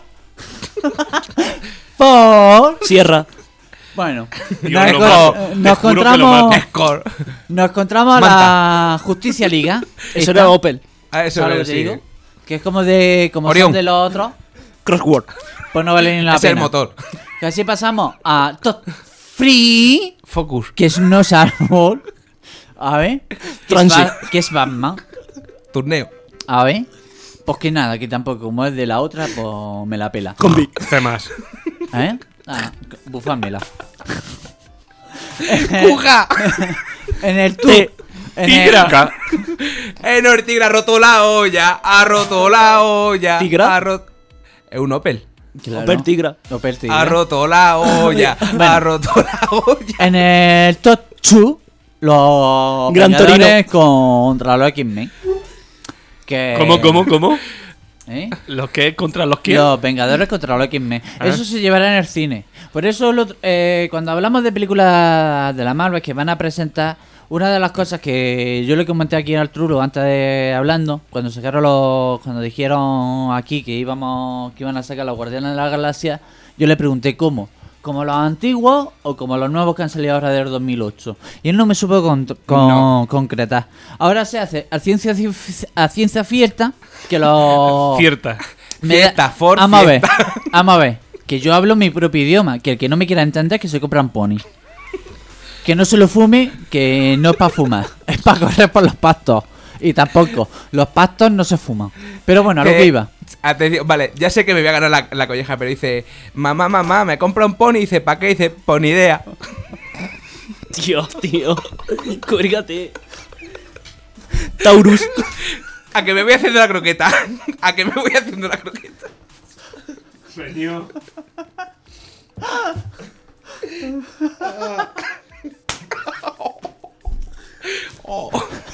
[SPEAKER 4] cuatro.
[SPEAKER 6] Cierra.
[SPEAKER 4] Bueno,
[SPEAKER 5] Dios,
[SPEAKER 4] nos,
[SPEAKER 5] lo
[SPEAKER 4] encon-
[SPEAKER 5] mato.
[SPEAKER 4] eh,
[SPEAKER 5] Te
[SPEAKER 4] nos
[SPEAKER 5] juro que lo
[SPEAKER 4] encontramos,
[SPEAKER 5] mato.
[SPEAKER 3] Score.
[SPEAKER 4] nos encontramos a la Justicia Liga.
[SPEAKER 6] Eso
[SPEAKER 4] Esta,
[SPEAKER 6] era Opel.
[SPEAKER 3] Ah, eso
[SPEAKER 4] ¿sabes lo que
[SPEAKER 3] sí.
[SPEAKER 4] te digo? Que es como de como
[SPEAKER 3] Orión.
[SPEAKER 4] son de los otros,
[SPEAKER 6] Crossword.
[SPEAKER 4] pues no vale ni la
[SPEAKER 3] Es el
[SPEAKER 4] pena.
[SPEAKER 3] motor.
[SPEAKER 4] Que así pasamos a Top Free,
[SPEAKER 3] Focus.
[SPEAKER 4] que es no es árbol. A ver, que es,
[SPEAKER 6] Transi.
[SPEAKER 4] Ba- que es Batman.
[SPEAKER 3] Turneo.
[SPEAKER 4] A ver, pues que nada, que tampoco, como es de la otra, pues me la pela.
[SPEAKER 6] Combi.
[SPEAKER 5] C más.
[SPEAKER 4] ¿Eh? Ah, bufármela.
[SPEAKER 3] ¡Cuja!
[SPEAKER 4] En el tú.
[SPEAKER 6] Te-
[SPEAKER 4] En el,
[SPEAKER 5] Tigra.
[SPEAKER 3] En el tigre ha roto la olla. Ha roto la olla.
[SPEAKER 6] ¿Tigra?
[SPEAKER 3] Ha roto. Es un Opel.
[SPEAKER 4] claro.
[SPEAKER 6] Opel Tigra.
[SPEAKER 4] Opel Tigra.
[SPEAKER 3] Ha roto la olla.
[SPEAKER 4] Bueno.
[SPEAKER 3] Ha roto la olla.
[SPEAKER 4] En el top dos, los
[SPEAKER 6] Gran
[SPEAKER 4] Vengadores contra los X-Men. Que...
[SPEAKER 5] ¿Cómo, cómo, cómo?
[SPEAKER 4] ¿Eh?
[SPEAKER 5] ¿Los que contra los que?
[SPEAKER 4] Los Vengadores contra los X-Men. Eso se llevará en el cine. Por eso, lo- eh, cuando hablamos de películas de la Marvel que van a presentar, una de las cosas que yo le comenté aquí al Trulo antes de hablando, cuando sacaron los, cuando dijeron aquí que íbamos, que iban a sacar los Guardianes de la Galaxia, yo le pregunté cómo. como los antiguos o como los nuevos que han salido ahora del dos mil ocho. Y él no me supo con, con-
[SPEAKER 3] No.
[SPEAKER 4] concretar. Ahora se hace a ciencia, a ciencia cierta que los...
[SPEAKER 5] Cierta.
[SPEAKER 4] Me da-
[SPEAKER 3] Fiesta, for
[SPEAKER 4] Vamos a ver,
[SPEAKER 3] fiesta.
[SPEAKER 4] vamos a ver. Que yo hablo mi propio idioma. Que el que no me quiera entender, que se compran pony. Que no se lo fume, que no es para fumar. Es para correr por los pastos. Y tampoco, los pastos no se fuman. Pero bueno, a lo que iba.
[SPEAKER 3] Atención, vale, ya sé que me voy a ganar la, la colleja, pero dice, mamá, mamá, me compra un pony. Y dice, ¿para qué? Dice, pony idea.
[SPEAKER 6] Tío, tío. Cuélgate. Taurus.
[SPEAKER 3] A que me voy haciendo la croqueta. A que me voy haciendo la croqueta. Oh.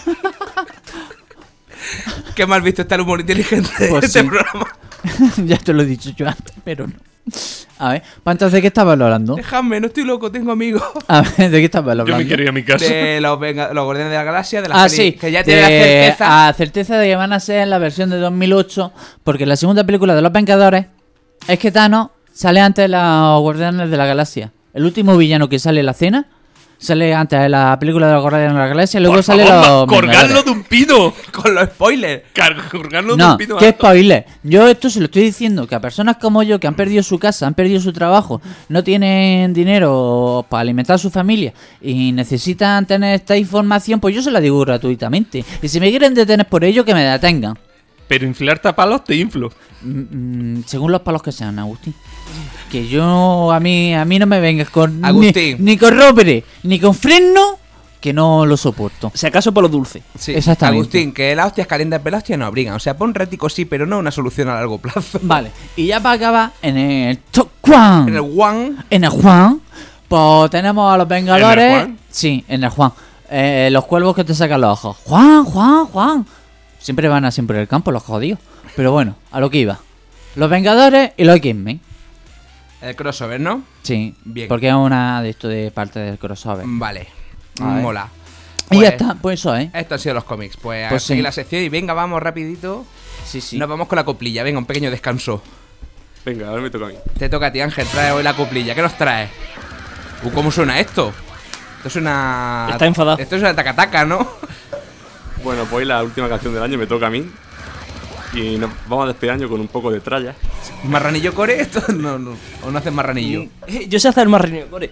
[SPEAKER 3] Qué mal visto está el humor inteligente de
[SPEAKER 4] Pues
[SPEAKER 3] este
[SPEAKER 4] sí.
[SPEAKER 3] programa.
[SPEAKER 4] Ya te lo he dicho yo antes, pero no. A ver, ¿para entonces de qué estabas hablando?
[SPEAKER 3] Déjame, no estoy loco, tengo amigos.
[SPEAKER 4] A ver, ¿de qué estabas hablando?
[SPEAKER 5] Yo me quiero ir a mi casa.
[SPEAKER 3] De los, venga, los Guardianes de la Galaxia, de la
[SPEAKER 4] Ah,
[SPEAKER 3] serie,
[SPEAKER 4] sí,
[SPEAKER 3] que ya tiene la
[SPEAKER 4] de-
[SPEAKER 3] certeza.
[SPEAKER 4] a certeza de que van a ser en la versión de dos mil ocho, porque la segunda película de los Vengadores es que Thanos sale antes de los Guardianes de la Galaxia. El último villano que sale en la cena sale antes de la película de los Guardianes de la Galaxia y luego
[SPEAKER 5] Por
[SPEAKER 4] sale
[SPEAKER 5] favor,
[SPEAKER 4] los
[SPEAKER 5] colgarlo
[SPEAKER 4] Vengadores.
[SPEAKER 5] de un pino.
[SPEAKER 3] Con los spoilers.
[SPEAKER 5] Car- Colgarlo de
[SPEAKER 4] No,
[SPEAKER 5] un pino.
[SPEAKER 4] qué
[SPEAKER 5] alto.
[SPEAKER 4] spoiler. Yo esto se lo estoy diciendo que a personas como yo que han perdido su casa, han perdido su trabajo, no tienen dinero para alimentar a su familia y necesitan tener esta información, pues yo se la digo gratuitamente. Y si me quieren detener por ello, que me detengan.
[SPEAKER 5] Pero inflarte a palos te inflo.
[SPEAKER 4] Mm, mm, según los palos que sean, Agustín. Que yo, a mí, a mí no me vengas con ni,
[SPEAKER 3] Agustín.
[SPEAKER 4] ni con ropere, ni con freno, que no lo soporto.
[SPEAKER 6] Si acaso por lo dulce.
[SPEAKER 3] Sí,
[SPEAKER 4] Exactamente.
[SPEAKER 3] Agustín, que las hostias calientes pero las hostias no abrigan. O sea, pon rético sí, pero no una solución a largo plazo.
[SPEAKER 4] Vale, y ya para acabar, en el Top One.
[SPEAKER 3] En el One.
[SPEAKER 4] En el Juan, pues tenemos a los Vengadores.
[SPEAKER 5] ¿En el Juan?
[SPEAKER 4] Sí, en el Juan. Eh, los cuervos que te sacan los ojos. Juan, Juan, Juan. Siempre van a siempre el campo, los jodidos. Pero bueno, a lo que iba. Los Vengadores y los X-Men.
[SPEAKER 3] El crossover, ¿no?
[SPEAKER 4] Sí,
[SPEAKER 3] Bien.
[SPEAKER 4] porque es una de esto de parte del crossover.
[SPEAKER 3] Vale.
[SPEAKER 4] A ver.
[SPEAKER 3] Mola.
[SPEAKER 4] y ya
[SPEAKER 3] Pues,
[SPEAKER 4] está, pues eso, ¿eh?
[SPEAKER 3] Estos han sido los cómics. Pues,
[SPEAKER 4] Pues
[SPEAKER 3] a seguir
[SPEAKER 4] sí.
[SPEAKER 3] la sección y venga, vamos rapidito.
[SPEAKER 4] Sí, sí.
[SPEAKER 3] Nos vamos con la coplilla. Venga, un pequeño descanso.
[SPEAKER 1] Venga, ahora me toca a mí.
[SPEAKER 3] Te toca a ti, Ángel. Trae hoy la coplilla. ¿Qué nos traes? Uh, ¿cómo suena esto? Esto suena...
[SPEAKER 6] Está enfadado.
[SPEAKER 3] Esto suena taca-taca, ¿no?
[SPEAKER 1] Bueno, pues hoy la última canción del año me toca a mí. Y nos vamos a despedir año con un poco de tralla.
[SPEAKER 3] ¿Marranillo core? Esto no, no. ¿O no haces marranillo?
[SPEAKER 6] Eh, Yo sé hacer más reunión, core.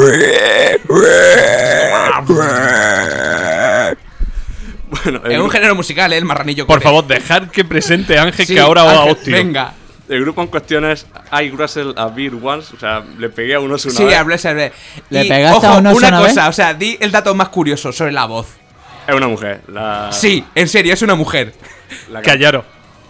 [SPEAKER 1] Bueno, el,
[SPEAKER 3] Es un
[SPEAKER 1] grupo,
[SPEAKER 3] género musical, ¿eh? El marranillo
[SPEAKER 5] Por
[SPEAKER 3] core.
[SPEAKER 5] favor, dejar que presente Ángel,
[SPEAKER 3] Sí,
[SPEAKER 5] que ahora va a
[SPEAKER 3] Ángel,
[SPEAKER 5] hostia.
[SPEAKER 3] Venga.
[SPEAKER 1] el grupo en cuestión es I Wrestle a Beer Once. O sea, le pegué a unos una
[SPEAKER 3] Sí,
[SPEAKER 1] vez.
[SPEAKER 3] hablé, hablé.
[SPEAKER 4] ¿Le
[SPEAKER 3] Y,
[SPEAKER 4] pegaste
[SPEAKER 3] ojo,
[SPEAKER 4] a uno
[SPEAKER 3] una
[SPEAKER 4] una vez?
[SPEAKER 3] cosa, o sea, di el dato más curioso sobre la voz.
[SPEAKER 1] Es una mujer. La,
[SPEAKER 3] Sí, en serio, es una mujer.
[SPEAKER 1] la que-
[SPEAKER 5] Callaros.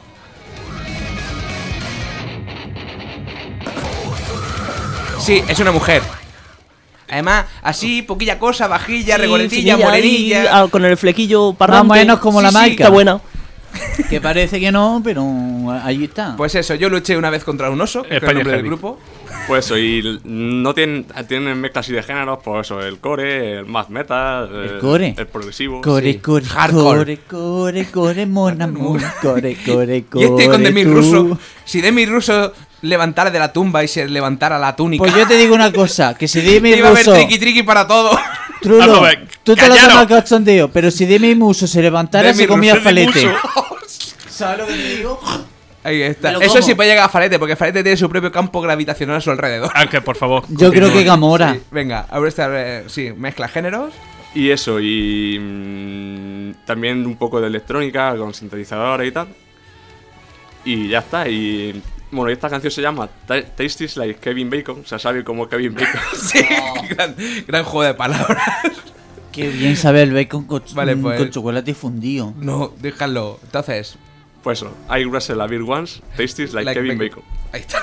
[SPEAKER 3] Sí, es una mujer. Además, así, poquilla cosa, vajilla,
[SPEAKER 6] Sí,
[SPEAKER 3] regoletilla,
[SPEAKER 6] finilla
[SPEAKER 3] morenilla.
[SPEAKER 6] ahí, ah, con el flequillo
[SPEAKER 4] Más
[SPEAKER 6] parrante.
[SPEAKER 4] o menos como
[SPEAKER 3] Sí,
[SPEAKER 4] la
[SPEAKER 3] sí,
[SPEAKER 4] marca.
[SPEAKER 6] Está buena.
[SPEAKER 4] Que parece que no, pero ahí está.
[SPEAKER 3] Pues eso, yo luché una vez contra un oso, que es el
[SPEAKER 5] España
[SPEAKER 3] nombre del
[SPEAKER 5] Heavy.
[SPEAKER 3] grupo.
[SPEAKER 1] Pues eso, y l- no tienen, tienen mezclas así de géneros, pues eso, el core, el math metal,
[SPEAKER 4] ¿El core?
[SPEAKER 1] el progresivo.
[SPEAKER 4] Core,
[SPEAKER 1] sí.
[SPEAKER 4] core,
[SPEAKER 3] Hardcore.
[SPEAKER 4] core, core, core, mon amour, core, core, core.
[SPEAKER 3] Y este con Demi
[SPEAKER 4] tú.
[SPEAKER 3] Russo. Si Demi Russo levantara de la tumba y se levantara la túnica,
[SPEAKER 4] Pues yo te digo una cosa, que si Demi
[SPEAKER 3] iba a haber
[SPEAKER 4] Russo,
[SPEAKER 3] triqui triqui para todo.
[SPEAKER 4] Trulo,
[SPEAKER 5] Vamos a ver,
[SPEAKER 4] tú te lo
[SPEAKER 5] callaros.
[SPEAKER 4] tomas cachondeo, pero si Demi Muso se levantara
[SPEAKER 3] Demi
[SPEAKER 4] se comía
[SPEAKER 3] Russo,
[SPEAKER 4] falete.
[SPEAKER 5] Muso.
[SPEAKER 4] ¿Sabes lo que te digo?
[SPEAKER 3] Ahí está.
[SPEAKER 4] Pero
[SPEAKER 3] Eso
[SPEAKER 4] ¿cómo?
[SPEAKER 3] sí puede llegar a Falete, porque Falete tiene su propio campo gravitacional a su alrededor.
[SPEAKER 5] Ángel, por favor.
[SPEAKER 4] Yo creo que
[SPEAKER 5] continúa.
[SPEAKER 4] Gamora.
[SPEAKER 3] Sí, venga, ahora está, eh, sí, mezcla géneros.
[SPEAKER 1] Y eso, y mm, también un poco de electrónica con sintetizadores y tal. Y ya está, y bueno, y esta canción se llama Ta- Tastes Like Kevin Bacon, o sea, sabe como Kevin Bacon.
[SPEAKER 3] Sí, gran, gran juego de palabras.
[SPEAKER 4] Qué bien sabe el bacon con,
[SPEAKER 3] Vale,
[SPEAKER 4] mm,
[SPEAKER 3] pues.
[SPEAKER 4] con chocolate fundido.
[SPEAKER 3] No, déjalo. Entonces,
[SPEAKER 1] Pues eso, I Wrestle a Beer Once, Tastes Like,
[SPEAKER 3] like
[SPEAKER 1] Kevin
[SPEAKER 3] bacon.
[SPEAKER 1] Bacon.
[SPEAKER 3] Ahí está.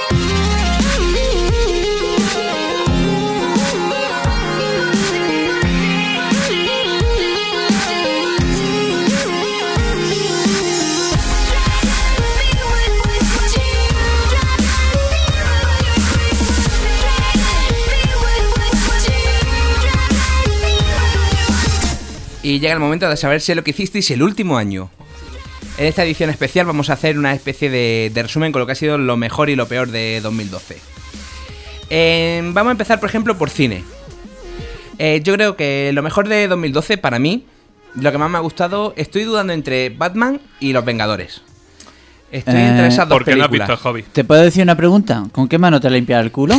[SPEAKER 3] Y llega el momento de saber si es lo que hicisteis el último año. En esta edición especial vamos a hacer una especie de, de resumen con lo que ha sido lo mejor y lo peor de dos mil doce. Eh, vamos a empezar, por ejemplo, por cine. Eh, yo creo que lo mejor de dos mil doce, para mí, lo que más me ha gustado, estoy dudando entre Batman y Los Vengadores. Estoy
[SPEAKER 4] Eh,
[SPEAKER 3] entre esas dos
[SPEAKER 5] ¿Por qué no has
[SPEAKER 3] películas.
[SPEAKER 5] visto el Hobby?
[SPEAKER 4] ¿Te puedo decir una pregunta? ¿Con qué mano te limpias el culo?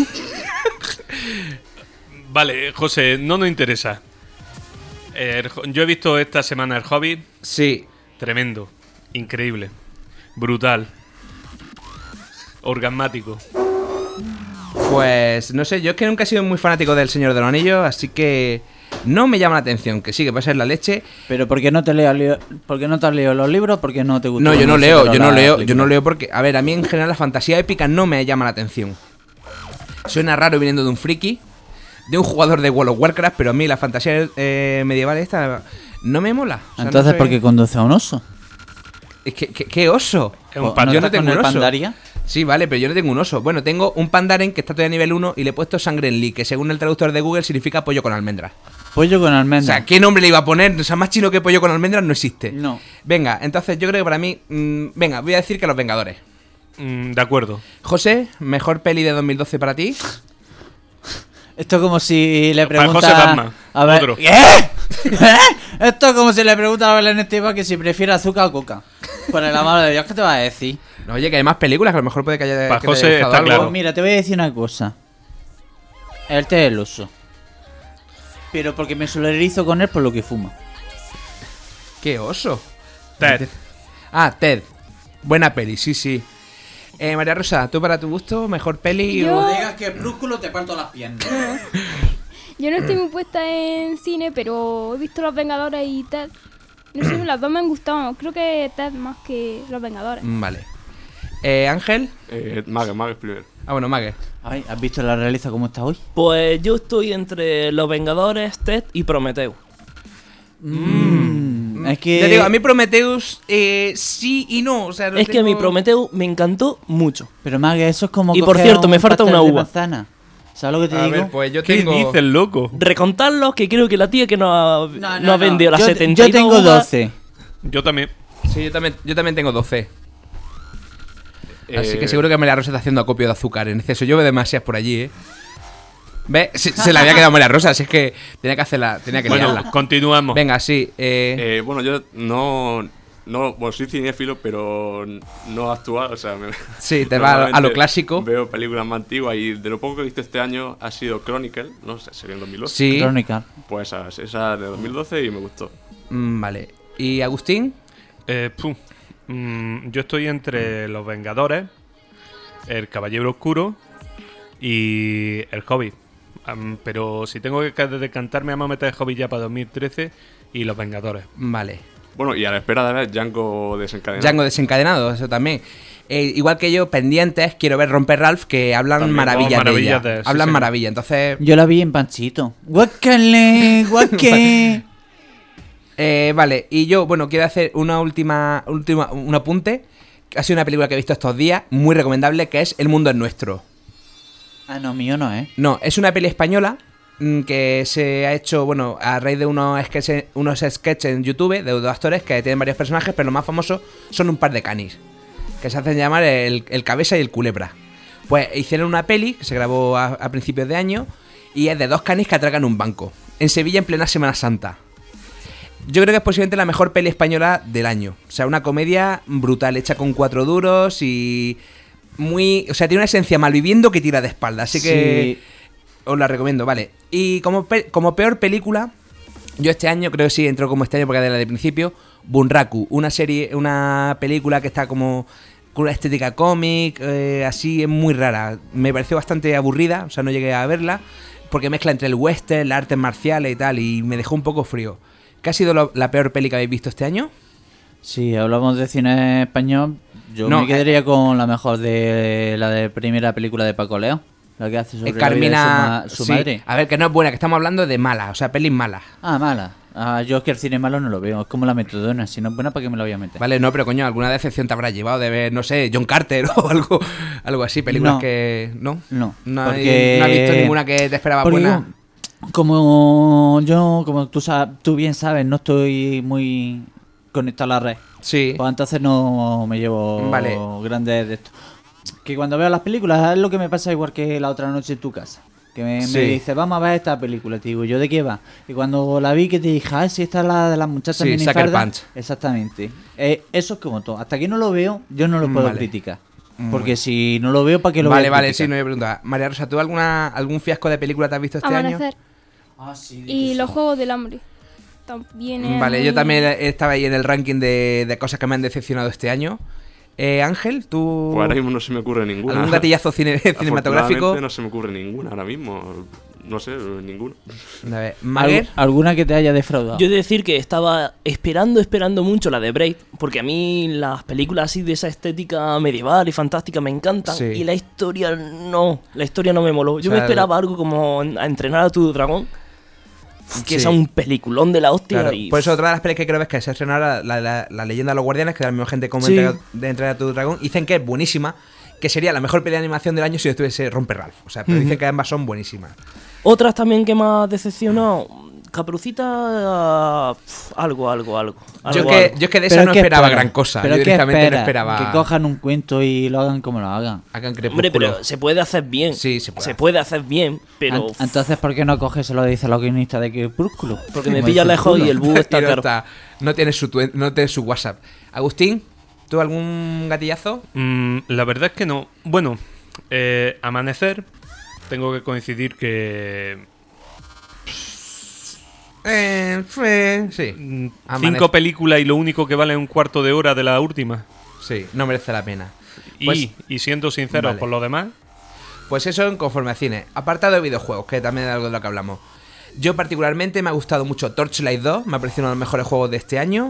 [SPEAKER 5] Vale, José, no nos interesa. El jo- yo he visto esta semana el Hobby.
[SPEAKER 3] Sí.
[SPEAKER 5] Tremendo. Increíble. Brutal. Orgasmático.
[SPEAKER 3] Pues no sé, yo es que nunca he sido muy fanático del Señor de los Anillos, así que no me llama la atención. Que sí, que puede ser la leche.
[SPEAKER 4] Pero ¿por qué no te leas leo- ¿por qué no te has leído los libros? ¿Por qué no te gusta?
[SPEAKER 3] No, yo no
[SPEAKER 4] mucho,
[SPEAKER 3] leo,
[SPEAKER 4] pero
[SPEAKER 3] yo no
[SPEAKER 4] la
[SPEAKER 3] leo, yo
[SPEAKER 4] película?
[SPEAKER 3] no leo porque, a ver, a mí en general la fantasía épica no me llama la atención. Suena raro viniendo de un friki, de un jugador de World of Warcraft, pero a mí la fantasía eh, medieval esta no me mola. O sea, no
[SPEAKER 4] Entonces,
[SPEAKER 3] sé-
[SPEAKER 4] ¿por qué conduce a un oso?
[SPEAKER 3] Es que, que- ¿qué oso?
[SPEAKER 5] Es un
[SPEAKER 4] ¿No
[SPEAKER 5] pan-
[SPEAKER 3] yo no
[SPEAKER 4] estás
[SPEAKER 3] tengo
[SPEAKER 4] con
[SPEAKER 3] un
[SPEAKER 4] el
[SPEAKER 3] oso.
[SPEAKER 4] Pandaria?
[SPEAKER 3] Sí, vale, pero yo no tengo un oso. Bueno, tengo un Pandaren que está todavía a nivel uno y le he puesto Sangrenli, que según el traductor de Google significa pollo con almendras.
[SPEAKER 4] Pollo con
[SPEAKER 3] O
[SPEAKER 4] almendras.
[SPEAKER 3] sea, ¿qué nombre le iba a poner? O sea, más chino que pollo con almendras no existe.
[SPEAKER 4] No.
[SPEAKER 3] Venga, entonces yo creo que para mí... mm, venga, voy a decir que Los Vengadores.
[SPEAKER 5] Mm, de acuerdo.
[SPEAKER 3] José, mejor peli de dos mil doce para ti.
[SPEAKER 4] Esto es como si le
[SPEAKER 5] Para
[SPEAKER 4] pregunta
[SPEAKER 5] José Batman,
[SPEAKER 4] a ver,
[SPEAKER 5] otro.
[SPEAKER 4] ¿qué? ¿Eh? Esto es como si le pregunta a Belén Esteban que si prefiere azúcar o coca. Por el amor de Dios, ¿qué te va a decir?
[SPEAKER 3] No, oye, que hay más películas que a lo mejor puede que haya...
[SPEAKER 5] Pa'
[SPEAKER 3] que te haya
[SPEAKER 5] José
[SPEAKER 3] gustado
[SPEAKER 5] está
[SPEAKER 3] algo.
[SPEAKER 5] claro.
[SPEAKER 4] Pues mira, te voy a decir una cosa. El té es el oso. Pero porque me solidarizo con él por lo que fuma.
[SPEAKER 3] ¿Qué oso?
[SPEAKER 5] Ted.
[SPEAKER 3] Ah, Ted. Buena peli, sí, sí. Eh, María Rosa, ¿tú para tu gusto, mejor peli
[SPEAKER 9] Yo-
[SPEAKER 3] o...?
[SPEAKER 4] digas que brúsculo te parto las piernas.
[SPEAKER 9] Yo no estoy muy puesta en cine, pero he visto Los Vengadores y Ted. No sé, las dos me han gustado. Creo que Ted más que Los Vengadores.
[SPEAKER 3] Mm, Vale. Eh, Ángel.
[SPEAKER 1] Eh, Mague, Mague primero.
[SPEAKER 3] Ah, bueno, Mague.
[SPEAKER 4] Ay, ¿has visto la realiza cómo está hoy?
[SPEAKER 6] Pues yo estoy entre Los Vengadores, Ted y Prometheus.
[SPEAKER 4] Mm, es que...
[SPEAKER 3] Te digo, a mí Prometheus eh, sí y no. O sea, no
[SPEAKER 6] Es que a mi
[SPEAKER 3] tengo-
[SPEAKER 6] Prometheus me encantó mucho.
[SPEAKER 4] Pero Mague, eso es como
[SPEAKER 6] Y por
[SPEAKER 4] coger
[SPEAKER 6] cierto,
[SPEAKER 4] un
[SPEAKER 6] me falta
[SPEAKER 4] pastel
[SPEAKER 6] una
[SPEAKER 4] de
[SPEAKER 6] uva.
[SPEAKER 4] manzana. ¿Sabes lo que te
[SPEAKER 3] A
[SPEAKER 4] digo?
[SPEAKER 3] ver, pues yo
[SPEAKER 5] ¿Qué
[SPEAKER 3] tengo...
[SPEAKER 5] dices, loco?
[SPEAKER 6] Recontarlos, que creo que la tía que nos ha,
[SPEAKER 4] No, no,
[SPEAKER 6] nos ha
[SPEAKER 4] no.
[SPEAKER 6] vendido las
[SPEAKER 4] yo,
[SPEAKER 6] setenta y
[SPEAKER 4] yo tengo
[SPEAKER 6] dos uvas,
[SPEAKER 4] doce.
[SPEAKER 5] Yo también.
[SPEAKER 3] Sí, yo también, yo también tengo doce. Así
[SPEAKER 1] Eh,
[SPEAKER 3] que seguro que María Rosa está haciendo acopio de azúcar en exceso. Yo veo demasiadas por allí, ¿eh? ¿Ves? Se, se la había quedado María Rosa, así es que tenía que hacerla, tenía que
[SPEAKER 5] Bueno,
[SPEAKER 3] liarla.
[SPEAKER 5] continuamos.
[SPEAKER 3] Venga, sí. Eh,
[SPEAKER 1] Eh, bueno, yo no, no... Bueno, soy cinéfilo, pero no actual, o sea... Me,
[SPEAKER 3] Sí, te va a lo- a lo
[SPEAKER 1] normalmente
[SPEAKER 3] clásico.
[SPEAKER 1] Veo películas más antiguas y de lo poco que he visto este año ha sido Chronicle, no sé, sería en dos mil doce.
[SPEAKER 3] sí.
[SPEAKER 4] Crónica.
[SPEAKER 1] Pues esa, esa de dos mil doce y me gustó.
[SPEAKER 3] Mm, vale. ¿Y Agustín?
[SPEAKER 5] Eh, pum. Mm, yo estoy entre Los Vengadores, El Caballero Oscuro y El Hobbit. Am, pero si tengo que decantarme, vamos a meter El Hobbit ya para dos mil trece y Los Vengadores.
[SPEAKER 3] Vale.
[SPEAKER 1] Bueno, y a la espera de ver Django desencadenado.
[SPEAKER 3] Django desencadenado, eso también. Eh, igual que yo, pendientes, quiero ver Romper Ralph, que hablan
[SPEAKER 1] También,
[SPEAKER 3] maravillas,
[SPEAKER 5] oh, maravillas
[SPEAKER 3] de ella.
[SPEAKER 5] de- sí,
[SPEAKER 3] hablan
[SPEAKER 5] señor.
[SPEAKER 3] maravilla, entonces...
[SPEAKER 4] Yo la vi en Panchito. Guácale, guaque.
[SPEAKER 3] Eh, vale, y yo, bueno, quiero hacer una última, última, un apunte. Ha sido una película que he visto estos días, muy recomendable, que es El Mundo es Nuestro.
[SPEAKER 4] Ah, no, mío no, ¿eh?
[SPEAKER 3] No, es una peli española mm, que se ha hecho, bueno, a raíz de unos sketches, unos sketches en YouTube de dos actores que tienen varios personajes, pero los más famosos son un par de canis, que se hacen llamar el, el Cabeza y el Culebra. Pues hicieron una peli que se grabó a, a principios de año y es de dos canis que atracan un banco en Sevilla en plena Semana Santa. Yo creo que es posiblemente la mejor peli española del año. O sea, una comedia brutal, hecha con cuatro duros y muy... O sea, tiene una esencia malviviendo que tira de espalda. Así que os la recomiendo, vale. Y como, pe- como peor película, yo este año, creo que sí, entró como este año porque era de la de principio, Bunraku, una serie, una película que está como con una estética cómic, eh, así, es muy rara. Me pareció bastante aburrida, o sea, no llegué a verla, porque mezcla entre el western, las artes marciales y tal, y me dejó un poco frío. ¿Qué ha sido lo- la peor peli que habéis visto este año?
[SPEAKER 4] Si hablamos de cine español, yo
[SPEAKER 3] No,
[SPEAKER 4] me quedaría con la mejor de la de primera película de Paco León. La que hace sobre
[SPEAKER 3] Eh, Carmina...
[SPEAKER 4] la vida de su, ma- su
[SPEAKER 3] sí.
[SPEAKER 4] madre.
[SPEAKER 3] A ver, que no es buena, que estamos hablando de malas, o sea, pelis malas.
[SPEAKER 4] Ah, mala. Ah, yo es que el cine malo no lo veo. Es como la metodona. Si no es buena, ¿para qué me la voy a meter?
[SPEAKER 3] Vale, no, pero coño, alguna decepción te habrá llevado de ver, no sé, John Carter o algo, algo así, películas
[SPEAKER 4] No.
[SPEAKER 3] que... ¿No?
[SPEAKER 4] No.
[SPEAKER 3] No, hay-
[SPEAKER 4] porque-
[SPEAKER 3] no has visto ninguna que te esperaba
[SPEAKER 4] Porque
[SPEAKER 3] buena.
[SPEAKER 4] yo, como yo, como tú, sab- tú bien sabes, no estoy muy conectado a la red.
[SPEAKER 3] Sí.
[SPEAKER 4] Pues entonces no me llevo
[SPEAKER 3] Vale.
[SPEAKER 4] grandes de esto. Que cuando veo las películas es lo que me pasa igual que la otra noche en tu casa. Que me,
[SPEAKER 3] Sí.
[SPEAKER 4] me dice, vamos a ver esta película. Te digo, ¿yo de qué va? Y cuando la vi que te dije, ah, sí, esta es la de las muchachas
[SPEAKER 3] Sí, Sucker
[SPEAKER 4] minifardas.
[SPEAKER 3] Punch.
[SPEAKER 4] Exactamente. Eh, eso es como todo. Hasta que no lo veo, yo no lo puedo
[SPEAKER 3] Vale.
[SPEAKER 4] criticar.
[SPEAKER 3] Mm.
[SPEAKER 4] Porque si no lo veo, ¿para qué lo
[SPEAKER 3] Vale,
[SPEAKER 4] voy a
[SPEAKER 3] vale,
[SPEAKER 4] criticar?
[SPEAKER 3] sí, no me pregunta. María Rosa, ¿tú alguna, algún fiasco de película te has visto este
[SPEAKER 9] Amanecer.
[SPEAKER 4] Ah, sí, di
[SPEAKER 9] Y
[SPEAKER 4] que
[SPEAKER 9] los
[SPEAKER 4] sí.
[SPEAKER 9] Juegos del Hambre. También
[SPEAKER 3] año?
[SPEAKER 9] es
[SPEAKER 3] Vale, yo
[SPEAKER 9] muy-
[SPEAKER 3] también estaba ahí en el ranking de, de cosas que me han decepcionado este año. Eh, Ángel, ¿tú
[SPEAKER 1] Pues ahora mismo no se me ocurre ninguna.
[SPEAKER 3] algún gatillazo cine- cinematográfico?
[SPEAKER 1] Afortunadamente no se me ocurre ninguna ahora mismo. No sé, ninguno.
[SPEAKER 3] A ver, Maguer,
[SPEAKER 4] ¿Algu- ¿Alguna que te haya defraudado?
[SPEAKER 6] Yo he de decir que estaba esperando, esperando mucho la de Braid, porque a mí las películas así de esa estética medieval y fantástica me encantan,
[SPEAKER 3] Sí.
[SPEAKER 6] y la historia no, la historia no me moló. Yo
[SPEAKER 3] O sea,
[SPEAKER 6] me esperaba algo como a entrenar a tu dragón, que
[SPEAKER 3] Sí.
[SPEAKER 6] sea un peliculón de la hostia.
[SPEAKER 3] claro,
[SPEAKER 6] y
[SPEAKER 3] por eso otra de las pelis que creo es que se estrenó ahora la, la, la leyenda de los guardianes, que la misma gente como
[SPEAKER 6] Sí.
[SPEAKER 3] entrega- de Entrenar a tu dragón, dicen que es buenísima, que sería la mejor peli de animación del año si estuviese Romper Ralph. O sea, pero dicen que ambas son buenísimas.
[SPEAKER 6] Otras también que me ha decepcionado, Caperucita, pf, algo, algo, algo.
[SPEAKER 3] Yo
[SPEAKER 6] algo,
[SPEAKER 3] que,
[SPEAKER 6] algo.
[SPEAKER 3] yo es que de
[SPEAKER 4] Pero
[SPEAKER 3] esa no
[SPEAKER 4] ¿qué
[SPEAKER 3] esperaba
[SPEAKER 4] espera?
[SPEAKER 3] gran cosa.
[SPEAKER 4] Pero
[SPEAKER 3] Yo
[SPEAKER 4] ¿qué
[SPEAKER 3] directamente
[SPEAKER 4] espera?
[SPEAKER 3] no esperaba
[SPEAKER 4] Que cojan un cuento y lo hagan como lo hagan.
[SPEAKER 3] hagan
[SPEAKER 6] Hombre,
[SPEAKER 3] Crepúsculo.
[SPEAKER 6] pero se puede hacer bien.
[SPEAKER 3] Sí, se puede
[SPEAKER 6] Se
[SPEAKER 3] hacer.
[SPEAKER 6] puede hacer bien, pero...
[SPEAKER 4] An- Entonces, ¿por qué no coges se lo dice la guionista de Crepúsculo?
[SPEAKER 6] Porque me
[SPEAKER 4] Como
[SPEAKER 6] pilla
[SPEAKER 4] dice
[SPEAKER 6] lejos
[SPEAKER 4] culo.
[SPEAKER 6] y el búho está
[SPEAKER 3] Y no,
[SPEAKER 6] caro.
[SPEAKER 3] está- no tiene su tuen- no tiene su WhatsApp. Agustín, ¿tú algún gatillazo?
[SPEAKER 5] Mm, la verdad es que no. Bueno, eh, Amanecer, tengo que coincidir que
[SPEAKER 3] Eh, fue- sí.
[SPEAKER 5] mm,
[SPEAKER 3] Amanece-
[SPEAKER 5] cinco películas y lo único que vale es un cuarto de hora de la última.
[SPEAKER 3] Sí, no merece la pena.
[SPEAKER 5] Y,
[SPEAKER 3] Pues-
[SPEAKER 5] y siendo sinceros,
[SPEAKER 3] Vale.
[SPEAKER 5] por lo demás,
[SPEAKER 3] Pues eso en conforme a cine. Apartado de videojuegos, que también es algo de lo que hablamos. Yo particularmente me ha gustado mucho Torchlight dos, me ha parecido uno de los mejores juegos de este año.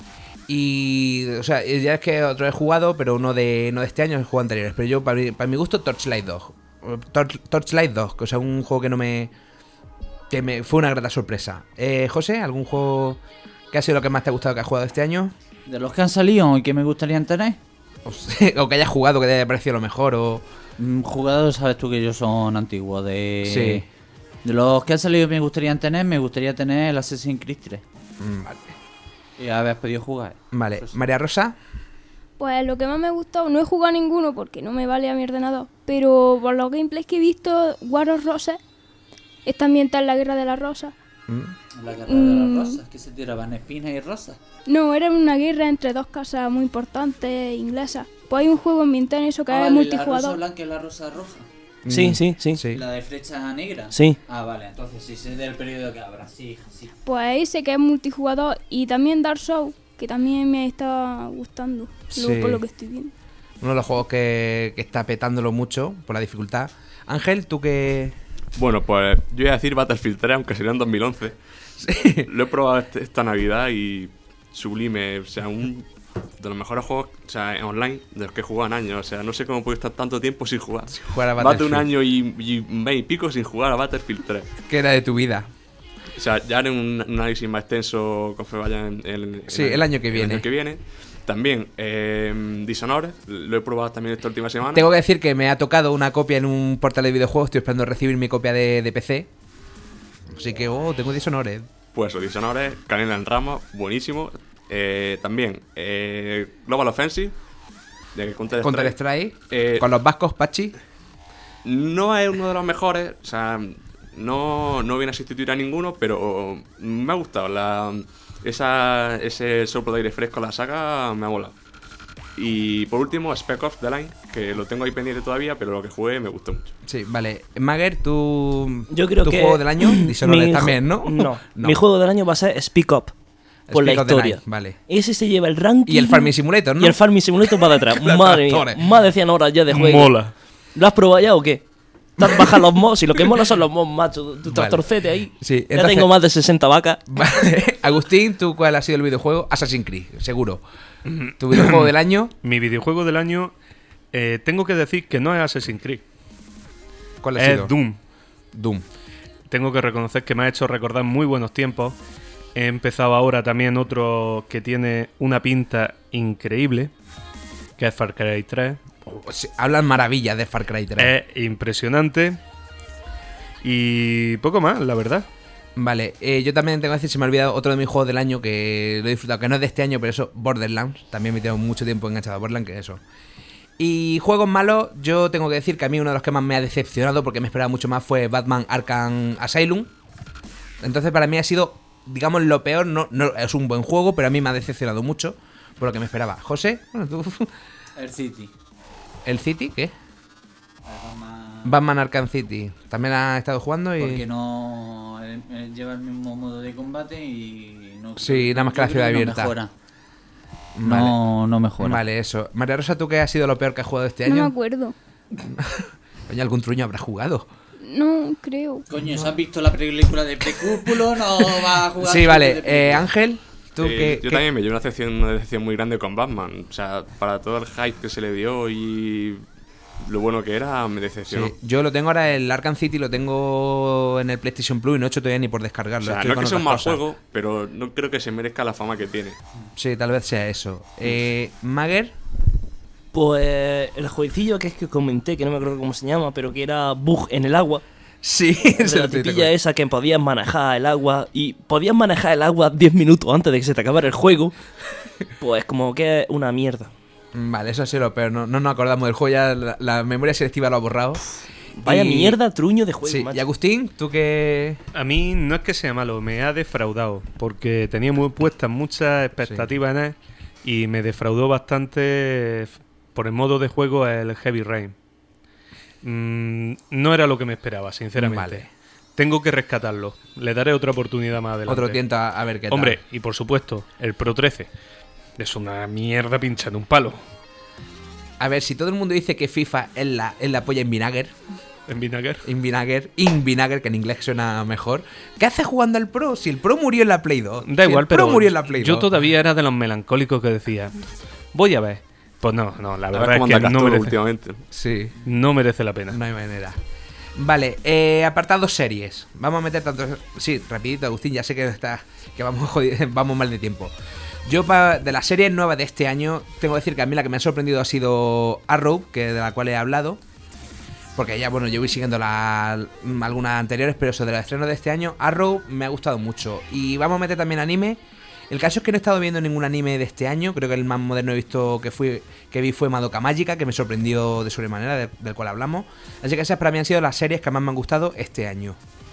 [SPEAKER 3] Y, o sea, ya es que otro he jugado, pero uno de no de este año, es juegos anteriores. Pero yo, para mi, para mi gusto, Torchlight dos. Tor- Torchlight dos, que o sea, un juego que no me... que me fue una grata sorpresa. Eh, José, ¿algún juego que ha sido lo que más te ha gustado que has jugado este año?
[SPEAKER 4] De los que han salido y que me gustaría tener,
[SPEAKER 3] O, sea, o que hayas jugado, que te haya parecido lo mejor, o...
[SPEAKER 4] mm, jugadores, sabes tú que ellos son antiguos. De,
[SPEAKER 3] Sí.
[SPEAKER 4] de los que han salido y me gustaría tener, me gustaría tener el Assassin's Creed tres.
[SPEAKER 3] Mm, Vale.
[SPEAKER 4] Y haber podido jugar.
[SPEAKER 3] Vale. María Rosa.
[SPEAKER 9] Pues lo que más me ha gustado, no he jugado ninguno porque no me vale a mi ordenador, pero por los gameplays que he visto, War of Roses está ambientada en la Guerra de las Rosas.
[SPEAKER 3] Mm.
[SPEAKER 4] La guerra
[SPEAKER 9] Mm.
[SPEAKER 4] de las rosas, que se tiraban espinas y rosas.
[SPEAKER 9] No, era una guerra entre dos casas muy importantes inglesas. Pues hay un juego ambientado en eso que
[SPEAKER 4] Ah,
[SPEAKER 9] es
[SPEAKER 4] vale, la rosa
[SPEAKER 9] multijugador.
[SPEAKER 4] blanca y la rosa roja.
[SPEAKER 6] Sí, sí, sí.
[SPEAKER 3] Sí.
[SPEAKER 4] La de flecha negra.
[SPEAKER 6] Sí.
[SPEAKER 4] Ah, vale, entonces sí sé del periodo que habrá. Sí, sí.
[SPEAKER 9] Pues ese que es multijugador y también Dark Souls, que también me está gustando,
[SPEAKER 3] Sí.
[SPEAKER 9] luego por lo que estoy viendo.
[SPEAKER 3] Uno de los juegos que, que está petándolo mucho por la dificultad. Ángel, ¿tú qué...?
[SPEAKER 1] Bueno, pues yo iba a decir Battlefield tres, aunque sería en dos mil once. Lo he probado este- esta Navidad y sublime. O sea, un de los mejores juegos, o sea, en online de los que he jugado en años. O sea, no sé cómo puedo estar tanto tiempo sin jugar.
[SPEAKER 3] jugar a
[SPEAKER 1] Más de
[SPEAKER 3] Battlefield.
[SPEAKER 1] un año y, y un mes y pico sin jugar a Battlefield tres.
[SPEAKER 3] ¿Qué era de tu vida?
[SPEAKER 1] O sea, ya haré un, un análisis más extenso conforme vaya en, en-
[SPEAKER 3] Sí,
[SPEAKER 1] en
[SPEAKER 3] el año que viene.
[SPEAKER 1] El año que viene. También, eh, Dishonored, lo he probado también esta última semana.
[SPEAKER 3] Tengo que decir que me ha tocado una copia en un portal de videojuegos. Estoy esperando recibir mi copia de, de P C. Así que, oh, tengo Dishonored.
[SPEAKER 1] Pues eso, Dishonored, Canela en Rama, buenísimo. Eh, también, eh, Global Offensive, de Counter-Strike.
[SPEAKER 3] Counter-Strike.
[SPEAKER 1] Eh,
[SPEAKER 3] Con los vascos, Pachi.
[SPEAKER 1] No es uno de los mejores, o sea, no, no viene a sustituir a ninguno, pero me ha gustado. La, esa, ese soplo de aire fresco a la saga me ha molado. Y por último, Spec Ops The Line, que lo tengo ahí pendiente todavía, pero lo que jugué me gustó mucho.
[SPEAKER 3] Sí, vale. Mager, tú...
[SPEAKER 6] Yo creo
[SPEAKER 3] ¿Tu
[SPEAKER 6] que...
[SPEAKER 3] juego del año? Dishonored
[SPEAKER 6] mi
[SPEAKER 3] también,
[SPEAKER 6] jo-
[SPEAKER 3] ¿no?
[SPEAKER 6] No, mi juego del año va a ser Speak Up. Por la
[SPEAKER 3] Speak of the
[SPEAKER 6] historia.
[SPEAKER 3] Night, vale.
[SPEAKER 6] Ese se lleva el ranking.
[SPEAKER 3] Y el Farming Simulator, ¿no?
[SPEAKER 6] Y el Farming Simulator va detrás.
[SPEAKER 3] Los
[SPEAKER 6] Madre mía,
[SPEAKER 3] tractores.
[SPEAKER 6] más de cien horas ya de juego.
[SPEAKER 5] mola.
[SPEAKER 6] ¿Lo has probado ya o qué? Tan bajan los mods. Y lo que mola son los mods, macho. Tu
[SPEAKER 3] Vale.
[SPEAKER 6] tractorcete ahí.
[SPEAKER 3] Sí,
[SPEAKER 6] Ya
[SPEAKER 3] entonces-
[SPEAKER 6] tengo más de sesenta vacas.
[SPEAKER 3] Vale. Agustín, ¿tú cuál ha sido el videojuego? Assassin's Creed, seguro. ¿Tu videojuego del año?
[SPEAKER 5] Mi videojuego del año, eh, tengo que decir que no es Assassin's Creed,
[SPEAKER 3] ¿Cuál ha
[SPEAKER 5] es
[SPEAKER 3] sido?
[SPEAKER 5] Doom.
[SPEAKER 3] Doom.
[SPEAKER 5] Tengo que reconocer que me ha hecho recordar muy buenos tiempos. He empezado ahora también otro que tiene una pinta increíble, que es Far Cry tres.
[SPEAKER 3] Oh, sí, hablan maravillas de Far Cry tres.
[SPEAKER 5] Es impresionante. Y poco más, la verdad.
[SPEAKER 3] Vale, eh, yo también tengo que decir, se me ha olvidado otro de mis juegos del año que lo he disfrutado, que no es de este año, pero eso, Borderlands. También me tengo mucho tiempo enganchado a Borderlands, que es eso. Y juegos malos, yo tengo que decir que a mí uno de los que más me ha decepcionado, porque me esperaba mucho más, fue Batman Arkham Asylum. Entonces para mí ha sido, digamos, lo peor. No, no es un buen juego, pero a mí me ha decepcionado mucho por lo que me esperaba. José, bueno, tú,
[SPEAKER 4] El City.
[SPEAKER 3] ¿el City qué?
[SPEAKER 4] Batman-
[SPEAKER 3] Batman Arkham City. También ha estado jugando y...
[SPEAKER 4] Porque no eh, eh, lleva el mismo modo de combate y no.
[SPEAKER 3] Sí, nada más que la
[SPEAKER 4] yo
[SPEAKER 3] ciudad
[SPEAKER 4] creo que
[SPEAKER 3] abierta.
[SPEAKER 4] No mejora.
[SPEAKER 3] Vale.
[SPEAKER 4] No, no mejora.
[SPEAKER 3] Vale, eso. María Rosa, ¿tú qué ha sido lo peor que has jugado este
[SPEAKER 9] No me
[SPEAKER 3] año?
[SPEAKER 9] acuerdo.
[SPEAKER 3] Oye, algún truño habrá jugado.
[SPEAKER 9] No creo.
[SPEAKER 4] Coño, ¿se has visto la película de Precúpulo? No va a jugar.
[SPEAKER 3] Sí, vale.
[SPEAKER 4] de
[SPEAKER 3] Eh, Ángel, ¿tú
[SPEAKER 1] Eh,
[SPEAKER 3] qué,
[SPEAKER 1] yo
[SPEAKER 3] qué-
[SPEAKER 1] también me llevo una decepción, una decepción muy grande con Batman. O sea, para todo el hype que se le dio y lo bueno que era, me decepcionó.
[SPEAKER 3] Sí, yo lo tengo ahora, el Arkham City lo tengo en el PlayStation Plus y no he hecho todavía ni por
[SPEAKER 1] O
[SPEAKER 3] descargarlo.
[SPEAKER 1] sea,
[SPEAKER 3] estoy
[SPEAKER 1] no es
[SPEAKER 3] con
[SPEAKER 1] que sea un
[SPEAKER 3] otras
[SPEAKER 1] mal
[SPEAKER 3] cosas.
[SPEAKER 1] juego, pero no creo que se merezca la fama que tiene.
[SPEAKER 3] Sí, tal vez sea eso. Eh, Mager,
[SPEAKER 6] Pues el jueguecillo que es que comenté, que no me acuerdo cómo se llama, pero que era bug en el agua.
[SPEAKER 3] sí,
[SPEAKER 6] De
[SPEAKER 3] se lo
[SPEAKER 6] la
[SPEAKER 3] estoy
[SPEAKER 6] tipilla
[SPEAKER 3] tocando.
[SPEAKER 6] esa que podías manejar el agua y podías manejar el agua diez minutos antes de que se te acabara el juego. Pues como que es una mierda.
[SPEAKER 3] Vale, eso ha sido lo peor. No, no nos acordamos del juego, ya la, la memoria selectiva lo ha borrado.
[SPEAKER 6] Vaya
[SPEAKER 3] Y-
[SPEAKER 6] mierda, truño de juego,
[SPEAKER 3] Sí,
[SPEAKER 6] macho.
[SPEAKER 3] y Agustín, ¿tú qué...?
[SPEAKER 5] A mí no es que sea malo, me ha defraudado, porque tenía muy puestas muchas expectativas en él y me defraudó bastante f- por el modo de juego el Heavy Rain. Mm, no era lo que me esperaba, sinceramente.
[SPEAKER 3] Vale.
[SPEAKER 5] Tengo que rescatarlo, le daré otra oportunidad más adelante.
[SPEAKER 3] Otro tiento a, a ver qué tal.
[SPEAKER 5] Hombre, y por supuesto, el Pro trece es una mierda pinchando un palo
[SPEAKER 3] A ver, si todo el mundo dice que FIFA es la, es la polla en vinagre,
[SPEAKER 5] en Vinagre.
[SPEAKER 3] in vinagre, in vinagre, que en inglés suena mejor, ¿qué hace jugando al Pro? Si el Pro murió en la Play dos.
[SPEAKER 5] Da
[SPEAKER 3] Si
[SPEAKER 5] igual,
[SPEAKER 3] el Pro
[SPEAKER 5] pero
[SPEAKER 3] murió en la Play
[SPEAKER 5] yo
[SPEAKER 3] dos.
[SPEAKER 5] todavía era de los melancólicos que decía, voy a ver. Pues no, no, la
[SPEAKER 1] A ver
[SPEAKER 5] verdad
[SPEAKER 1] cómo
[SPEAKER 5] es
[SPEAKER 1] anda
[SPEAKER 5] que no
[SPEAKER 1] Castro
[SPEAKER 5] merece,
[SPEAKER 1] últimamente.
[SPEAKER 3] Sí,
[SPEAKER 5] no merece la pena.
[SPEAKER 3] no hay manera. Vale, eh, apartado series. Vamos a meter tantos... Sí, rapidito, Agustín, ya sé que está que vamos jodi- vamos mal de tiempo. Yo, pa- de las series nuevas de este año, tengo que decir que a mí la que me ha sorprendido ha sido Arrow, que de la cual he hablado. Porque ya, bueno, yo voy siguiendo la- algunas anteriores, pero eso de los estrenos de este año, Arrow me ha gustado mucho. Y vamos a meter también anime. El caso es que no he estado viendo ningún anime de este año. Creo que el más moderno he visto que fui que vi fue Madoka Mágica, que me sorprendió de sobremanera, de- del cual hablamos. Así que esas para mí han sido las series que más me han gustado este año.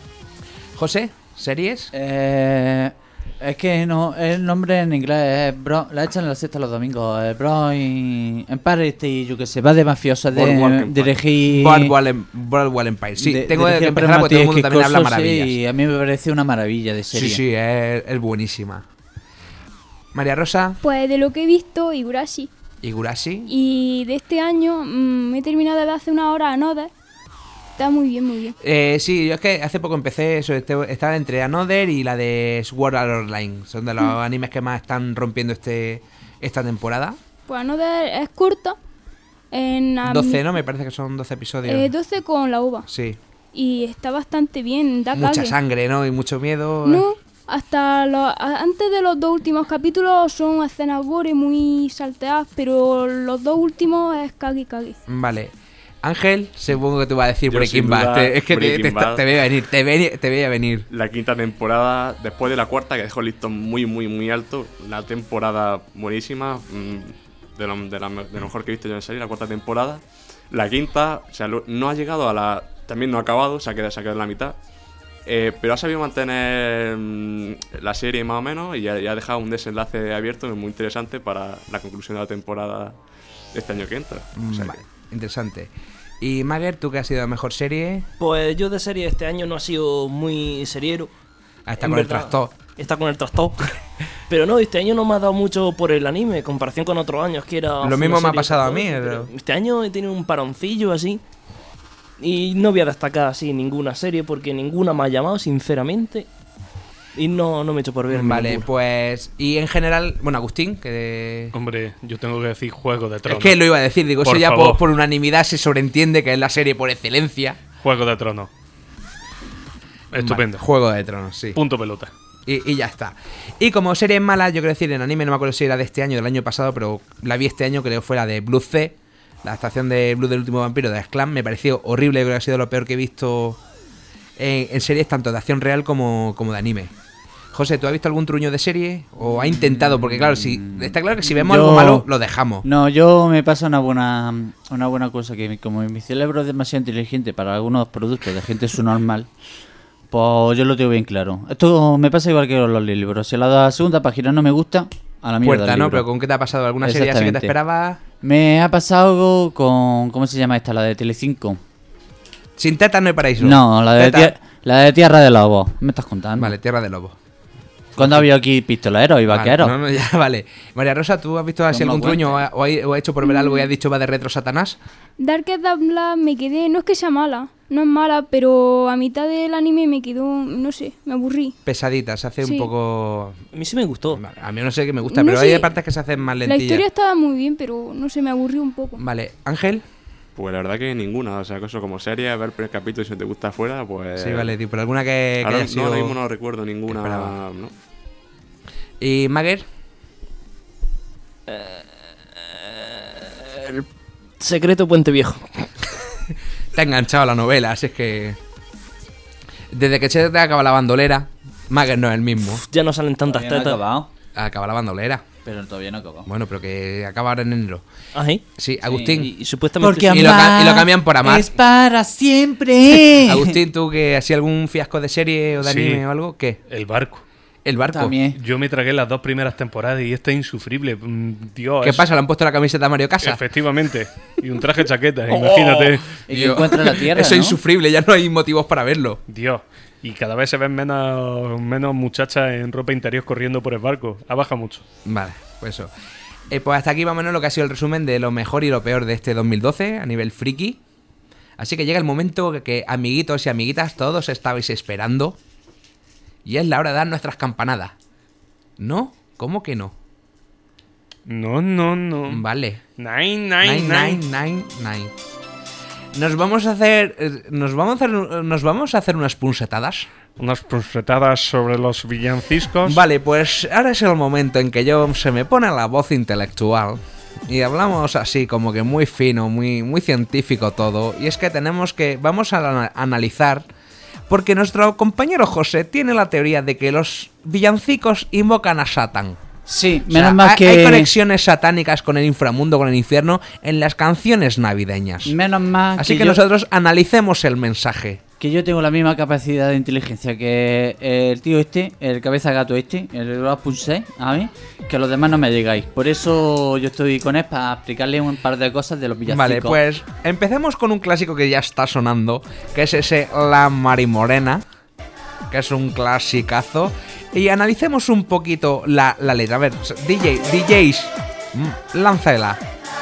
[SPEAKER 3] José, ¿series?
[SPEAKER 4] Eh, es que no, el nombre en inglés es Bro, la echan en la sexta los domingos. eh, Bro y Empire y yo que sé, va de mafiosos, de
[SPEAKER 1] Boardwalk Empire.
[SPEAKER 4] dirigir.
[SPEAKER 3] Boardwalk Em- Boardwalk Empire. Sí,
[SPEAKER 4] de-
[SPEAKER 3] tengo que
[SPEAKER 4] dirigir
[SPEAKER 3] empezar porque todo el mundo
[SPEAKER 4] Matías
[SPEAKER 3] también habla
[SPEAKER 4] Quiscoso,
[SPEAKER 3] maravillas.
[SPEAKER 4] sí, y a mí me parece una maravilla de serie.
[SPEAKER 3] Sí, sí, es, es buenísima. María Rosa,
[SPEAKER 9] Pues de lo que he visto, Higurashi.
[SPEAKER 3] Higurashi.
[SPEAKER 9] Y de este año mm, me he terminado de ver hace una hora Another. Está muy bien, muy bien.
[SPEAKER 3] Eh, sí, yo es que hace poco empecé, eso, este- estaba entre Another y la de Sword Art Online. Son de los
[SPEAKER 9] Mm.
[SPEAKER 3] animes que más están rompiendo este esta temporada.
[SPEAKER 9] Pues Another es corta. En a
[SPEAKER 3] doce,
[SPEAKER 9] mi-
[SPEAKER 3] ¿no? Me parece que son doce episodios.
[SPEAKER 9] eh, doce con la uva.
[SPEAKER 3] Sí.
[SPEAKER 9] Y está bastante bien, da
[SPEAKER 3] Mucha
[SPEAKER 9] cague.
[SPEAKER 3] sangre, ¿no? Y mucho miedo.
[SPEAKER 9] No, hasta lo- a- antes de los dos últimos capítulos son escenas gore muy salteadas, pero los dos últimos es cague cague.
[SPEAKER 3] Vale. Ángel, supongo que tú vas a decir
[SPEAKER 1] Yo,
[SPEAKER 3] Breaking
[SPEAKER 1] sin
[SPEAKER 3] Bad.
[SPEAKER 1] duda,
[SPEAKER 3] Te- es que te,
[SPEAKER 1] Breaking
[SPEAKER 3] te,
[SPEAKER 1] Bad.
[SPEAKER 3] te veía venir, te veía, te veía venir.
[SPEAKER 1] La quinta temporada, después de la cuarta, que dejó el listón muy, muy, muy alto. Una temporada buenísima, mm, de lo, de la- de lo mejor que he visto yo en serie, la cuarta temporada. La quinta, o sea, lo- no ha llegado a la... También no ha acabado, se ha quedado, se ha quedado en la mitad. Eh, pero ha sabido mantener mm, la serie más o menos y ha, y ha dejado un desenlace abierto muy interesante para la conclusión de la temporada de este año que entra. O sea
[SPEAKER 3] Vale,
[SPEAKER 1] que-
[SPEAKER 3] interesante. Y Mager, ¿tú qué has sido la mejor serie?
[SPEAKER 6] Pues yo de serie este año no ha sido muy seriero.
[SPEAKER 3] Ah, está
[SPEAKER 6] En
[SPEAKER 3] con el
[SPEAKER 6] verdad,
[SPEAKER 3] trastor.
[SPEAKER 6] Está con el trastor. Pero no, este año no me ha dado mucho por el anime, en comparación con otros años que era...
[SPEAKER 3] Lo
[SPEAKER 6] una
[SPEAKER 3] mismo me ha
[SPEAKER 6] serie
[SPEAKER 3] pasado a
[SPEAKER 6] tras
[SPEAKER 3] mí,
[SPEAKER 6] otra,
[SPEAKER 3] pero-
[SPEAKER 6] pero Este año he tenido un paroncillo así. Y no voy a destacar así ninguna serie porque ninguna me ha llamado, sinceramente. Y no, no me he hecho por ver.
[SPEAKER 3] Vale,
[SPEAKER 6] ninguna.
[SPEAKER 3] pues... Y en general... Bueno, Agustín, que...
[SPEAKER 5] Hombre, yo tengo que decir Juego de Tronos.
[SPEAKER 3] Es que lo iba a decir, digo,
[SPEAKER 5] Por
[SPEAKER 3] eso ya
[SPEAKER 5] favor.
[SPEAKER 3] por, por unanimidad se sobreentiende que es la serie por excelencia.
[SPEAKER 5] Juego de Tronos. Estupendo.
[SPEAKER 3] Vale, Juego de Tronos, sí.
[SPEAKER 5] Punto pelota.
[SPEAKER 3] Y, y ya está. Y como serie mala, yo quiero decir, en anime, no me acuerdo si era de este año o del año pasado, pero la vi este año, creo que fue la de Blue C, la adaptación de Blue del último vampiro de Sclam. Me pareció horrible, creo que ha sido lo peor que he visto en, en series tanto de acción real como, como de anime. José, ¿tú has visto algún truño de serie? ¿O ha intentado? Porque claro, si está claro que si vemos
[SPEAKER 4] Yo-
[SPEAKER 3] algo malo, lo dejamos.
[SPEAKER 4] No, yo me pasa una buena una buena cosa, que mi- como mi cerebro es demasiado inteligente para algunos productos de gente su normal, pues yo lo tengo bien claro. Esto me pasa igual que con los libros. Si la segunda página no me gusta, a la mierda
[SPEAKER 3] Puerta,
[SPEAKER 4] del
[SPEAKER 3] ¿no?
[SPEAKER 4] libro.
[SPEAKER 3] Pero ¿con qué te ha pasado? ¿Alguna serie así que te
[SPEAKER 4] Exactamente.
[SPEAKER 3] esperabas?
[SPEAKER 4] Me ha pasado con... ¿Cómo se llama esta? La de Telecinco.
[SPEAKER 3] Sin tetas no hay paraíso.
[SPEAKER 4] No, la de,
[SPEAKER 3] Tetas.
[SPEAKER 4] tier- la de Tierra de Lobos. ¿Me estás contando?
[SPEAKER 3] Vale, Tierra de Lobos.
[SPEAKER 4] ¿Cuándo ha habido aquí pistoleros y vaqueros?
[SPEAKER 3] Vale, no, no, ya, vale. María Rosa, ¿tú has visto así
[SPEAKER 4] No me
[SPEAKER 3] algún truño o,
[SPEAKER 4] cuentes.
[SPEAKER 3] ha- o, ha- o has hecho por ver algo y has dicho va de retro Satanás?
[SPEAKER 9] Darkest Dungeon me quedé, no es que sea mala, no es mala, pero a mitad del anime me quedó, no sé, me aburrí.
[SPEAKER 3] Pesadita, se hace
[SPEAKER 9] Sí.
[SPEAKER 3] un poco...
[SPEAKER 6] A mí sí me gustó.
[SPEAKER 3] Vale, a mí no sé qué me gusta,
[SPEAKER 9] No
[SPEAKER 3] pero
[SPEAKER 9] sé,
[SPEAKER 3] hay partes que se hacen más
[SPEAKER 9] La
[SPEAKER 3] lentillas.
[SPEAKER 9] historia estaba muy bien, pero no sé, me aburrió un poco.
[SPEAKER 3] Vale, Ángel.
[SPEAKER 1] Pues la verdad que ninguna. O sea, eso como serie, ver el primer capítulo y si no te gusta fuera, pues...
[SPEAKER 3] Sí, vale, tío, pero alguna que, que
[SPEAKER 1] Ahora,
[SPEAKER 3] haya
[SPEAKER 1] no,
[SPEAKER 3] sido...
[SPEAKER 1] ahora mismo no recuerdo ninguna.
[SPEAKER 3] esperaba.
[SPEAKER 1] ¿no?
[SPEAKER 3] ¿Y Mager?
[SPEAKER 6] El secreto Puente Viejo.
[SPEAKER 3] Te ha enganchado a la novela, así es que... Desde que se te acaba la bandolera, Mager no es el mismo.
[SPEAKER 6] Ya no salen tantas
[SPEAKER 4] Todavía no ha
[SPEAKER 6] tetas.
[SPEAKER 4] acabado,
[SPEAKER 3] Acaba la bandolera.
[SPEAKER 4] pero todavía no ha acabado.
[SPEAKER 3] Bueno, pero que acaba ahora en enero.
[SPEAKER 6] Ajá.
[SPEAKER 3] Sí, Agustín.
[SPEAKER 6] Y, y supuestamente...
[SPEAKER 4] Porque
[SPEAKER 3] Y lo ca-
[SPEAKER 4] amar
[SPEAKER 3] y lo cambian por amar.
[SPEAKER 4] es para siempre.
[SPEAKER 3] Agustín, ¿tú que así algún fiasco de serie o de
[SPEAKER 5] Sí.
[SPEAKER 3] anime o algo? ¿Qué?
[SPEAKER 5] El barco.
[SPEAKER 3] El barco.
[SPEAKER 4] También.
[SPEAKER 5] Yo me tragué las dos primeras temporadas y este es insufrible. Mm, Dios.
[SPEAKER 3] ¿Qué
[SPEAKER 5] es-
[SPEAKER 3] pasa? ¿Le han puesto la camiseta a Mario Casas?
[SPEAKER 5] Efectivamente. Y un traje chaqueta, imagínate.
[SPEAKER 4] Y que
[SPEAKER 3] Dios.
[SPEAKER 4] encuentra la tierra,
[SPEAKER 3] Eso es
[SPEAKER 4] ¿no?
[SPEAKER 3] insufrible, ya no hay motivos para verlo.
[SPEAKER 5] Dios. Y cada vez se ven menos, menos muchachas en ropa interior corriendo por el barco. Ha bajado mucho.
[SPEAKER 3] Vale, pues eso. Eh, pues hasta aquí más o menos lo que ha sido el resumen de lo mejor y lo peor de este dos mil doce a nivel friki. Así que llega el momento que, que amiguitos y amiguitas todos estabais esperando. Y es la hora de dar nuestras campanadas. ¿No? ¿Cómo que no?
[SPEAKER 5] No, no, no.
[SPEAKER 3] Vale.
[SPEAKER 5] Nine,
[SPEAKER 3] Nine,
[SPEAKER 5] nine, nine.
[SPEAKER 3] nine, nine, nine. Nos vamos a hacer. eh, Nos vamos a hacer. Nos vamos a hacer unas punsetadas.
[SPEAKER 5] Unas prosetadas sobre los villancicos.
[SPEAKER 3] Vale, pues ahora es el momento en que yo se me pone la voz intelectual y hablamos así como que muy fino, muy, muy científico todo. Y es que tenemos que... Vamos a ana- analizar porque nuestro compañero José tiene la teoría de que los villancicos invocan a Satán.
[SPEAKER 4] Sí,
[SPEAKER 3] O sea,
[SPEAKER 4] menos mal
[SPEAKER 3] hay,
[SPEAKER 4] que...
[SPEAKER 3] hay conexiones satánicas con el inframundo, con el infierno en las canciones navideñas.
[SPEAKER 4] Menos mal
[SPEAKER 3] Así que,
[SPEAKER 4] que, yo,
[SPEAKER 3] nosotros analicemos el mensaje.
[SPEAKER 4] que yo tengo la misma capacidad de inteligencia que el tío este, el cabeza gato este, el Rapunzel, a mí, que los demás no me llegáis. Por eso yo estoy con él para explicarle un par de cosas de los villancicos.
[SPEAKER 3] Vale, pues empecemos con un clásico que ya está sonando, que es ese La Marimorena, que es un clasicazo. Y analicemos un poquito la, la letra. A ver, D J, D Js, mm, lánzala.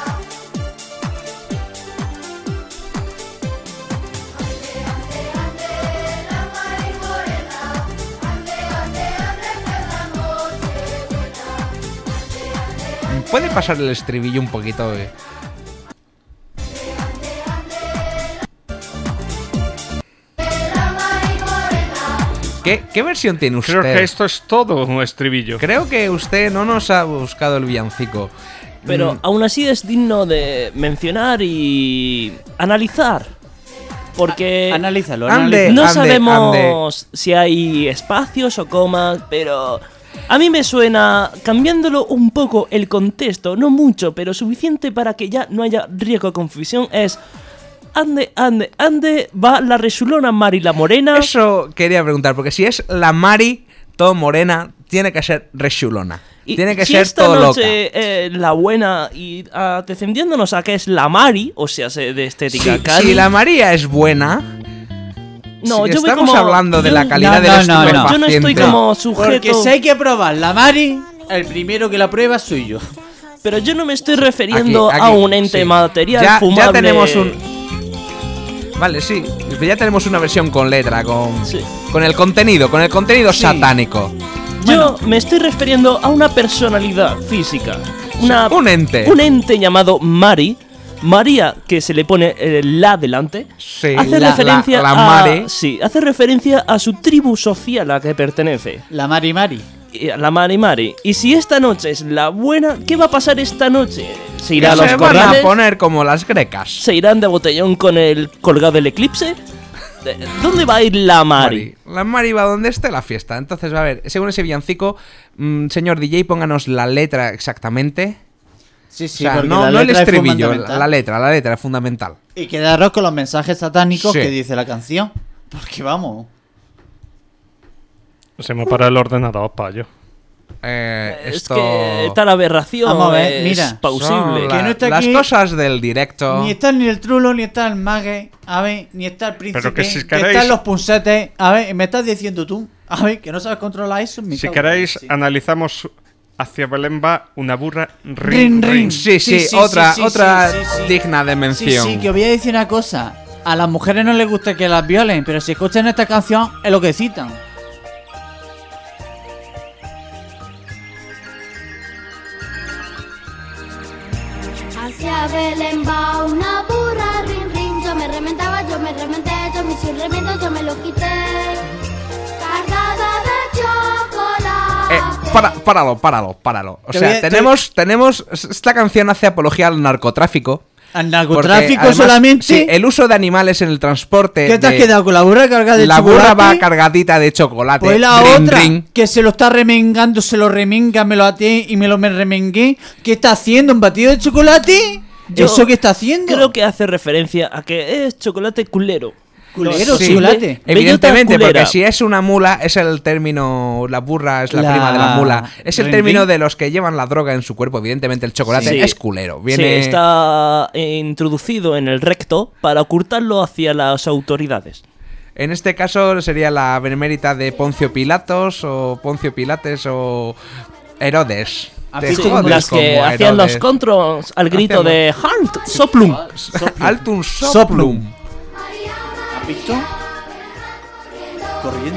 [SPEAKER 3] ¿Puede pasar el estribillo un poquito? eh? ¿Qué, ¿Qué versión tiene usted?
[SPEAKER 5] Creo que esto es todo un estribillo.
[SPEAKER 3] Creo que usted no nos ha buscado el villancico.
[SPEAKER 6] Pero
[SPEAKER 3] Mm,
[SPEAKER 6] aún así es digno de mencionar y analizar. Porque
[SPEAKER 4] Analízalo,
[SPEAKER 3] Ande.
[SPEAKER 4] analízalo.
[SPEAKER 6] no
[SPEAKER 3] ande,
[SPEAKER 6] sabemos si hay espacios o comas, pero a mí me suena, cambiándolo un poco el contexto, no mucho, pero suficiente para que ya no haya riesgo de confusión, es... Ande, ande, ande, va la resulona Mari la Morena.
[SPEAKER 3] Eso quería preguntar, porque si es la Mari, todo morena, tiene que ser rechulona.
[SPEAKER 6] Y
[SPEAKER 3] Tiene que
[SPEAKER 6] si
[SPEAKER 3] ser
[SPEAKER 6] esta
[SPEAKER 3] todo loca.
[SPEAKER 6] noche eh, la buena y ah, descendiéndonos a que es la Mari, o sea, se- de estética
[SPEAKER 3] Si,
[SPEAKER 6] cari.
[SPEAKER 3] si la María es buena,
[SPEAKER 6] No,
[SPEAKER 3] si
[SPEAKER 6] yo voy
[SPEAKER 3] estamos
[SPEAKER 6] como-
[SPEAKER 3] hablando de
[SPEAKER 6] yo-
[SPEAKER 3] la calidad
[SPEAKER 4] No,
[SPEAKER 3] del
[SPEAKER 4] no, no, no.
[SPEAKER 3] estupefaciente.
[SPEAKER 6] Yo no estoy como sujeto.
[SPEAKER 4] Porque si hay que probar la Mari, el primero que la prueba soy yo.
[SPEAKER 6] Pero yo no me estoy refiriendo
[SPEAKER 3] Aquí,
[SPEAKER 6] a
[SPEAKER 3] aquí,
[SPEAKER 6] un ente
[SPEAKER 3] sí.
[SPEAKER 6] material
[SPEAKER 3] Ya- ya
[SPEAKER 6] fumable.
[SPEAKER 3] tenemos un- Vale, sí. Ya tenemos una versión con letra, con,
[SPEAKER 6] Sí.
[SPEAKER 3] con el contenido, con el contenido
[SPEAKER 4] Sí.
[SPEAKER 3] satánico.
[SPEAKER 6] Yo me estoy refiriendo a una personalidad física. Una,
[SPEAKER 3] Un ente.
[SPEAKER 6] Un ente llamado Mari. María, que se le pone eh, la delante.
[SPEAKER 3] Sí.
[SPEAKER 6] Hace
[SPEAKER 3] La-
[SPEAKER 6] referencia
[SPEAKER 3] la- la
[SPEAKER 6] a.
[SPEAKER 3] Mari.
[SPEAKER 6] Sí, hace referencia a su tribu social a la que pertenece.
[SPEAKER 4] La Mari Mari.
[SPEAKER 6] Y a la Mari Mari. Y si esta noche es la buena, ¿qué va a pasar esta noche? ¿Se irá a
[SPEAKER 3] Que
[SPEAKER 6] los
[SPEAKER 3] se van a
[SPEAKER 6] corrales?
[SPEAKER 3] poner como las grecas.
[SPEAKER 6] ¿Se irán de botellón con el colgado del eclipse? Eh, ¿Dónde va a ir la Mari?
[SPEAKER 3] Mari. La Mari va donde esté la fiesta. Entonces, a ver, según ese villancico, mm, señor D J, pónganos la letra exactamente.
[SPEAKER 4] Sí,
[SPEAKER 3] O
[SPEAKER 4] sí,
[SPEAKER 3] sea,
[SPEAKER 4] porque
[SPEAKER 3] no,
[SPEAKER 4] la
[SPEAKER 3] no el
[SPEAKER 4] letra es
[SPEAKER 3] estribillo,
[SPEAKER 4] fundamental.
[SPEAKER 3] la letra, la letra es fundamental.
[SPEAKER 4] Y quedaros con los mensajes satánicos
[SPEAKER 3] Sí.
[SPEAKER 4] que dice la canción. Porque vamos.
[SPEAKER 5] Se me para el ordenador, payo.
[SPEAKER 3] Eh,
[SPEAKER 6] Es
[SPEAKER 3] esto
[SPEAKER 6] que tal aberración
[SPEAKER 4] Vamos a ver,
[SPEAKER 6] es
[SPEAKER 4] mira,
[SPEAKER 3] son
[SPEAKER 6] pausible.
[SPEAKER 3] la-
[SPEAKER 4] Que no está
[SPEAKER 3] las
[SPEAKER 4] aquí-
[SPEAKER 3] cosas del directo.
[SPEAKER 4] Ni está ni el trulo, ni está el mague, a ver, ni está el príncipe,
[SPEAKER 5] Pero que si
[SPEAKER 4] que
[SPEAKER 5] queréis-
[SPEAKER 4] están los punsetes, a ver, me estás diciendo tú, a ver, que no sabes controlar eso. me
[SPEAKER 5] Si
[SPEAKER 4] cago en
[SPEAKER 5] queréis,
[SPEAKER 4] sí.
[SPEAKER 5] analizamos hacia Belén va una burra
[SPEAKER 4] Rin,
[SPEAKER 5] rin,
[SPEAKER 4] rin.
[SPEAKER 5] rin.
[SPEAKER 3] Sí, sí,
[SPEAKER 4] Sí, sí,
[SPEAKER 3] otra,
[SPEAKER 4] sí, sí,
[SPEAKER 3] otra
[SPEAKER 4] sí, sí, sí.
[SPEAKER 3] digna de
[SPEAKER 4] Sí,
[SPEAKER 3] mención.
[SPEAKER 4] sí, que os voy a decir una cosa. A las mujeres no les gusta que las violen, pero si escuchan esta canción es lo que citan.
[SPEAKER 2] Hacia Belén va una burra, rin rin. Yo me rementaba, yo me rementé, yo me hice un remiendo, yo me lo quité. Cargada de chocolate.
[SPEAKER 3] Eh, para, páralo, páralo, páralo. O
[SPEAKER 4] Te
[SPEAKER 3] sea,
[SPEAKER 4] voy a- te-
[SPEAKER 3] tenemos, tenemos. Esta canción hace apología al narcotráfico.
[SPEAKER 4] Al
[SPEAKER 3] porque,
[SPEAKER 4] narcotráfico
[SPEAKER 3] además,
[SPEAKER 4] solamente.
[SPEAKER 3] sí, el uso de animales en el transporte.
[SPEAKER 4] ¿Qué te has
[SPEAKER 3] de-
[SPEAKER 4] quedado con la burra cargada de
[SPEAKER 3] La
[SPEAKER 4] chocolate?
[SPEAKER 3] burra va cargadita de chocolate.
[SPEAKER 4] Pues la
[SPEAKER 3] Rin,
[SPEAKER 4] otra,
[SPEAKER 3] rin.
[SPEAKER 4] que se lo está remengando, se lo remenga, me lo até y me lo me remengué. ¿Qué está haciendo? ¿Un batido de chocolate?
[SPEAKER 6] Yo
[SPEAKER 4] ¿Eso qué está haciendo?
[SPEAKER 6] Creo que hace referencia a que es chocolate culero.
[SPEAKER 4] Culero,
[SPEAKER 3] Sí,
[SPEAKER 4] chocolate.
[SPEAKER 3] Evidentemente,
[SPEAKER 6] Bellota
[SPEAKER 3] porque
[SPEAKER 6] culera.
[SPEAKER 3] si es una mula, es el término. La burra es la,
[SPEAKER 4] La-
[SPEAKER 3] prima de la mula. Es el
[SPEAKER 4] rin,
[SPEAKER 3] término
[SPEAKER 4] rin.
[SPEAKER 3] de los que llevan la droga en su cuerpo. Evidentemente, el chocolate
[SPEAKER 6] Sí.
[SPEAKER 3] es culero. Viene.
[SPEAKER 6] Sí, está eh, introducido en el recto para ocultarlo hacia las autoridades.
[SPEAKER 3] En este caso sería la benemérita de Poncio Pilatos o Poncio Pilates o Herodes.
[SPEAKER 4] ¿Has
[SPEAKER 3] Te
[SPEAKER 4] visto
[SPEAKER 6] Sí,
[SPEAKER 4] como
[SPEAKER 3] jodes
[SPEAKER 6] las que
[SPEAKER 3] como
[SPEAKER 6] hacían los
[SPEAKER 3] Herodes.
[SPEAKER 6] controls al grito
[SPEAKER 3] Hacemos-
[SPEAKER 6] de Halt, Soplum.
[SPEAKER 3] Altum
[SPEAKER 4] Soplum.
[SPEAKER 3] soplum.
[SPEAKER 4] ¿Has visto? Corriendo.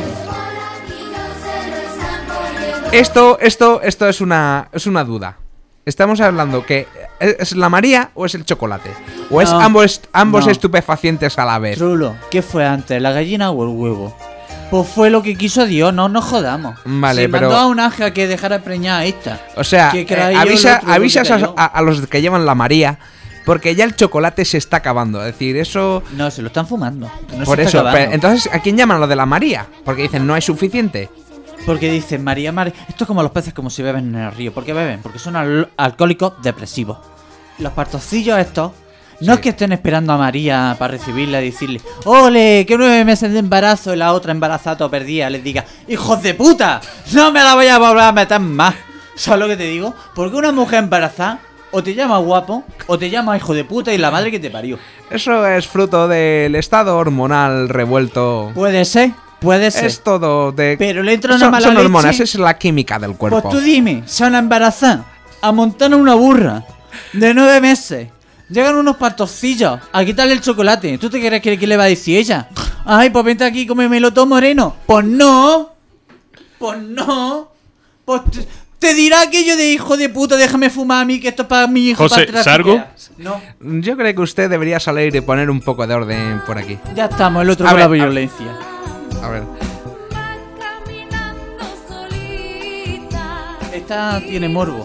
[SPEAKER 3] Esto, esto, esto es una, es una duda. Estamos hablando que es la María o es el chocolate. O es
[SPEAKER 4] No,
[SPEAKER 3] ambos, ambos
[SPEAKER 4] no.
[SPEAKER 3] estupefacientes a la vez.
[SPEAKER 4] Trulo, ¿qué fue antes, la gallina o el huevo? Pues fue lo que quiso Dios, no nos jodamos.
[SPEAKER 3] Vale,
[SPEAKER 4] Si
[SPEAKER 3] pero-
[SPEAKER 4] mandó a un ángel a que dejara preñada a esta.
[SPEAKER 3] O sea,
[SPEAKER 4] ¿Qué
[SPEAKER 3] eh,
[SPEAKER 4] creáis yo,
[SPEAKER 3] avisa,
[SPEAKER 4] lo otro, lo
[SPEAKER 3] avisas
[SPEAKER 4] que
[SPEAKER 3] a,
[SPEAKER 4] cayó?
[SPEAKER 3] a- a los que llevan la María. Porque ya el chocolate se está acabando. Es decir, eso.
[SPEAKER 4] No, se lo están fumando. No
[SPEAKER 3] por
[SPEAKER 4] se está
[SPEAKER 3] eso.
[SPEAKER 4] acabando.
[SPEAKER 3] pero, entonces, ¿a quién llaman lo de la María? Porque dicen, no hay suficiente.
[SPEAKER 4] Porque dicen María María. Esto es como los peces como si beben en el río. ¿Por qué beben? Porque son al- alcohólicos depresivos. Los pastorcillos estos. No es que estén esperando a María para recibirla y decirle: ¡Ole! ¡Qué nueve meses de embarazo! Y la otra embarazada o perdida les diga: ¡Hijos de puta! ¡No me la voy a volver a meter más! ¿Sabes lo que te digo? Porque una mujer embarazada o te llama guapo o te llama hijo de puta y la madre que te parió.
[SPEAKER 3] Eso es fruto del estado hormonal revuelto.
[SPEAKER 4] Puede ser, puede ser.
[SPEAKER 3] Es todo de.
[SPEAKER 4] Pero le entra una
[SPEAKER 3] son,
[SPEAKER 4] mala
[SPEAKER 3] son
[SPEAKER 4] leche.
[SPEAKER 3] hormonas, es la química del cuerpo.
[SPEAKER 4] Pues tú dime, se van a embarazar, a montar una burra de nueve meses. Llegan unos pastorcillos a quitarle el chocolate. ¿Tú te crees que, que le va a decir ella? Ay, pues vente aquí y cómemelo todo moreno. Pues no. Pues no. Pues te, te dirá aquello de hijo de puta, déjame fumar a mí, que esto es para mi hijo.
[SPEAKER 5] José,
[SPEAKER 4] para
[SPEAKER 5] ¿Sargo?
[SPEAKER 4] No,
[SPEAKER 3] Yo creo que usted debería salir y poner un poco de orden por aquí.
[SPEAKER 4] ya estamos, el otro
[SPEAKER 3] A
[SPEAKER 4] con la
[SPEAKER 3] ver, a-
[SPEAKER 4] violencia.
[SPEAKER 3] A ver.
[SPEAKER 2] Caminando solita.
[SPEAKER 4] Esta tiene morbo.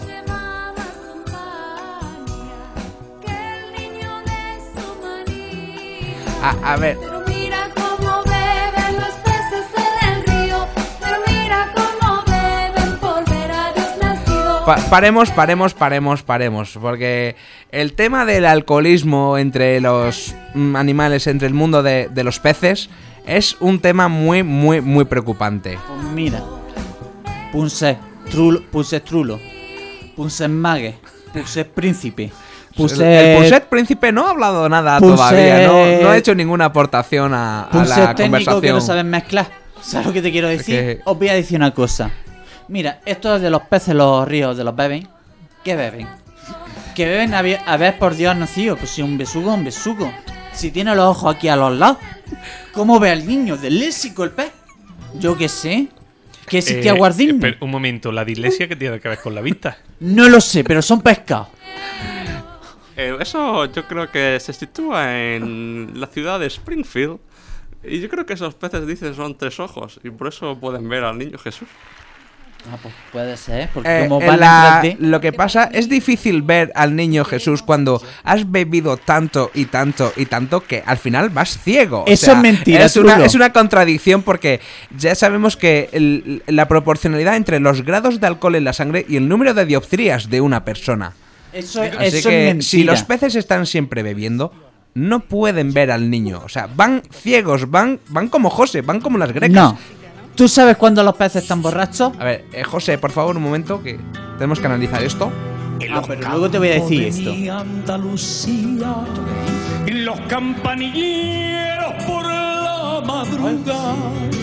[SPEAKER 3] A, a ver.
[SPEAKER 2] Pero mira cómo beben los peces en el río. Pero mira cómo beben por ver a Dios nacido.
[SPEAKER 3] Pa- paremos, paremos, paremos, paremos. Porque el tema del alcoholismo entre los mm, animales, entre el mundo de, de los peces, es un tema muy, muy, muy preocupante.
[SPEAKER 4] Pues mira, Punse, trulo, Punse trulo, Punse mague, Punse príncipe, Punse,
[SPEAKER 3] El, el Punset Príncipe no ha hablado nada
[SPEAKER 4] Punset-
[SPEAKER 3] todavía, no, no ha hecho ninguna aportación a, a
[SPEAKER 4] Punse
[SPEAKER 3] la
[SPEAKER 4] técnico que
[SPEAKER 3] conversación.
[SPEAKER 4] no saben mezclar. ¿Sabes lo que te quiero decir?
[SPEAKER 3] que-
[SPEAKER 4] Os voy a decir una cosa. Mira, esto de los peces, los ríos, de los beben, ¿qué beben? Que beben a ver, a ver por Dios nacido, pues si un besugo, un besugo. Si tiene los ojos aquí a los lados, ¿cómo ve al niño? ¿Del léxico el pez? Yo qué sé. ¿Qué existía
[SPEAKER 5] Eh,
[SPEAKER 4] Walt Disney?
[SPEAKER 5] espera, un momento, ¿la dislexia qué tiene que ver con la vista?
[SPEAKER 4] No lo sé, pero son pescados.
[SPEAKER 1] Eh, eso yo creo que se sitúa en la ciudad de Springfield. Y yo creo que esos peces dicen son tres ojos. Y por eso pueden ver al niño Jesús.
[SPEAKER 4] Ah, pues puede ser, porque
[SPEAKER 3] Eh,
[SPEAKER 4] como
[SPEAKER 3] en
[SPEAKER 4] van
[SPEAKER 3] la-
[SPEAKER 4] en tres D...
[SPEAKER 3] lo que pasa es difícil ver al niño Jesús cuando has bebido tanto y tanto y tanto que al final vas ciego. O
[SPEAKER 4] Eso
[SPEAKER 3] sea,
[SPEAKER 4] es mentira,
[SPEAKER 3] es una,
[SPEAKER 4] Zulo.
[SPEAKER 3] es una contradicción porque ya sabemos que el- la proporcionalidad entre los grados de alcohol en la sangre y el número de dioptrías de una persona.
[SPEAKER 4] Eso,
[SPEAKER 3] Así
[SPEAKER 4] eso
[SPEAKER 3] que
[SPEAKER 4] es mentira.
[SPEAKER 3] si los peces están siempre bebiendo, no pueden ver al niño. O sea, van ciegos, van, van como José, van como las grecas.
[SPEAKER 4] No. ¿Tú sabes cuándo los peces están borrachos?
[SPEAKER 3] A ver, eh, José, por favor, un momento, que tenemos que analizar esto.
[SPEAKER 4] Ah, pero luego te voy a decir esto.
[SPEAKER 10] Andalucía, los campanilleros por la madrugada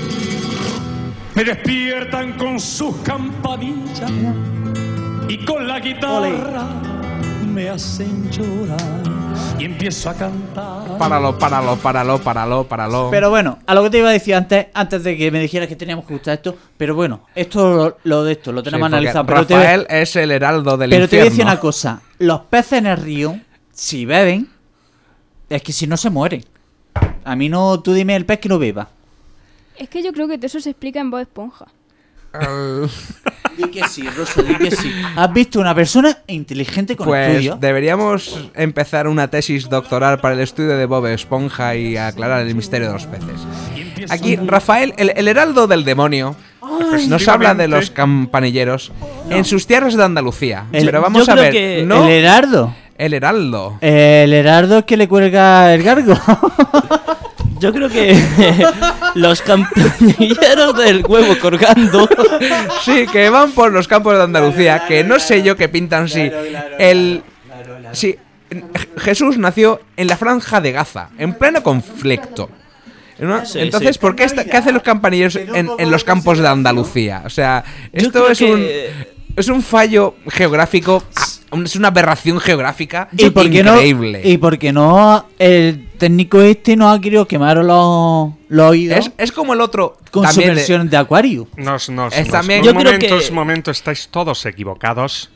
[SPEAKER 10] me despiertan con sus campanillas y con la guitarra me hacen llorar y empiezo a cantar.
[SPEAKER 3] Páralo, páralo, páralo, páralo, páralo.
[SPEAKER 4] Pero bueno, a lo que te iba a decir antes, antes de que me dijeras que teníamos que gustar esto, pero bueno, esto lo, lo de esto lo tenemos
[SPEAKER 3] Sí, porque
[SPEAKER 4] analizado. Pero te,
[SPEAKER 3] Rafael es el heraldo del
[SPEAKER 4] pero te voy a decir
[SPEAKER 3] infierno.
[SPEAKER 4] una cosa, los peces en el río, si beben, es que si no se mueren. A mí no, tú dime el pez que no beba.
[SPEAKER 9] Es que yo creo que eso se explica en Bob Esponja.
[SPEAKER 3] Eh,
[SPEAKER 4] Di que sí, Rosso, di que sí. Has visto una persona inteligente con
[SPEAKER 3] Pues
[SPEAKER 4] estudio.
[SPEAKER 3] deberíamos empezar una tesis doctoral para el estudio de Bob Esponja y aclarar el misterio de los peces. Aquí, Rafael, el, el heraldo del demonio, nos habla de los campanilleros en sus tierras de Andalucía.
[SPEAKER 4] El-
[SPEAKER 3] Pero vamos
[SPEAKER 6] yo
[SPEAKER 3] a
[SPEAKER 6] creo
[SPEAKER 3] ver,
[SPEAKER 6] que
[SPEAKER 3] no
[SPEAKER 4] El herardo.
[SPEAKER 3] el heraldo.
[SPEAKER 4] El herardo es que le cuelga el gargo.
[SPEAKER 6] Yo creo que los campanilleros del huevo colgando.
[SPEAKER 3] Sí, que van por los campos de Andalucía, que no sé yo qué pintan si el sí, Jesús nació en la franja de Gaza, en pleno conflicto. En una-
[SPEAKER 6] Sí,
[SPEAKER 3] Entonces,
[SPEAKER 6] sí.
[SPEAKER 3] ¿por qué, está- qué hacen los campanilleros en, en los campos de Andalucía? O sea,
[SPEAKER 6] Yo
[SPEAKER 3] esto
[SPEAKER 6] creo
[SPEAKER 3] es un
[SPEAKER 6] que-
[SPEAKER 3] es un fallo geográfico, ah, es una aberración geográfica
[SPEAKER 4] ¿Y por qué no?
[SPEAKER 3] increíble.
[SPEAKER 4] ¿Y por qué no el técnico este no ha querido quemar los, los oídos
[SPEAKER 3] es, es como el otro
[SPEAKER 4] con su
[SPEAKER 3] también de-
[SPEAKER 4] versión de Acuario?
[SPEAKER 5] Nos, nos,
[SPEAKER 3] Es
[SPEAKER 5] nos-
[SPEAKER 3] también-
[SPEAKER 5] un
[SPEAKER 6] Yo creo
[SPEAKER 5] momento,
[SPEAKER 6] que-
[SPEAKER 5] un momento, estáis todos equivocados.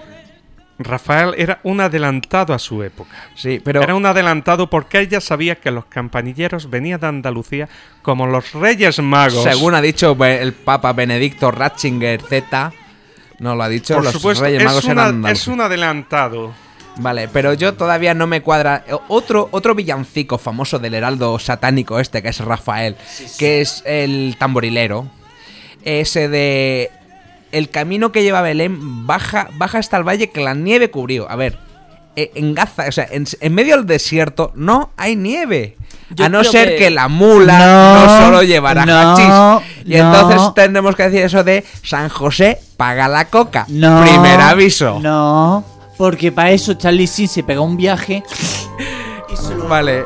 [SPEAKER 5] Rafael era un adelantado a su época.
[SPEAKER 3] Sí, pero
[SPEAKER 5] Era un adelantado porque ella sabía que los campanilleros venían de Andalucía como los Reyes Magos.
[SPEAKER 3] según ha dicho be- el Papa Benedicto Ratzinger Z, no lo ha dicho,
[SPEAKER 5] Por
[SPEAKER 3] los
[SPEAKER 5] supuesto,
[SPEAKER 3] Reyes Magos
[SPEAKER 5] es,
[SPEAKER 3] eran
[SPEAKER 5] una-
[SPEAKER 3] andaluces.
[SPEAKER 5] es un adelantado.
[SPEAKER 3] Vale, pero yo todavía no me cuadra. Eh, Otro, otro villancico famoso del heraldo satánico este, que es Rafael, que es el tamborilero. Ese de... El camino que lleva a Belén baja, baja hasta el valle que la nieve cubrió. A ver, eh, en Gaza, o sea, en, en medio del desierto no hay nieve.
[SPEAKER 6] Yo
[SPEAKER 3] a no
[SPEAKER 6] creo
[SPEAKER 3] ser
[SPEAKER 6] que-
[SPEAKER 3] que... la mula no,
[SPEAKER 4] No,
[SPEAKER 3] solo llevará
[SPEAKER 4] no,
[SPEAKER 3] hachís. Y
[SPEAKER 4] no.
[SPEAKER 3] entonces tendremos que decir eso de San José paga la coca.
[SPEAKER 4] No.
[SPEAKER 3] Primer aviso.
[SPEAKER 4] No, porque para eso Charlie Sin se pega un viaje. Y se lo-
[SPEAKER 3] Vale.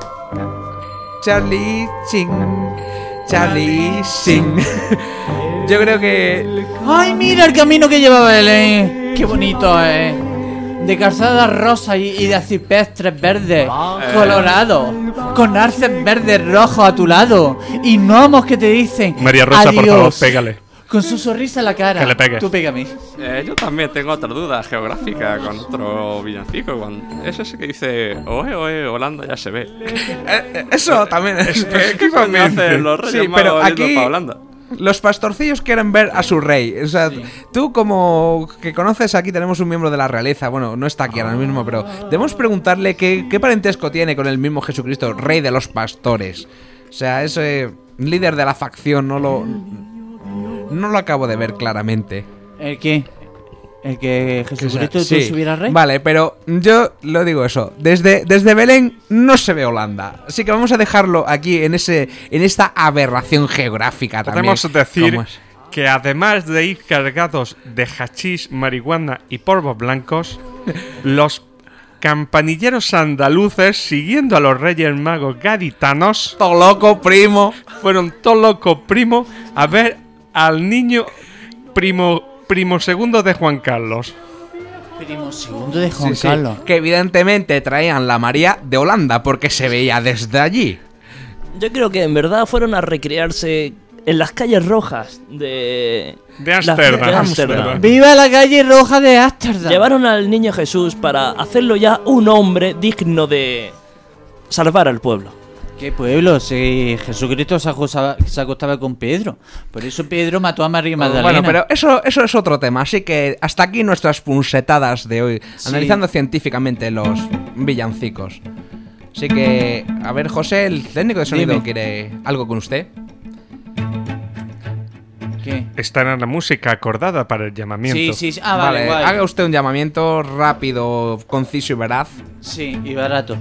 [SPEAKER 3] Charlie Sing. Charlie Sing. Yo creo que.
[SPEAKER 4] ¡Ay, mira el camino que lleva Belén! ¡Qué bonito es! De calzada rosa y, y de acipestres verdes, colorado, con arces verdes rojos a tu lado, y gnomos que te dicen
[SPEAKER 5] María Rosa, por
[SPEAKER 4] adiós,
[SPEAKER 5] favor, pégale.
[SPEAKER 4] con su sonrisa en la cara.
[SPEAKER 5] Que le pegue.
[SPEAKER 4] Tú pégame.
[SPEAKER 1] Eh, yo también tengo otra duda geográfica con otro villancico. Cuando, es ese que dice, oe, oe, Holanda ya se ve.
[SPEAKER 3] Eh, Eso también es.
[SPEAKER 1] ¿Qué coño hacen los Reyes
[SPEAKER 3] Sí,
[SPEAKER 1] Magos
[SPEAKER 3] pero
[SPEAKER 1] yendo
[SPEAKER 3] aquí.
[SPEAKER 1] pa' Holanda?
[SPEAKER 3] Los pastorcillos quieren ver a su rey. O sea, tú como que conoces, aquí tenemos un miembro de la realeza. Bueno, no está aquí ahora mismo, pero debemos preguntarle qué, qué parentesco tiene con el mismo Jesucristo, rey de los pastores. O sea, ese líder de la facción no lo... No lo acabo de ver claramente.
[SPEAKER 4] ¿El qué? ¿El que Jesucristo
[SPEAKER 3] Sí.
[SPEAKER 4] subiera rey?
[SPEAKER 3] Vale, pero yo lo digo eso. Desde, desde Belén no se ve Holanda. Así que vamos a dejarlo aquí en ese en esta aberración geográfica también.
[SPEAKER 5] Podemos decir
[SPEAKER 3] ¿Cómo es?
[SPEAKER 5] que además de ir cargados de hachís, marihuana y polvos blancos, los campanilleros andaluces, siguiendo a los Reyes Magos gaditanos,
[SPEAKER 3] Todo loco, primo.
[SPEAKER 5] fueron todos locos primo a ver al niño primo primo segundo de Juan Carlos.
[SPEAKER 4] Primo segundo de Juan
[SPEAKER 3] Sí, sí,
[SPEAKER 4] Carlos.
[SPEAKER 3] que evidentemente traían la María de Holanda porque se veía desde allí.
[SPEAKER 6] Yo creo que en verdad fueron a recrearse en las calles rojas de...
[SPEAKER 5] De
[SPEAKER 6] las-
[SPEAKER 5] Ámsterdam.
[SPEAKER 6] de Ámsterdam.
[SPEAKER 4] ¡Viva la calle roja de Ámsterdam!
[SPEAKER 6] Llevaron al niño Jesús para hacerlo ya un hombre digno de salvar al pueblo.
[SPEAKER 4] ¿Qué pueblo? Si Jesucristo se acostaba, se acostaba con Pedro. Por eso Pedro mató a María Magdalena.
[SPEAKER 3] Bueno, pero eso, eso es otro tema, así que hasta aquí nuestras punsetadas de hoy,
[SPEAKER 4] Sí.
[SPEAKER 3] analizando científicamente los villancicos. Así que, a ver, José, el técnico de sonido,
[SPEAKER 4] Dime.
[SPEAKER 3] ¿quiere algo con usted?
[SPEAKER 4] ¿Qué?
[SPEAKER 5] Esta era la música acordada para el llamamiento.
[SPEAKER 4] Sí, sí, sí. Ah, vale, guay.
[SPEAKER 3] haga usted un llamamiento rápido, conciso y veraz.
[SPEAKER 4] Sí, y barato.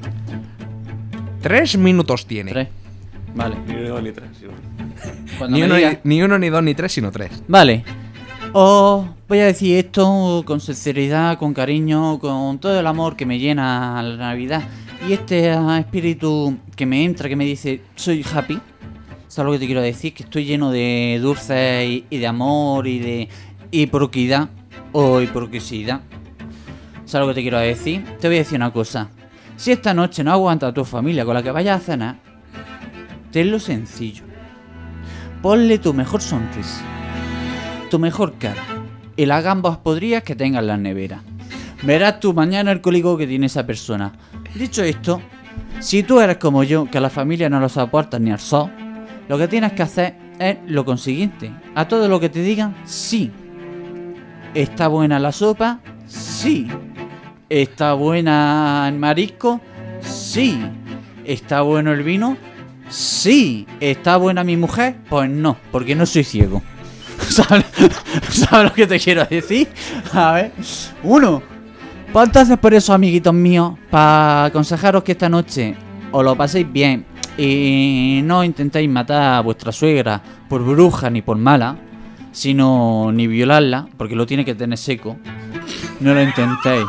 [SPEAKER 3] Tres minutos tiene.
[SPEAKER 4] Tres. Vale.
[SPEAKER 1] Ni dos ni tres. sí.
[SPEAKER 4] Cuando
[SPEAKER 3] Ni
[SPEAKER 4] me
[SPEAKER 3] uno,
[SPEAKER 4] diga-
[SPEAKER 3] ni, ni uno, ni dos, ni tres, sino tres.
[SPEAKER 4] Vale. Os voy a decir esto con sinceridad, con cariño, con todo el amor que me llena la Navidad. Y este ah, espíritu que me entra, que me dice, soy happy. ¿Sabes lo que te quiero decir? Que estoy lleno de dulces y, y de amor y de hiproquidad o hipocrisidad. ¿Sabes lo que te quiero decir? Te voy a decir una cosa. Si esta noche no aguanta a tu familia con la que vayas a cenar, tenlo sencillo. Ponle tu mejor sonrisa, tu mejor cara y las gambas podridas que tenga en la nevera. Verás tú mañana el cólico que tiene esa persona. Dicho esto, si tú eres como yo, que a la familia no lo soportas ni al sol, lo que tienes que hacer es lo consiguiente. A todo lo que te digan, sí. ¿Está buena la sopa? Sí. ¿Está buena el marisco? Sí. ¿Está bueno el vino? Sí. ¿Está buena mi mujer? Pues no, porque no soy ciego. ¿Sabes, ¿Sabes lo que te quiero decir? A ver. Uno. Pues entonces por eso, amiguitos míos, para aconsejaros que esta noche os lo paséis bien y no intentéis matar a vuestra suegra por bruja ni por mala, sino ni violarla, porque lo tiene que tener seco. No lo intentéis.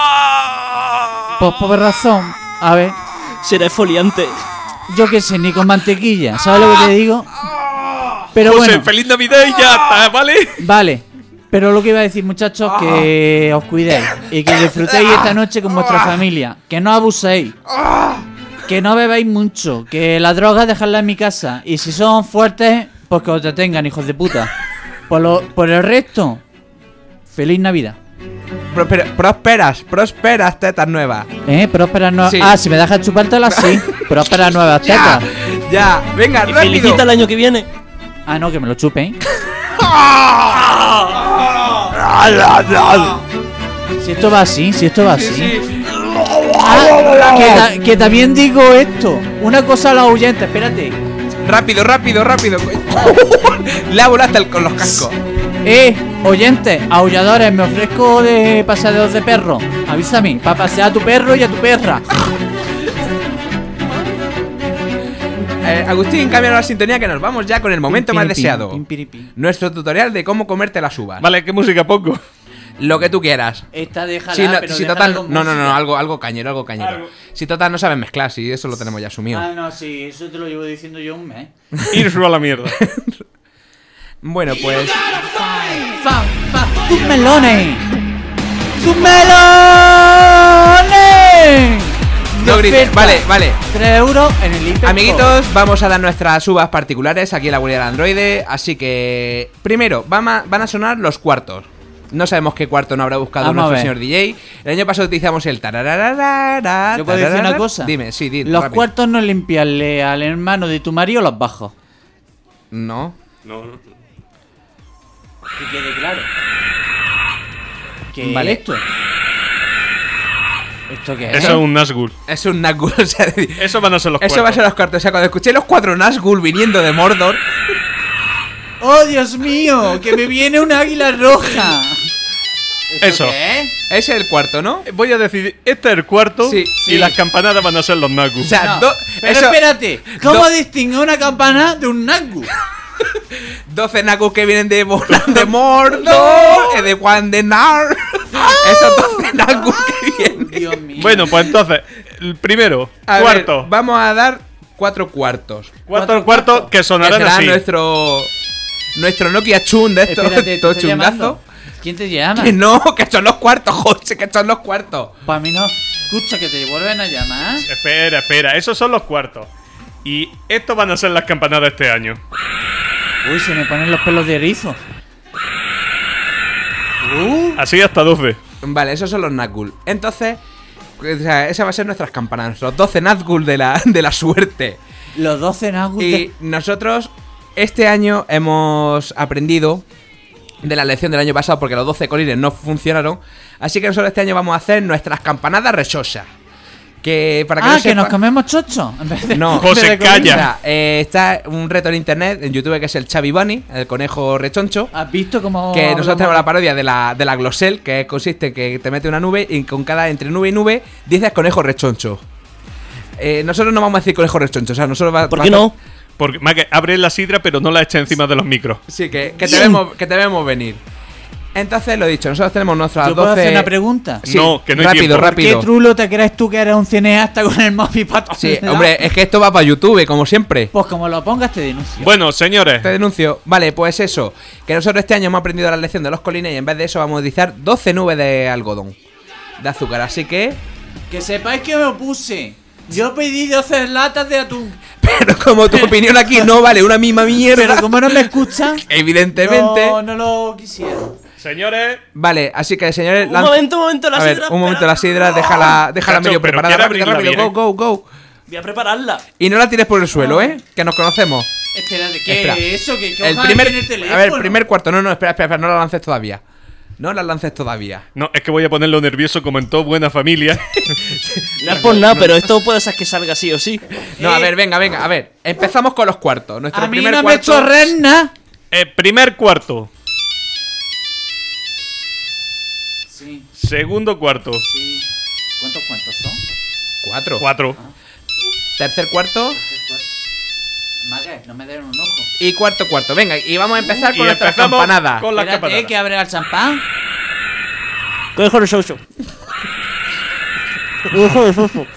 [SPEAKER 4] Pues por razón, a ver,
[SPEAKER 6] Será esfoliante.
[SPEAKER 4] yo qué sé, ni con mantequilla, ¿sabes lo que te digo? Pero
[SPEAKER 5] José,
[SPEAKER 4] bueno,
[SPEAKER 5] feliz Navidad y ya está, ¿vale?
[SPEAKER 4] vale. Pero lo que iba a decir, muchachos, que os cuidéis y que disfrutéis esta noche con vuestra familia. Que no abuséis. Que no bebáis mucho. Que las drogas dejadlas en mi casa. Y si son fuertes, pues que os detengan, hijos de puta. Por, lo, por el resto, feliz Navidad.
[SPEAKER 3] Prosper- prósperas, prósperas tetas nuevas.
[SPEAKER 4] ¿Eh? Prósperas nuevas.
[SPEAKER 3] Sí.
[SPEAKER 4] Ah, si me dejas chupártelas, sí. Prósperas nuevas
[SPEAKER 3] Ya,
[SPEAKER 4] tetas.
[SPEAKER 3] ya, venga,
[SPEAKER 6] Y
[SPEAKER 3] rápido.
[SPEAKER 6] felicita el año que viene.
[SPEAKER 4] Ah, no, que me lo chupen. Si esto va así, si esto va así. Ah, que, ta- que también digo esto. Una cosa a los oyentes, espérate.
[SPEAKER 3] Rápido, rápido, rápido. Le ha volado hasta el- con los cascos.
[SPEAKER 4] Eh, oyentes, aulladores, me ofrezco de paseaderos de perro. Avísame, para pasear a tu perro y a tu perra.
[SPEAKER 3] Eh, Agustín, cambia la sintonía que nos vamos ya con el momento más
[SPEAKER 4] Pim, pim,
[SPEAKER 3] deseado.
[SPEAKER 4] pim, pim, pim.
[SPEAKER 3] Nuestro tutorial de cómo comerte las uvas.
[SPEAKER 5] Vale, ¿qué música pongo?
[SPEAKER 3] Lo que tú quieras.
[SPEAKER 4] Esta déjala,
[SPEAKER 3] Si, no,
[SPEAKER 4] pero
[SPEAKER 3] si
[SPEAKER 4] déjala
[SPEAKER 3] total,
[SPEAKER 4] con
[SPEAKER 3] no, no, no,
[SPEAKER 4] música.
[SPEAKER 3] algo, algo cañero, algo cañero.
[SPEAKER 5] Algo.
[SPEAKER 3] Si total no sabes mezclar, si eso lo tenemos ya asumido.
[SPEAKER 4] Ah, no, sí, eso te lo llevo diciendo yo un mes.
[SPEAKER 5] Irse a la mierda.
[SPEAKER 3] Bueno, pues
[SPEAKER 4] ¡Fa, fa! ¡Tus melones! ¡Tus melones! De
[SPEAKER 3] no grites.
[SPEAKER 4] oferta.
[SPEAKER 3] Vale, vale.
[SPEAKER 4] tres euros en el Hiper.
[SPEAKER 3] Amiguitos, vamos a dar nuestras uvas particulares aquí en la guardia del androide. Así que, primero, van a, van a sonar los cuartos. No sabemos qué cuarto no habrá buscado
[SPEAKER 4] Vamos a
[SPEAKER 3] nuestro
[SPEAKER 4] ver.
[SPEAKER 3] señor D J. El año pasado utilizamos el tarararara.
[SPEAKER 4] ¿Yo puedo decir una
[SPEAKER 3] tararara.
[SPEAKER 4] cosa?
[SPEAKER 3] Dime, sí, dime.
[SPEAKER 4] Los
[SPEAKER 3] rápido.
[SPEAKER 4] cuartos no limpiarle al hermano de tu marido los bajos.
[SPEAKER 3] No.
[SPEAKER 1] No, no.
[SPEAKER 4] Que quede claro. ¿Qué
[SPEAKER 3] Vale.
[SPEAKER 4] es esto? ¿Esto qué es?
[SPEAKER 5] Eso es un Nazgûl.
[SPEAKER 3] Es un Nazgûl. O sea,
[SPEAKER 5] Eso van a ser los
[SPEAKER 3] eso va a ser los cuartos. O sea, cuando escuché los cuatro Nazgûl viniendo de Mordor.
[SPEAKER 4] ¡Oh, Dios mío! ¡Que me viene un águila roja! ¿Esto
[SPEAKER 5] Eso.
[SPEAKER 4] qué es?
[SPEAKER 3] Ese es el cuarto, ¿no?
[SPEAKER 5] Voy a decidir, este es el cuarto
[SPEAKER 3] Sí,
[SPEAKER 5] y
[SPEAKER 3] sí.
[SPEAKER 5] las campanadas van a ser los Nazgûl.
[SPEAKER 3] O sea,
[SPEAKER 4] No,
[SPEAKER 3] do-
[SPEAKER 4] pero
[SPEAKER 3] eso-
[SPEAKER 4] espérate, ¿cómo
[SPEAKER 3] do-
[SPEAKER 4] distingue una campana de un Nazgûl?
[SPEAKER 3] doce Nazgûl que vienen de, Bolan de Mordor, eh, de Juan de Nar. Esos doce Nazgûl que vienen.
[SPEAKER 4] Dios mío.
[SPEAKER 5] Bueno, pues entonces, el primero,
[SPEAKER 3] A
[SPEAKER 5] cuarto.
[SPEAKER 3] ver, vamos a dar cuatro cuartos.
[SPEAKER 5] Cuatro cuartos que
[SPEAKER 3] Que
[SPEAKER 5] sonarán
[SPEAKER 3] será
[SPEAKER 5] así.
[SPEAKER 3] nuestro nuestro Nokia chun de esto,
[SPEAKER 4] espérate, te
[SPEAKER 3] todo
[SPEAKER 4] estoy
[SPEAKER 3] chungazo.
[SPEAKER 4] llamando. ¿Quién te llama?
[SPEAKER 3] Que no, que son los cuartos, José, que son los cuartos.
[SPEAKER 4] Para mí no. Escucha, que te vuelven a llamar.
[SPEAKER 5] Espera, espera, esos son los cuartos. Y estos van a ser las campanadas este año.
[SPEAKER 4] Uy, se me ponen los pelos de erizo. Uh.
[SPEAKER 5] Así hasta doce.
[SPEAKER 3] Vale, esos son los Nazgûl. Entonces, o sea, esa va a ser nuestras campanas, los doce Nazgûl de la, de la suerte.
[SPEAKER 4] Los doce Nazgûl.
[SPEAKER 3] Y
[SPEAKER 4] de...
[SPEAKER 3] nosotros este año hemos aprendido de la lección del año pasado porque los doce colines no funcionaron. Así que nosotros este año vamos a hacer nuestras campanadas rechosas. Que para que
[SPEAKER 4] ah,
[SPEAKER 3] no
[SPEAKER 4] que
[SPEAKER 3] sepa...
[SPEAKER 4] nos comemos chocho. En vez de...
[SPEAKER 3] No,
[SPEAKER 5] José,
[SPEAKER 3] de
[SPEAKER 5] calla.
[SPEAKER 3] O sea, eh, está un reto en internet, en YouTube, que es el Chavi Bunny, el conejo rechoncho.
[SPEAKER 4] ¿Has visto cómo
[SPEAKER 3] Que nosotros
[SPEAKER 4] hablamos?
[SPEAKER 3] tenemos la parodia de la, de la Glosel, que consiste en que te mete una nube y con cada entre nube y nube dices conejo rechoncho. Eh, nosotros no vamos a decir conejo rechoncho, o sea, nosotros va,
[SPEAKER 6] ¿Por
[SPEAKER 3] va
[SPEAKER 6] qué
[SPEAKER 3] a-
[SPEAKER 6] no?
[SPEAKER 5] Porque, Maque, abre la sidra, pero no la echa encima de los micros.
[SPEAKER 3] Sí, que, que, te vemos, que te vemos venir. Entonces, lo dicho, nosotros tenemos nuestras
[SPEAKER 4] ¿Yo puedo
[SPEAKER 3] doce...
[SPEAKER 4] hacer una pregunta?
[SPEAKER 3] Sí,
[SPEAKER 5] No, que no hay
[SPEAKER 3] rápido,
[SPEAKER 5] tiempo.
[SPEAKER 4] ¿Por qué
[SPEAKER 3] rápido.
[SPEAKER 4] trulo te crees tú que eres un cineasta con el móvil para todos
[SPEAKER 3] Sí,
[SPEAKER 4] lados?
[SPEAKER 3] hombre, es que esto va para YouTube, como siempre.
[SPEAKER 4] Pues como lo pongas te denuncio.
[SPEAKER 5] Bueno, señores,
[SPEAKER 3] Te denuncio. Vale, pues eso. Que nosotros este año hemos aprendido la lección de los colines y en vez de eso vamos a utilizar doce nubes de algodón. De azúcar, así que...
[SPEAKER 4] Que sepáis que me opuse. Yo pedí doce latas de atún.
[SPEAKER 3] Pero como tu opinión aquí no vale una misma mierda...
[SPEAKER 4] Pero como no me escuchan,
[SPEAKER 3] Evidentemente...
[SPEAKER 4] no, no lo quisiera.
[SPEAKER 5] señores.
[SPEAKER 3] Vale, así que señores...
[SPEAKER 6] Un
[SPEAKER 3] lanz-
[SPEAKER 6] momento, un momento, la
[SPEAKER 3] A ver,
[SPEAKER 6] sidra.
[SPEAKER 3] un momento la sidra, déjala, déjala
[SPEAKER 5] Cacho,
[SPEAKER 3] medio
[SPEAKER 5] pero
[SPEAKER 3] preparada.
[SPEAKER 5] quiere
[SPEAKER 3] Rápido,
[SPEAKER 5] abrirla
[SPEAKER 3] rápido, go,
[SPEAKER 5] bien,
[SPEAKER 3] go, go.
[SPEAKER 6] Voy a prepararla.
[SPEAKER 3] Y no la tires por el suelo, ¿eh? Que nos conocemos.
[SPEAKER 4] Espérate, ¿qué
[SPEAKER 3] Espera.
[SPEAKER 4] es eso? ¿Qué, qué
[SPEAKER 3] El
[SPEAKER 4] hoja
[SPEAKER 3] primer...
[SPEAKER 4] hay en el teléfono?
[SPEAKER 3] A ver, primer cuarto. No, no, espera, espera, espera, no la lances todavía. No la lances todavía.
[SPEAKER 5] No, es que voy a ponerlo nervioso como en toda buena familia.
[SPEAKER 6] No es por nada, pero esto puede ser que salga sí o sí.
[SPEAKER 3] No, a
[SPEAKER 4] Eh.
[SPEAKER 3] ver, venga, venga, a ver. Empezamos con los cuartos. Nuestro
[SPEAKER 4] A mí
[SPEAKER 3] primer
[SPEAKER 4] no me
[SPEAKER 3] cuarto...
[SPEAKER 4] chorres nada.
[SPEAKER 5] Eh, primer cuarto.
[SPEAKER 4] Sí,
[SPEAKER 5] Segundo cuarto.
[SPEAKER 4] sí. ¿Cuántos cuantos son?
[SPEAKER 3] Cuatro.
[SPEAKER 5] Cuatro.
[SPEAKER 3] Tercer cuarto
[SPEAKER 4] Mague, no me den un ojo.
[SPEAKER 3] y cuarto cuarto. Venga, y vamos a empezar
[SPEAKER 5] Y
[SPEAKER 3] con nuestras
[SPEAKER 5] empezamos
[SPEAKER 3] campanadas.
[SPEAKER 5] con las
[SPEAKER 4] Espérate,
[SPEAKER 5] campanadas.
[SPEAKER 4] que abre el champán.
[SPEAKER 6] Conejo de Shosho. Conejo de Shosho.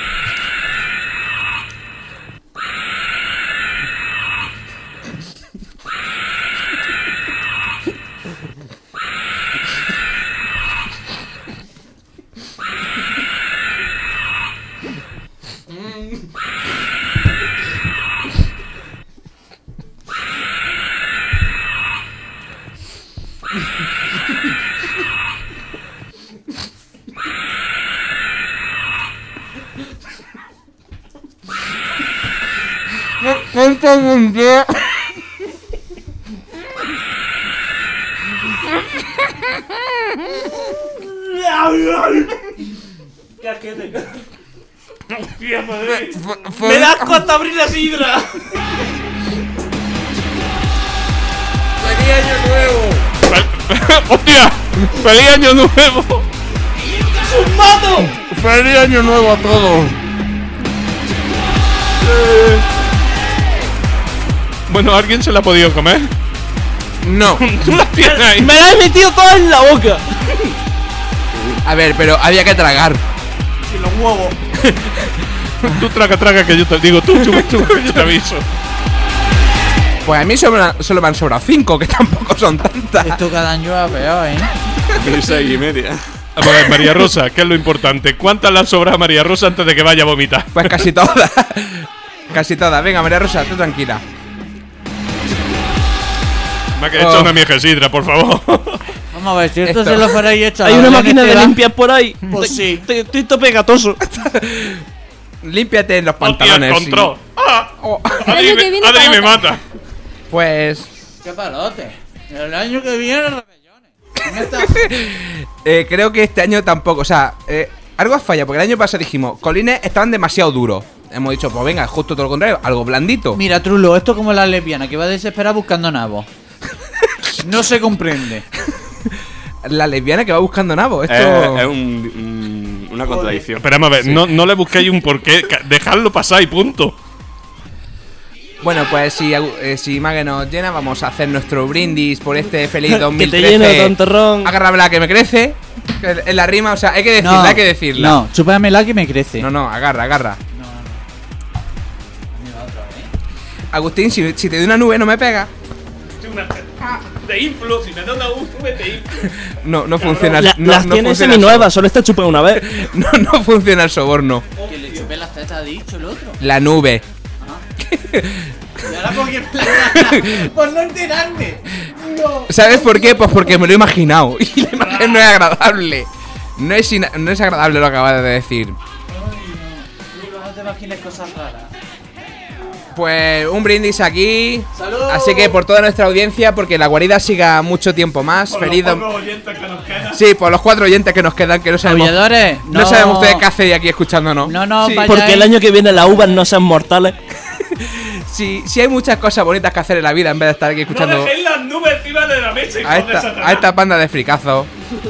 [SPEAKER 6] ¡Me das asco hasta abrir la sidra!
[SPEAKER 5] ¡Hostia! ¡Feliz año nuevo!
[SPEAKER 6] ¡Un mato!
[SPEAKER 3] ¡Feliz año nuevo a todos!
[SPEAKER 5] Bueno, ¿alguien se la ha podido comer?
[SPEAKER 3] No.
[SPEAKER 5] Tú la tienes ahí.
[SPEAKER 6] ¡Me la he metido toda en la boca!
[SPEAKER 3] A ver, pero había que tragar.
[SPEAKER 6] ¡Sin los huevos!
[SPEAKER 5] Tú traga, traga, que yo te digo. Tú chupa, chupa, que yo te aviso.
[SPEAKER 3] Pues a mí solo, solo me han sobrado cinco, que tampoco son tantas.
[SPEAKER 4] Esto cada año va peor, ¿eh?
[SPEAKER 1] Y seis y media.
[SPEAKER 5] Vamos a ver, María Rosa, ¿qué es lo importante? ¿Cuántas le han sobrado a María Rosa antes de que vaya a vomitar?
[SPEAKER 3] Pues casi todas. Casi todas. Venga, María Rosa, tú tranquila.
[SPEAKER 5] Me ha quedado
[SPEAKER 3] Oh.
[SPEAKER 5] una mieja sidra, por favor.
[SPEAKER 4] Vamos a ver, si esto,
[SPEAKER 3] Esto.
[SPEAKER 4] se lo fuerais hecho a
[SPEAKER 6] Hay
[SPEAKER 4] la
[SPEAKER 6] una
[SPEAKER 4] Belén
[SPEAKER 6] máquina de
[SPEAKER 4] Esteban,
[SPEAKER 6] limpiar por ahí.
[SPEAKER 4] Pues
[SPEAKER 6] Te-
[SPEAKER 4] sí.
[SPEAKER 6] te- Estoy todo pegatoso.
[SPEAKER 3] Límpiate en los
[SPEAKER 5] Hostia,
[SPEAKER 3] pantalones.
[SPEAKER 5] encontró. ¡Ah!
[SPEAKER 3] Oh.
[SPEAKER 5] Adri,
[SPEAKER 9] año que
[SPEAKER 5] me,
[SPEAKER 9] viene
[SPEAKER 5] Adri me
[SPEAKER 9] palote.
[SPEAKER 5] mata.
[SPEAKER 3] Pues...
[SPEAKER 4] ¡Qué palote! El año que viene, rebellones. ¿Qué me estás-
[SPEAKER 3] eh, creo que este año tampoco. O sea, eh, algo falla, porque el año pasado dijimos, colines estaban demasiado duros. Hemos dicho, pues venga, justo todo lo contrario, algo blandito.
[SPEAKER 4] Mira, Trulo, esto como la lesbiana que va desesperada buscando nabos. No se comprende.
[SPEAKER 3] La lesbiana que va buscando nabo. Esto...
[SPEAKER 1] Eh, es un, un- una contradicción.
[SPEAKER 5] Esperamos a ver, no, no le busquéis un porqué. ca- Dejadlo pasar y punto.
[SPEAKER 3] Bueno, pues si, eh, si Mague nos llena, vamos a hacer nuestro brindis por este feliz dos
[SPEAKER 6] Que
[SPEAKER 3] mil
[SPEAKER 6] te
[SPEAKER 3] trece.
[SPEAKER 6] lleno de tontorrón.
[SPEAKER 3] Agárrame la que me crece. Que En la rima, o sea, hay que decirla, hay que decirla.
[SPEAKER 4] No, chúpamela que me crece.
[SPEAKER 3] no, no, agarra, agarra. Agustín, si, si te doy una nube, no me pega.
[SPEAKER 5] Te inflo, si me da una U V te inflo.
[SPEAKER 3] No, no funciona.
[SPEAKER 6] La-
[SPEAKER 3] no,
[SPEAKER 6] las
[SPEAKER 3] no
[SPEAKER 6] tiene
[SPEAKER 3] funciona
[SPEAKER 6] semi-nuevas, solo está chupando una vez.
[SPEAKER 3] el so- No, no funciona el soborno.
[SPEAKER 4] Que le chupé las tetas, ha dicho el otro.
[SPEAKER 3] La nube.
[SPEAKER 4] Y ahora porque me por no enterarme. No.
[SPEAKER 3] ¿Sabes por qué? Pues porque me lo he imaginado. Y la imagen no es agradable. No es, ina- no es agradable lo que acabas de decir.
[SPEAKER 4] Ay, no. No te imagines cosas raras.
[SPEAKER 3] Pues un brindis aquí.
[SPEAKER 4] ¡Salud!
[SPEAKER 3] Así que por toda nuestra audiencia, porque la guarida siga mucho tiempo más.
[SPEAKER 5] Por
[SPEAKER 3] Feliz
[SPEAKER 5] los
[SPEAKER 3] dom-
[SPEAKER 5] pocos oyentes que nos quedan.
[SPEAKER 3] Sí, por los cuatro oyentes que nos quedan, que no sabemos.
[SPEAKER 4] Aulladores,
[SPEAKER 3] No,
[SPEAKER 4] no-
[SPEAKER 3] sabemos ustedes qué hacéis aquí escuchándonos.
[SPEAKER 4] No, no,
[SPEAKER 3] Sí,
[SPEAKER 4] vaya-
[SPEAKER 6] Porque el año que viene las uvas no sean mortales.
[SPEAKER 3] sí, sí hay muchas cosas bonitas que hacer en la vida en vez de estar aquí
[SPEAKER 5] No
[SPEAKER 3] escuchando
[SPEAKER 5] dejéis las nubes encima de la mesa, hijos
[SPEAKER 3] a
[SPEAKER 5] de
[SPEAKER 3] esta,
[SPEAKER 5] Satanás.
[SPEAKER 3] a esta panda de fricazos.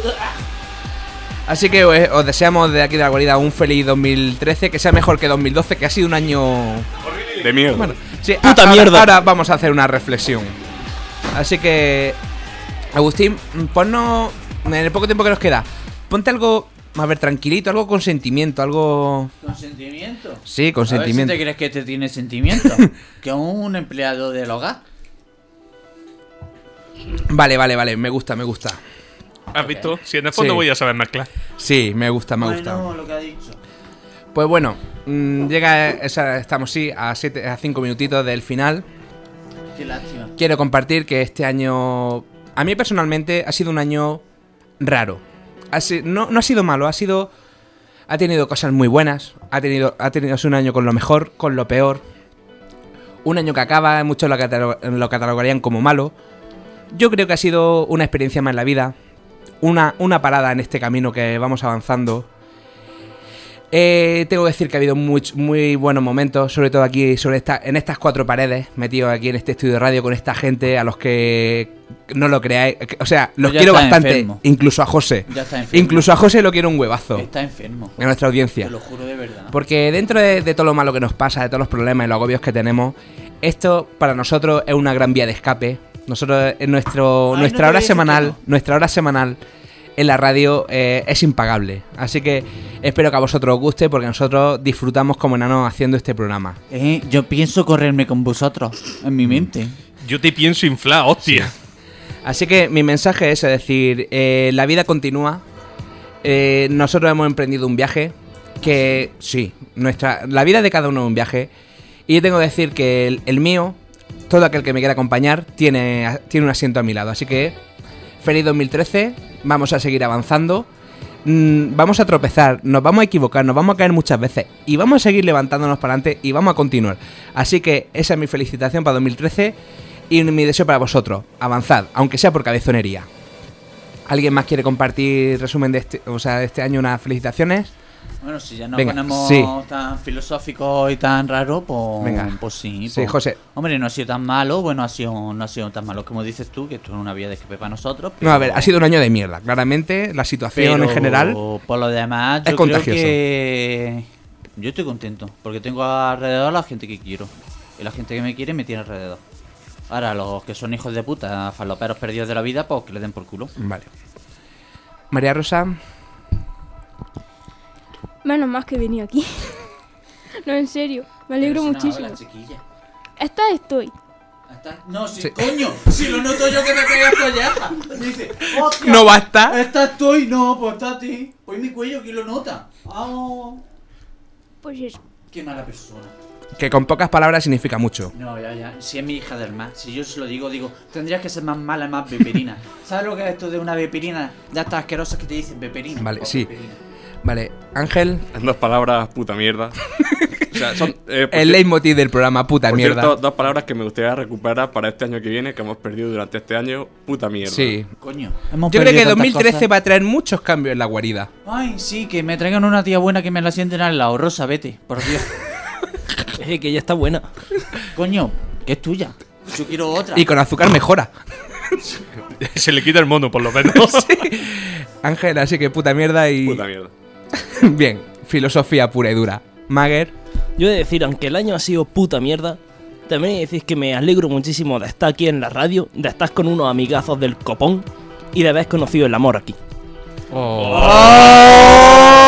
[SPEAKER 3] Así que os, os deseamos de aquí de la guarida un feliz dos mil trece, que sea mejor que dos mil doce, que ha sido un año...
[SPEAKER 1] De mierda.
[SPEAKER 3] Bueno, sí,
[SPEAKER 6] Puta
[SPEAKER 3] a- ahora-
[SPEAKER 6] mierda.
[SPEAKER 3] Ahora vamos a hacer una reflexión. Así que, Agustín, ponnos, en el poco tiempo que nos queda, ponte algo, a ver, tranquilito, algo con sentimiento, algo...
[SPEAKER 4] ¿Con sentimiento?
[SPEAKER 3] Sí, con
[SPEAKER 4] A ver
[SPEAKER 3] sentimiento.
[SPEAKER 4] si te crees que te tiene sentimiento. Que un empleado del hogar.
[SPEAKER 3] Vale, vale, vale, me gusta, me gusta.
[SPEAKER 5] ¿Has visto? Si en el fondo
[SPEAKER 3] Sí.
[SPEAKER 5] voy a saber mezclar.
[SPEAKER 3] Sí, me gusta, me gusta.
[SPEAKER 4] Bueno, lo que ha dicho.
[SPEAKER 3] Pues bueno, mm, llega, esa, estamos sí a siete, a cinco minutitos del final.
[SPEAKER 4] Qué lástima.
[SPEAKER 3] Quiero compartir que este año, a mí personalmente, ha sido un año raro. Ha si- no, no ha sido malo, ha sido, ha tenido cosas muy buenas, ha tenido, ha tenido ha sido un año con lo mejor, con lo peor. Un año que acaba, muchos lo, catalo- lo catalogarían como malo. Yo creo que ha sido una experiencia más en la vida, una, una parada en este camino que vamos avanzando. Eh, tengo que decir que ha habido muy, muy buenos momentos, sobre todo aquí, sobre esta, en estas cuatro paredes, metido aquí en este estudio de radio con esta gente a los que no lo creáis. que- O sea, los
[SPEAKER 4] Ya
[SPEAKER 3] quiero
[SPEAKER 4] está
[SPEAKER 3] bastante,
[SPEAKER 4] enfermo.
[SPEAKER 3] incluso a José.
[SPEAKER 4] Ya está enfermo.
[SPEAKER 3] Incluso a José lo quiero un huevazo
[SPEAKER 4] Está enfermo.
[SPEAKER 3] en nuestra audiencia.
[SPEAKER 4] Te lo juro de verdad.
[SPEAKER 3] Porque dentro de, de todo lo malo que nos pasa, de todos los problemas y los agobios que tenemos, esto para nosotros es una gran vía de escape. Nosotros, en nuestro,
[SPEAKER 4] Ay,
[SPEAKER 3] nuestra
[SPEAKER 4] no te
[SPEAKER 3] hora
[SPEAKER 4] voy a decir
[SPEAKER 3] semanal,
[SPEAKER 4] que no.
[SPEAKER 3] nuestra hora semanal en la radio eh, es impagable. Así que espero que a vosotros os guste, porque nosotros disfrutamos como enanos haciendo este programa.
[SPEAKER 4] Eh, yo pienso correrme con vosotros en mi mente.
[SPEAKER 5] Yo te pienso inflar, hostia.
[SPEAKER 3] Así que mi mensaje es, es decir, eh, la vida continúa. Eh, nosotros hemos emprendido un viaje que, sí, nuestra, la vida de cada uno es un viaje. Y yo tengo que decir que el, el mío, todo aquel que me quiera acompañar, tiene, tiene un asiento a mi lado. Así que, feliz dos mil trece, vamos a seguir avanzando. Mm, vamos a tropezar, nos vamos a equivocar, nos vamos a caer muchas veces. Y vamos a seguir levantándonos para adelante y vamos a continuar. Así que esa es mi felicitación para dos mil trece y mi deseo para vosotros. Avanzad, aunque sea por cabezonería. ¿Alguien más quiere compartir resumen de este, o sea, de este año, unas felicitaciones?
[SPEAKER 4] Bueno, si ya nos
[SPEAKER 3] Venga,
[SPEAKER 4] ponemos
[SPEAKER 3] sí.
[SPEAKER 4] tan filosóficos y tan raros, pues,
[SPEAKER 3] Venga.
[SPEAKER 4] pues sí.
[SPEAKER 3] Sí,
[SPEAKER 4] pues-
[SPEAKER 3] José.
[SPEAKER 4] Hombre, no ha sido tan malo, bueno, ha sido, no ha sido tan malo como dices tú, que esto es una vía de escape para nosotros.
[SPEAKER 3] No, a ver,
[SPEAKER 4] pero-
[SPEAKER 3] ha sido un año de mierda. Claramente, la situación
[SPEAKER 4] pero
[SPEAKER 3] en general.
[SPEAKER 4] por lo demás,
[SPEAKER 3] es
[SPEAKER 4] yo creo
[SPEAKER 3] contagioso.
[SPEAKER 4] que yo estoy contento, porque tengo alrededor a la gente que quiero. Y la gente que me quiere me tiene alrededor. Ahora, los que son hijos de puta, faloperos perdidos de la vida, pues que le den por culo.
[SPEAKER 3] Vale. María Rosa.
[SPEAKER 9] Menos más que venía aquí. No, en serio. Me alegro
[SPEAKER 4] Pero si no,
[SPEAKER 9] muchísimo.
[SPEAKER 4] la chiquilla.
[SPEAKER 9] Esta estoy.
[SPEAKER 4] Está- No, sí,
[SPEAKER 3] Sí.
[SPEAKER 4] coño, si lo noto yo que me pega colleja. Dice, hostia,
[SPEAKER 3] No basta.
[SPEAKER 4] Esta estoy, no, pues está a ti. Pues mi cuello, ¿quién lo nota? Ah,
[SPEAKER 9] Pues eso.
[SPEAKER 4] qué mala persona.
[SPEAKER 3] Que con pocas palabras significa mucho.
[SPEAKER 4] No, ya, ya. Si es mi hija del mar, si yo se lo digo, digo, tendrías que ser más mala y más beperina. ¿Sabes lo que es esto de una beperina? De estas asquerosas que te dicen beperina.
[SPEAKER 3] Vale,
[SPEAKER 4] Pues
[SPEAKER 3] sí.
[SPEAKER 4] beperina.
[SPEAKER 3] Vale, Ángel.
[SPEAKER 1] En dos palabras, puta mierda. O sea, son. eh, por
[SPEAKER 3] El
[SPEAKER 1] cier-
[SPEAKER 3] leitmotiv del programa, puta
[SPEAKER 1] por
[SPEAKER 3] mierda.
[SPEAKER 1] cierto, dos palabras que me gustaría recuperar para este año que viene, que hemos perdido durante este año. Puta mierda.
[SPEAKER 3] Sí.
[SPEAKER 4] Coño. hemos
[SPEAKER 3] Yo creo
[SPEAKER 4] perdido
[SPEAKER 3] que
[SPEAKER 4] tantas
[SPEAKER 3] dos mil trece
[SPEAKER 4] cosas.
[SPEAKER 3] va a traer muchos cambios en la guarida.
[SPEAKER 4] Ay, sí, que me traigan una tía buena que me la sienten al lado. Rosa, vete, por Dios.
[SPEAKER 6] Eh, que ya está buena.
[SPEAKER 4] Coño, que es tuya. Yo quiero otra.
[SPEAKER 3] Y con azúcar mejora.
[SPEAKER 5] Se le quita el mono, por lo menos.
[SPEAKER 3] Ángel, así que puta mierda y.
[SPEAKER 1] Puta mierda.
[SPEAKER 3] Bien, filosofía pura y dura. Mager.
[SPEAKER 6] Yo he de decir, aunque el año ha sido puta mierda, también he de decir que me alegro muchísimo de estar aquí en la radio, de estar con unos amigazos del copón y de haber conocido el amor aquí.
[SPEAKER 3] Oh.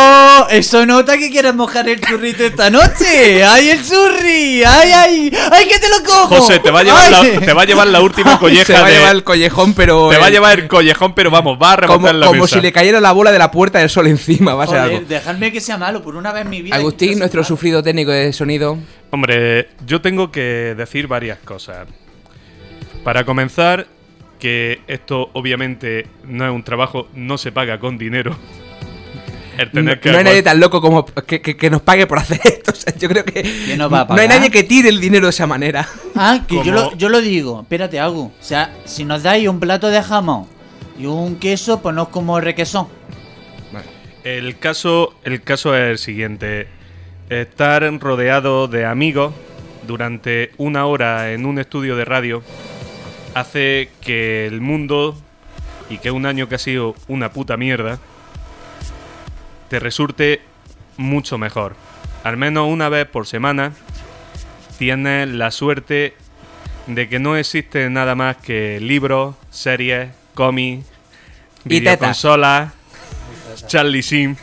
[SPEAKER 4] eso, eso nota que quieres mojar el churrito esta noche. ¡Ay, el churri! ¡Ay, ay! ¡Ay, que te lo cojo!
[SPEAKER 5] José, te va a llevar,
[SPEAKER 4] ¡Ay!
[SPEAKER 5] la, te va a llevar la última colleja.
[SPEAKER 3] Se va a
[SPEAKER 5] de-
[SPEAKER 3] llevar el collejón, pero...
[SPEAKER 5] Te va a
[SPEAKER 3] el-
[SPEAKER 5] llevar el collejón, pero vamos, va a
[SPEAKER 3] Como,
[SPEAKER 5] remontar la
[SPEAKER 3] como
[SPEAKER 5] mesa.
[SPEAKER 3] si le cayera la bola de la puerta del sol encima, va a ser
[SPEAKER 4] Joder,
[SPEAKER 3] algo.
[SPEAKER 4] dejadme que sea malo por una vez en mi vida.
[SPEAKER 3] Agustín,
[SPEAKER 4] Que
[SPEAKER 3] nuestro
[SPEAKER 4] sea
[SPEAKER 3] sufrido técnico de sonido.
[SPEAKER 5] Hombre, yo tengo que decir varias cosas. Para comenzar, que esto obviamente no es un trabajo, no se paga con dinero. El
[SPEAKER 3] No,
[SPEAKER 5] tener que
[SPEAKER 3] no hay
[SPEAKER 5] aguant-
[SPEAKER 3] nadie tan loco como que, que- que nos pague por hacer esto. O sea, yo creo que
[SPEAKER 4] ¿Quién nos va a
[SPEAKER 3] no hay
[SPEAKER 4] pagar?
[SPEAKER 3] nadie que tire el dinero de esa manera.
[SPEAKER 4] Ah, que yo
[SPEAKER 5] Como-
[SPEAKER 4] lo, yo lo digo. Espérate, Agu. O sea, si nos dais un plato de jamón y un queso, pues no es como requesón.
[SPEAKER 5] El caso, el caso es el siguiente. Estar rodeado de amigos durante una hora en un estudio de radio hace que el mundo, y que un año que ha sido una puta mierda, te resulte mucho mejor. Al menos una vez por semana tienes la suerte de que no existe nada más que libros, series, cómics,
[SPEAKER 3] Y tetas.
[SPEAKER 5] videoconsolas, Charlie Sim,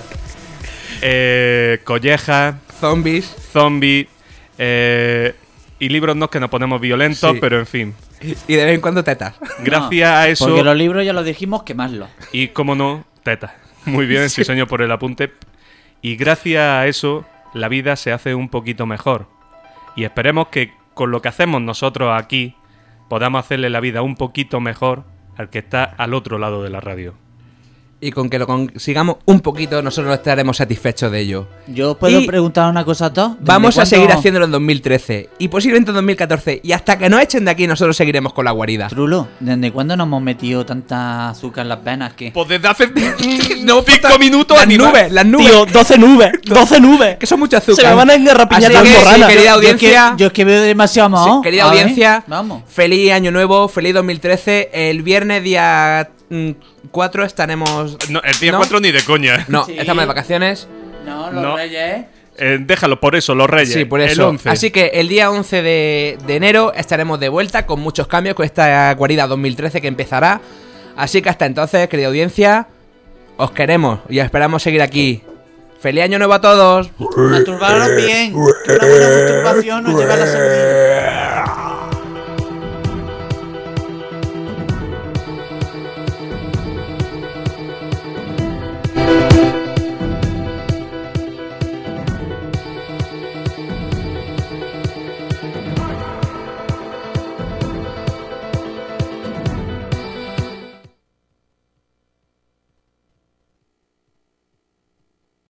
[SPEAKER 5] eh, collejas,
[SPEAKER 3] Zombies.
[SPEAKER 5] zombies, eh, y libros no es que nos ponemos violentos,
[SPEAKER 3] Sí.
[SPEAKER 5] pero en fin.
[SPEAKER 3] Y de vez en cuando tetas.
[SPEAKER 5] Gracias
[SPEAKER 4] No,
[SPEAKER 5] a eso,
[SPEAKER 4] Porque los libros ya los dijimos quemarlos.
[SPEAKER 5] y como no, teta. Muy bien, sí señor, por el apunte. Y gracias a eso, la vida se hace un poquito mejor. Y esperemos que con lo que hacemos nosotros aquí, podamos hacerle la vida un poquito mejor al que está al otro lado de la radio.
[SPEAKER 3] Y con que lo consigamos un poquito, nosotros estaremos satisfechos de ello.
[SPEAKER 4] ¿Yo os puedo
[SPEAKER 3] Y
[SPEAKER 4] preguntar una cosa a todos? ¿Desde
[SPEAKER 3] Vamos a
[SPEAKER 4] cuándo-
[SPEAKER 3] seguir haciéndolo en dos mil trece. Y posiblemente en dos mil catorce. Y hasta que nos echen de aquí, nosotros seguiremos con la guarida.
[SPEAKER 4] Trulo, ¿desde cuándo nos hemos metido tanta azúcar en las venas que...
[SPEAKER 5] Pues desde hace
[SPEAKER 3] No,
[SPEAKER 5] cinco minutos
[SPEAKER 3] Las
[SPEAKER 5] ni más.
[SPEAKER 3] nubes, las nubes.
[SPEAKER 6] Tío, doce nubes, doce nubes.
[SPEAKER 3] Que son mucho azúcar.
[SPEAKER 6] Se me van a engarrapiñar
[SPEAKER 3] Así
[SPEAKER 6] las
[SPEAKER 3] que,
[SPEAKER 6] morranas.
[SPEAKER 3] querida
[SPEAKER 4] Yo es que-
[SPEAKER 3] audiencia...
[SPEAKER 4] Yo es que veo demasiado
[SPEAKER 3] Sí,
[SPEAKER 4] más.
[SPEAKER 3] querida
[SPEAKER 4] A ver,
[SPEAKER 3] audiencia,
[SPEAKER 4] vamos.
[SPEAKER 3] feliz año nuevo, feliz dos mil trece. El viernes día mm, cuatro estaremos...
[SPEAKER 5] No, el día
[SPEAKER 3] ¿No?
[SPEAKER 5] cuatro ni de coña.
[SPEAKER 3] No,
[SPEAKER 4] Sí.
[SPEAKER 3] estamos de vacaciones.
[SPEAKER 4] No, los
[SPEAKER 5] No.
[SPEAKER 4] reyes.
[SPEAKER 5] Eh, déjalo por eso, los reyes.
[SPEAKER 3] Sí, por
[SPEAKER 5] El
[SPEAKER 3] eso.
[SPEAKER 5] once.
[SPEAKER 3] Así que el día once de, de enero estaremos de vuelta con muchos cambios con esta guarida dos mil trece que empezará. Así que hasta entonces, querida audiencia, os queremos y esperamos seguir aquí. ¡Feliz año nuevo a todos!
[SPEAKER 4] Masturbaros bien. Que una buena masturbación nos lleva a la salud.